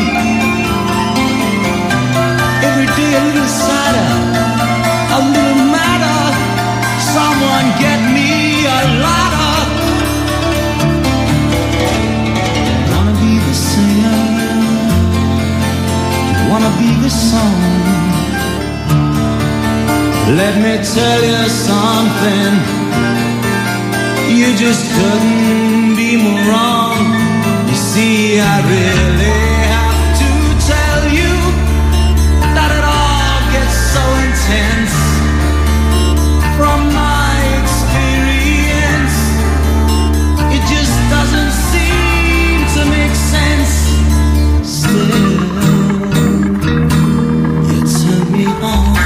Every day a little sadder, a little madder. Someone get me a ladder. Wanna be the singer, wanna be the song. Let me tell you something, you just couldn't be more wrong. You see, I really have to tell you that it all gets so intense. From my experience, it just doesn't seem to make sense. Still, you turn me on.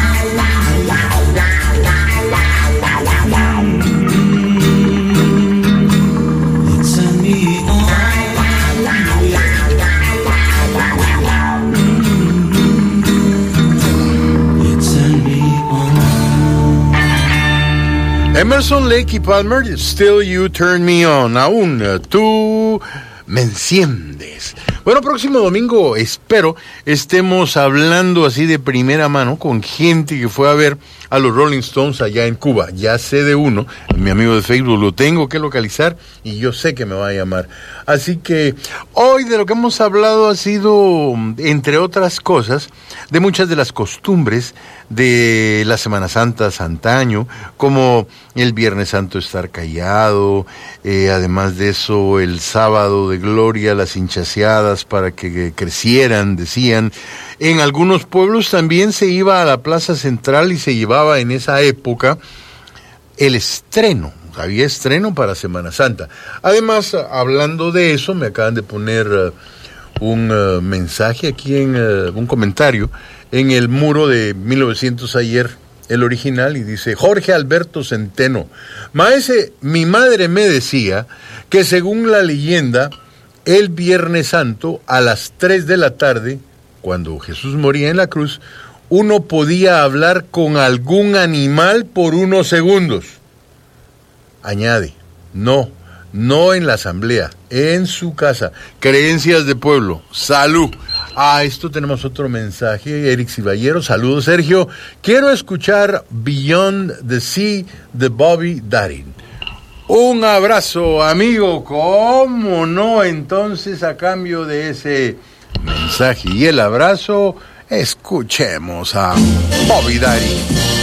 Emerson, Lake y Palmer, Still You Turn Me On. Aún uh, tú me enciendes. Bueno, próximo domingo espero estemos hablando así de primera mano con gente que fue a ver a los Rolling Stones allá en Cuba. Ya sé de uno, mi amigo de Facebook, lo tengo que localizar y yo sé que me va a llamar. Así que hoy de lo que hemos hablado ha sido, entre otras cosas, de muchas de las costumbres de la Semana Santa antaño, como el Viernes Santo estar callado, eh, además de eso el sábado de gloria, las hinchaseadas para que, que crecieran, decían. En algunos pueblos también se iba a la plaza central y se llevaba en esa época el estreno. Había estreno para Semana Santa. Además, hablando de eso, me acaban de poner uh, un uh, mensaje aquí en uh, un comentario en el muro de mil novecientos ayer, el original, y dice: Jorge Alberto Centeno, maese, mi madre me decía que según la leyenda, el Viernes Santo a las tres de la tarde, cuando Jesús moría en la cruz, uno podía hablar con algún animal por unos segundos. Añade, no, no en la asamblea, en su casa. Creencias de pueblo. Salud. A esto tenemos otro mensaje, Eric Ciballero. Saludos, Sergio. Quiero escuchar Beyond the Sea de Bobby Darin. Un abrazo, amigo. ¿Cómo no? Entonces, a cambio de ese mensaje y el abrazo, escuchemos a Bobby Darin.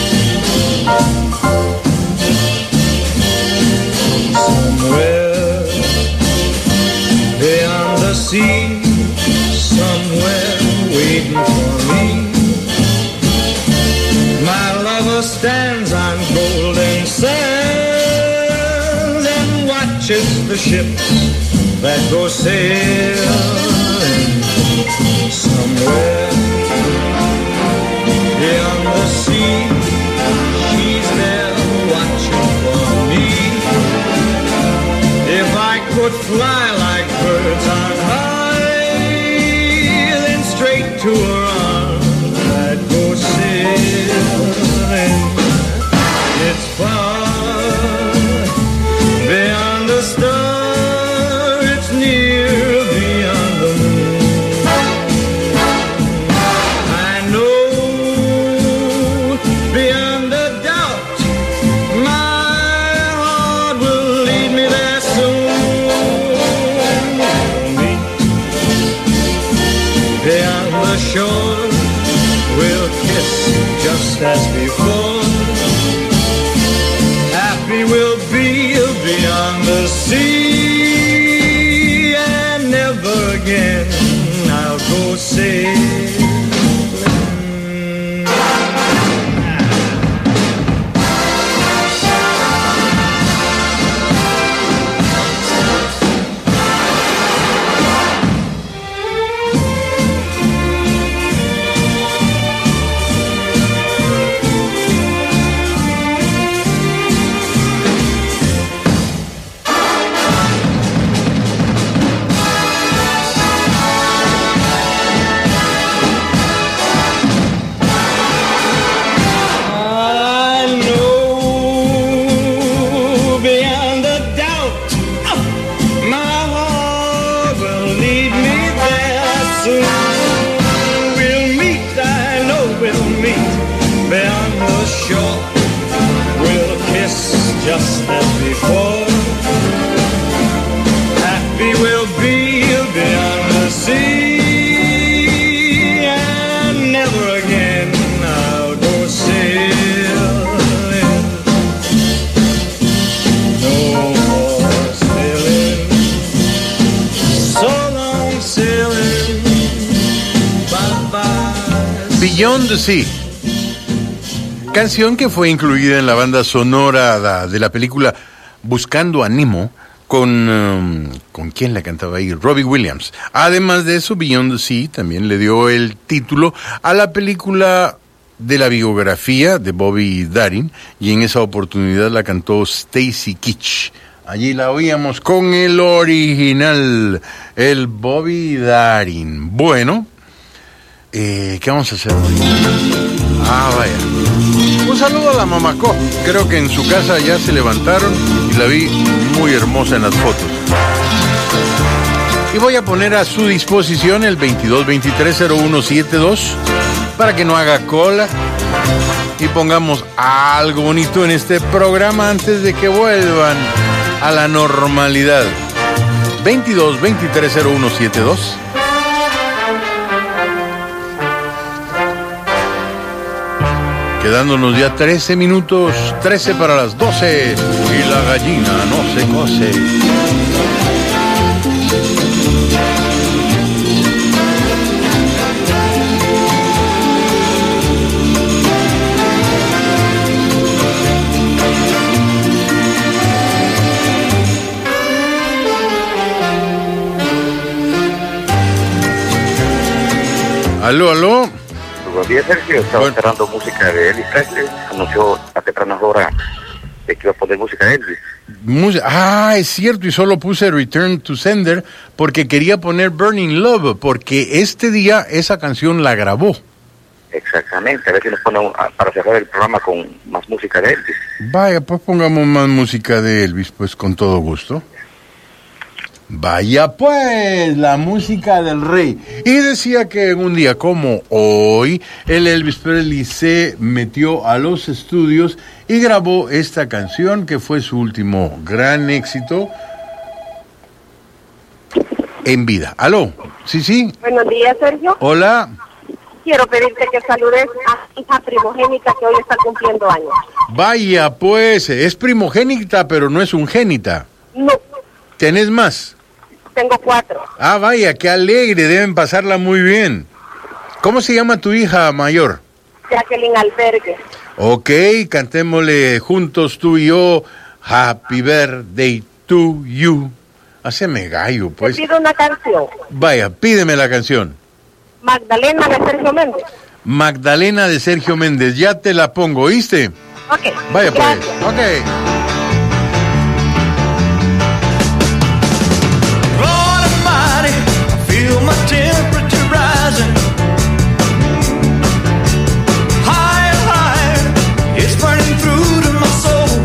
Somewhere beyond the sea, somewhere waiting for me, my lover stands on golden sands and watches the ships that go sailing. Somewhere beyond the sea, she's there watching for me. If I could fly like birds on high, then straight to her arms I'd go sailing. It's far beyond the star, it's near beyond the moon. I know beyond a doubt my heart will lead me there soon. Beyond the shore, we'll kiss just as before. Happy we'll be beyond the sea, and never again I'll go sailing. Just as before, happy we'll be beyond the sea, and never again I'll go sailing. No more sailing, so long sailing, bye bye. Beyond the Sea. Canción que fue incluida en la banda sonora de la película Buscando a Nemo, con, um, ¿con quién la cantaba ahí? Robbie Williams. Además de eso, Beyond the Sea también le dio el título a la película de la biografía de Bobby Darin, y en esa oportunidad la cantó Stacy Keach. Allí la oíamos con el original, el Bobby Darin. Bueno, eh, ¿qué vamos a hacer hoy? Ah, vaya. Un saludo a la mamacó. Creo que en su casa ya se levantaron y la vi muy hermosa en las fotos. Y voy a poner a su disposición el veintidós veintitrés cero uno setenta y dos para que no haga cola y pongamos algo bonito en este programa antes de que vuelvan a la normalidad. veintidós veintitrés cero uno setenta y dos. Quedándonos ya trece minutos, trece para las doce, y la gallina no se cose. Aló, aló. Buenos días, Sergio. Estaba bueno. cerrando música de Elvis Presley. Anunció a tempranas horas de que iba a poner música de Elvis. Mus- ah, es cierto, y solo puse Return to Sender porque quería poner Burning Love, porque este día esa canción la grabó. Exactamente, a ver si nos pone un, para cerrar el programa con más música de Elvis. Vaya, pues pongamos más música de Elvis, pues con todo gusto. Vaya pues, la música del rey. Y decía que en un día como hoy, el Elvis Presley se metió a los estudios y grabó esta canción que fue su último gran éxito en vida. Aló, sí, sí. Buenos días, Sergio. Hola. Quiero pedirte que saludes a mi hija primogénita que hoy está cumpliendo años. Vaya pues, es primogénita pero no es ungénita. No. ¿Tenés más? Tengo cuatro. Ah, vaya, qué alegre, deben pasarla muy bien. ¿Cómo se llama tu hija mayor? Jacqueline Albergue. Ok, cantémosle juntos tú y yo, Happy Birthday to you. Haceme gallo, pues. Te pido una canción. Vaya, pídeme la canción. Magdalena de Sergio Méndez. Magdalena de Sergio Méndez, ya te la pongo, ¿oíste? Ok. Vaya gracias. pues, ok. Feel my temperature rising higher, higher. It's burning through to my soul.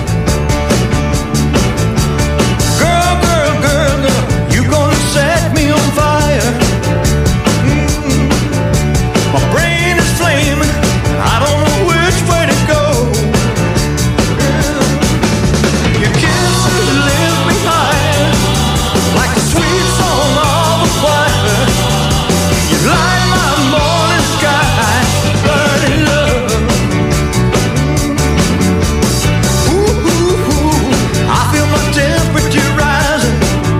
Girl, girl, girl, girl, you gonna set me on fire. Mm-hmm. My brain is flaming, I don't know which way to go. Yeah. Your kisses lift me higher like a sweet song of a choir. You light my morning sky, burning love. Ooh, ooh, ooh, I feel my temperature rising.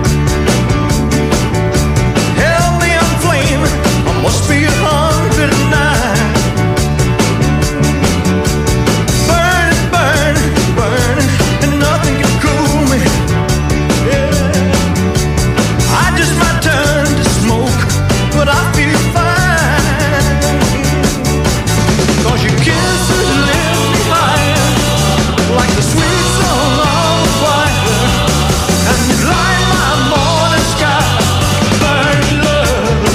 Help me, I'm flaming, I must be a hundred and nine. Burning, burning, burning, and nothing can cool me. Yeah. I just might turn to smoke, but I feel fine. Cause your kisses lift me higher like the sweet song of a choir. And you light my morning sky, burning love.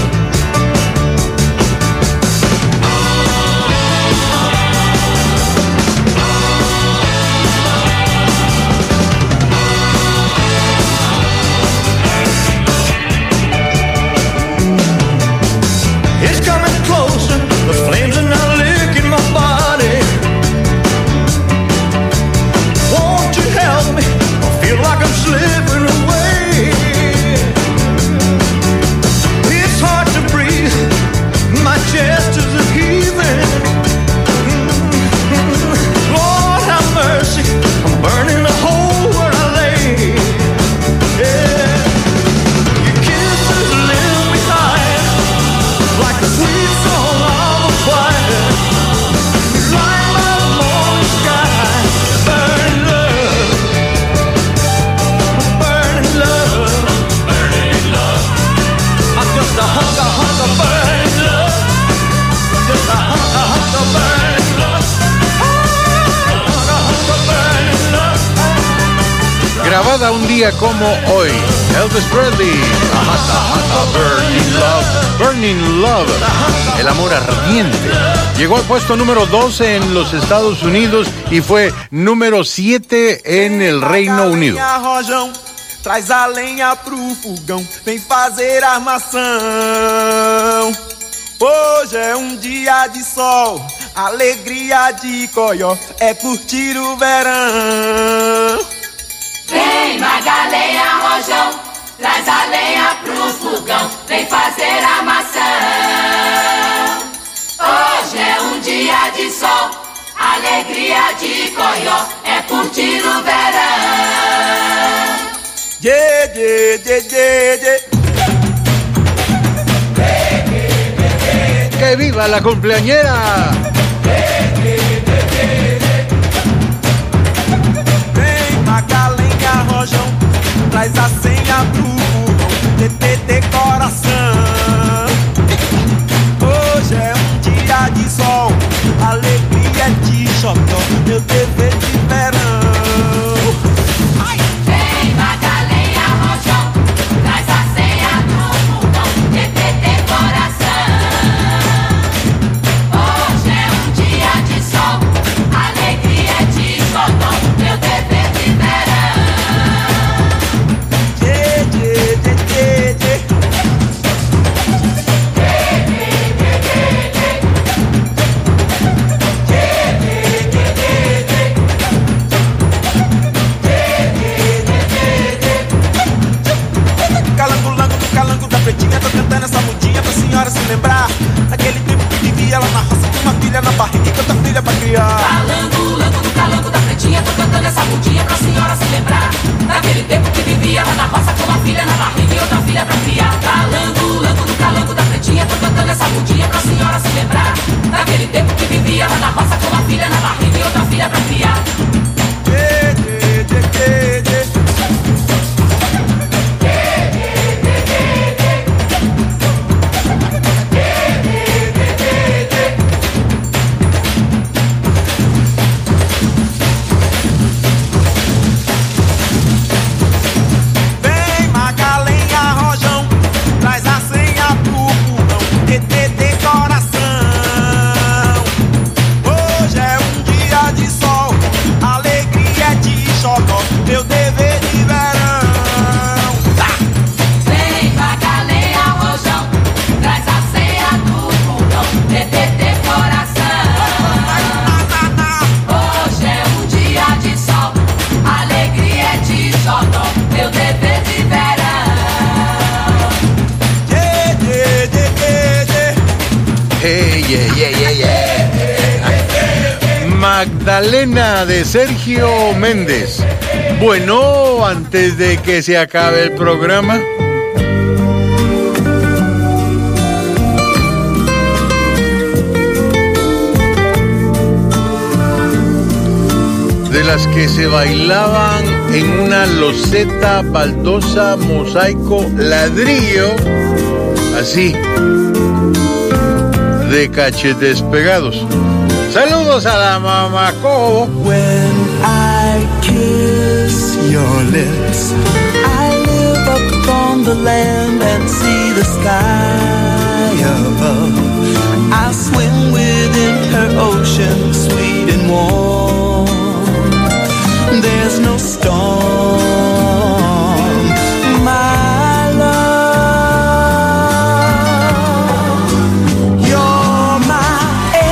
It's coming closer, the flames are now licking my body. Won't you help me? I feel like I'm slipping away. It's hard to breathe, my chest is a heaving. Lord have mercy, I'm burning a hole where I lay. Yeah. Your kisses lift me higher like a sweet song of a choir. You light my morning sky, burning love, burning love, burning love. I'm just a hunk, a hunk of burning love, just a hunk, a hunk of burning love, a hunk, a hunk of burning love. Grabada un día como hoy, Elvis Presley, Ajata, Ajata, Burning Love, Burning Love, el amor ardiente. Llegó al puesto número doce en los Estados Unidos y fue número siete en el Reino Unido. traz a lenha pro fogão, vem fazer armação. Hoje é um dia de sol, alegria de coió, é curtir o verão. Vem Magalenha Rojão, traz a lenha pro fogão, vem fazer armação. Hoje é um dia de sol, alegria de coió, é curtir o verão. Yeah, yeah, yeah, yeah, yeah. ¡Que viva la cumpleañera! Vem Magalenha Rojão, traz a senha pro fogão, T T T coração. Hoje é um dia de sol, alegria de xodó, meu dever de verão. Vem Magalenha Rojão, traz a senha do fogão, T T T coração. Hoje é um dia de sol, alegria de xodó, meu dever de verão. Yeah, yeah, yeah, yeah, yeah. Calango-lango do calango da pretinha, tô cantando essa mudinha pra senhora se lembrar daquele tempo que vivia lá na roça com uma filha na barriga e outra filha pra criar. Calango-lango do calango da pretinha, tô cantando essa mudinha pra senhora se lembrar daquele tempo que vivia lá na roça com uma filha na barriga e outra filha pra criar. Calango-lango do calango da pretinha, tô cantando essa mudinha pra senhora se lembrar daquele tempo que vivia lá na roça com uma filha na barriga e outra filha pra criar. Yeah, yeah, yeah, yeah, yeah. Vem Magalenha Rojão, traz a senha pro fogão, T T T coração. Hoje é um dia de sol, alegria de xodó, meu dever de verão. Vem Magalenha Rojão, traz a senha do fogão, T T T coração. Hoje é um dia de sol, alegria de xodó, meu dever de verão. Yeah, yeah, yeah, yeah, yeah. Hey, yeah, yeah, yeah, yeah. Magdalena de Sergio Méndez. Bueno, antes de que se acabe el programa, de las que se bailaban en una loseta, baldosa, mosaico, ladrillo, así, de cachetes pegados. Saludos a la mamaco. When I kiss your lips, I live up on the land and see the sky above. I swim within her ocean, sweet and warm. There's no storm, my love. You're my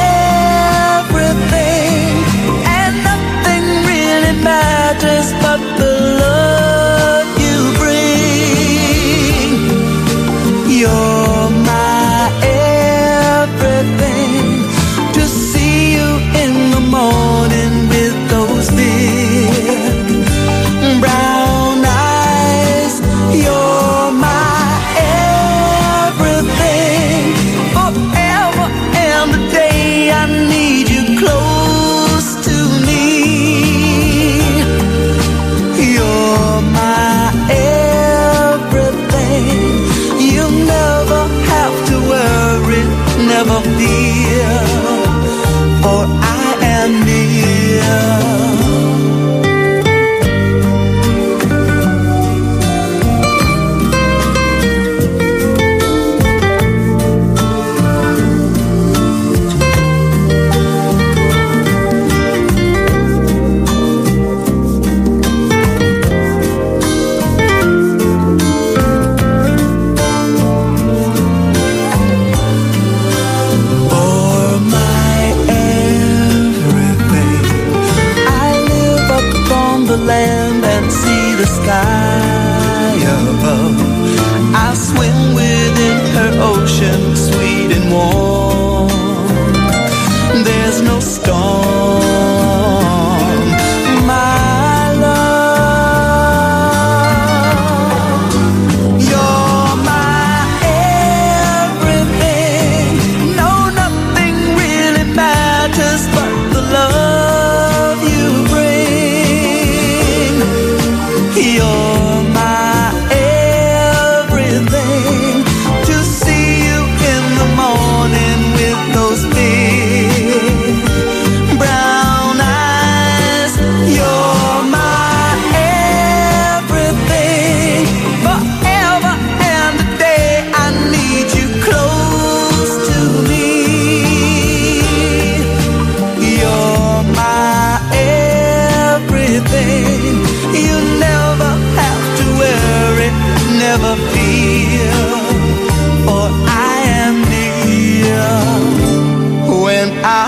everything, and nothing really matters but the love you bring. You're my everything, to see you in the morning with those big brown eyes. You're my everything, forever and the day I need you close to me. You're my everything, you'll never have to worry, never fear, for I am near.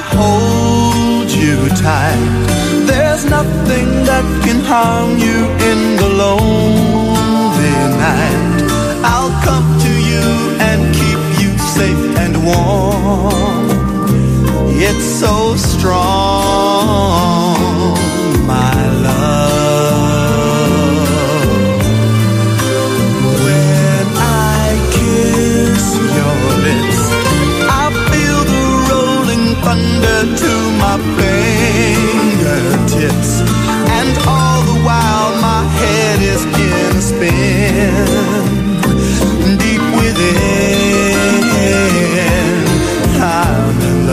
I hold you tight. There's nothing that can harm you in the lonely night. I'll come to you and keep you safe and warm. It's so strong, my love. When I kiss your lips, I feel the rolling thunder to my fingertips, and all the while my head is in a spin. Deep within, I'm in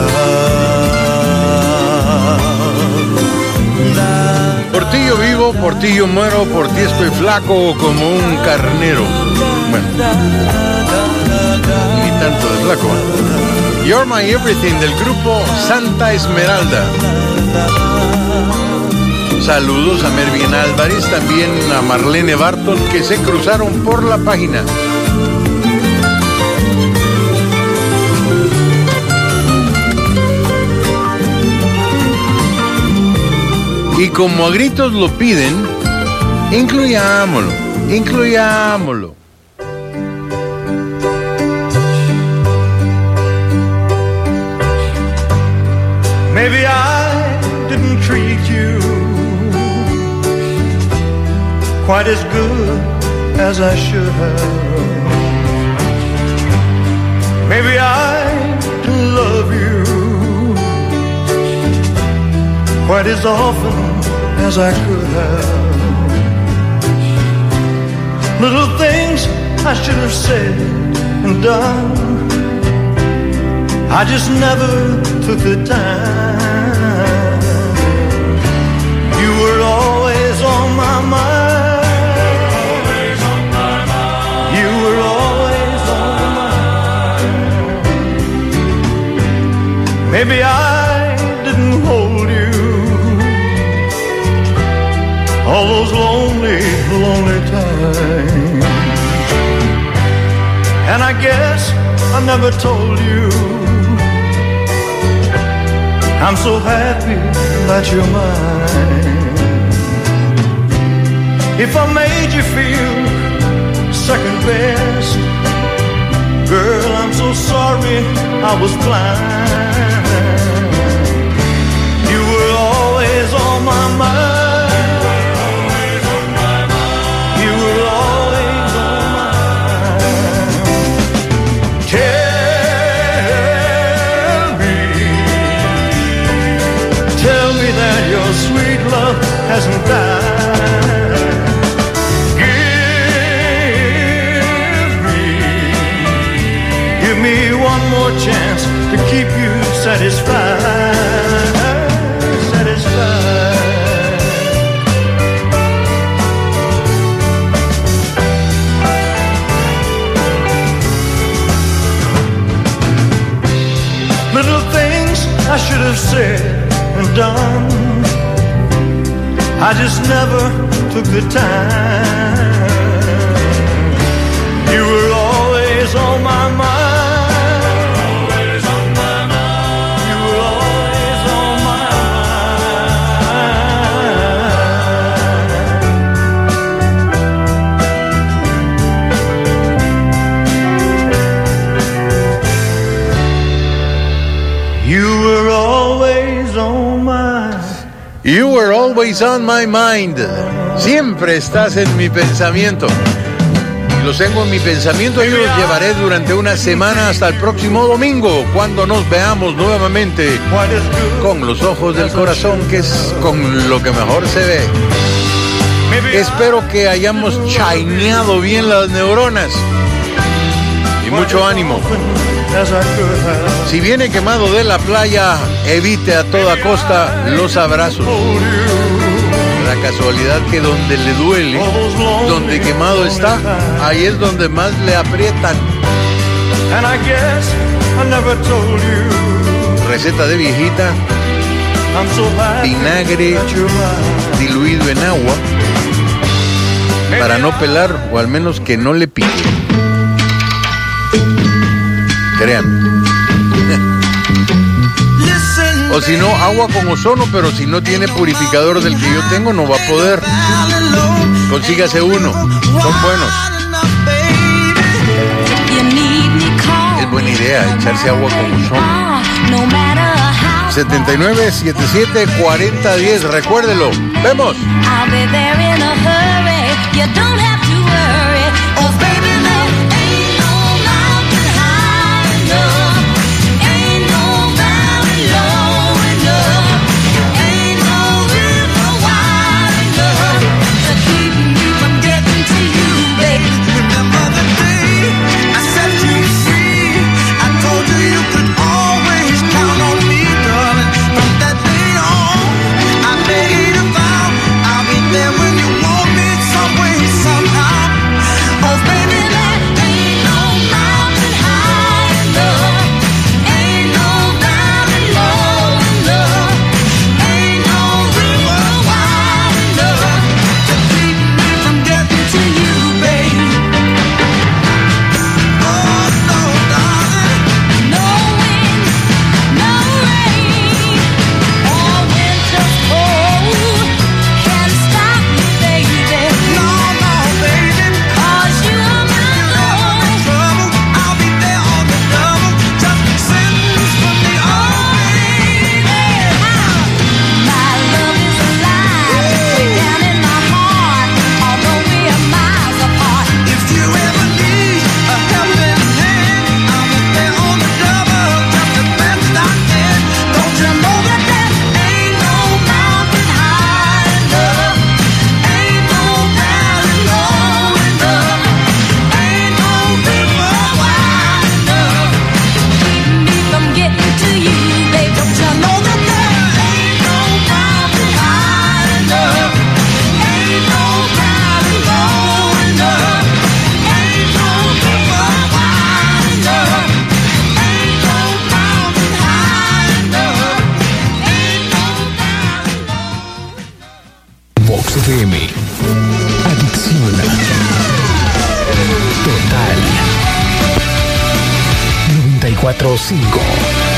love. Por ti yo vivo, por ti yo muero, por ti estoy flaco como un carnero. Bueno, ni tanto de flaco. You're My Everything, del grupo Santa Esmeralda. Saludos a Mervin Álvarez, también a Marlene Barton, que se cruzaron por la página. Y como a gritos lo piden, incluyámoslo, incluyámoslo. Maybe I didn't treat you quite as good as I should have. Maybe I didn't love you quite as often as I could have. Little things I should have said and done, I just never took the time. You were always on my mind. Always on my mind. You were always on my mind. Maybe I didn't hold you all those lonely, lonely times. And I guess I never told you I'm so happy that you're mine. If I made you feel second best, girl, I'm so sorry I was blind. You were always on my mind. You were always on my mind. Tell Tell me that your sweet love hasn't died. Give me, give me one more chance to keep you satisfied, satisfied. Little things I should have said and done, I just never took the time. You were always on my mind. Always on my mind. You were always on my mind. You were always on my You were always on my mind. Siempre estás en mi pensamiento. Y los tengo en mi pensamiento y los llevaré durante una semana hasta el próximo domingo, cuando nos veamos nuevamente con los ojos del corazón, que es con lo que mejor se ve. Espero que hayamos chaineado bien las neuronas. Y mucho ánimo. Si viene quemado de la playa, evite a toda costa los abrazos. La casualidad que donde le duele, donde quemado está, ahí es donde más le aprietan. Receta de viejita: vinagre diluido en agua para no pelar, o al menos que no le pique. Créanme. Listen O si no, agua con ozono, pero si no tiene purificador del que yo tengo, no va a poder. Consígase uno, son buenos. Es buena idea echarse agua con ozono. setenta y nueve, setenta y siete, cuarenta, diez, recuérdelo. ¡Vemos! I'll be there in a hurry. You don't have to worry. 'Cause baby, there ain't no mountain high enough. Ain't no valley low enough. Ain't no river wide enough to keep me from getting to you, baby. Remember the day I set you free. I told you you could always count on me, darling. From that day on, I made a vow. I'll be there when you want me, some way, somehow. Oh, baby, there ain't no mountain high enough. Ain't no valley low enough. Ain't no river wide enough to keep me from getting to you, baby. Oh, no, darling. No wind, no rain, or winter's cold can stop me, baby. No, no, baby. 'Cause you are my love. Trouble, I'll be there on the double. Just sentence from the old baby. My love is alive, way down in my heart, although we are miles apart. If you ever need a helping hand, I'll be there on the double, just the best I can. Don't you know that there ain't no mountain high enough? Ain't no valley low enough. Ain't no river wide enough Keep me from getting to you, babe. Don't you know that there ain't no mountain high enough. Ain't no valley low enough. Ain't no river wide enough. Ain't no mountain high enough. Ain't no valley low. Vox F M. Adicción total. noventa y cuatro punto cinco.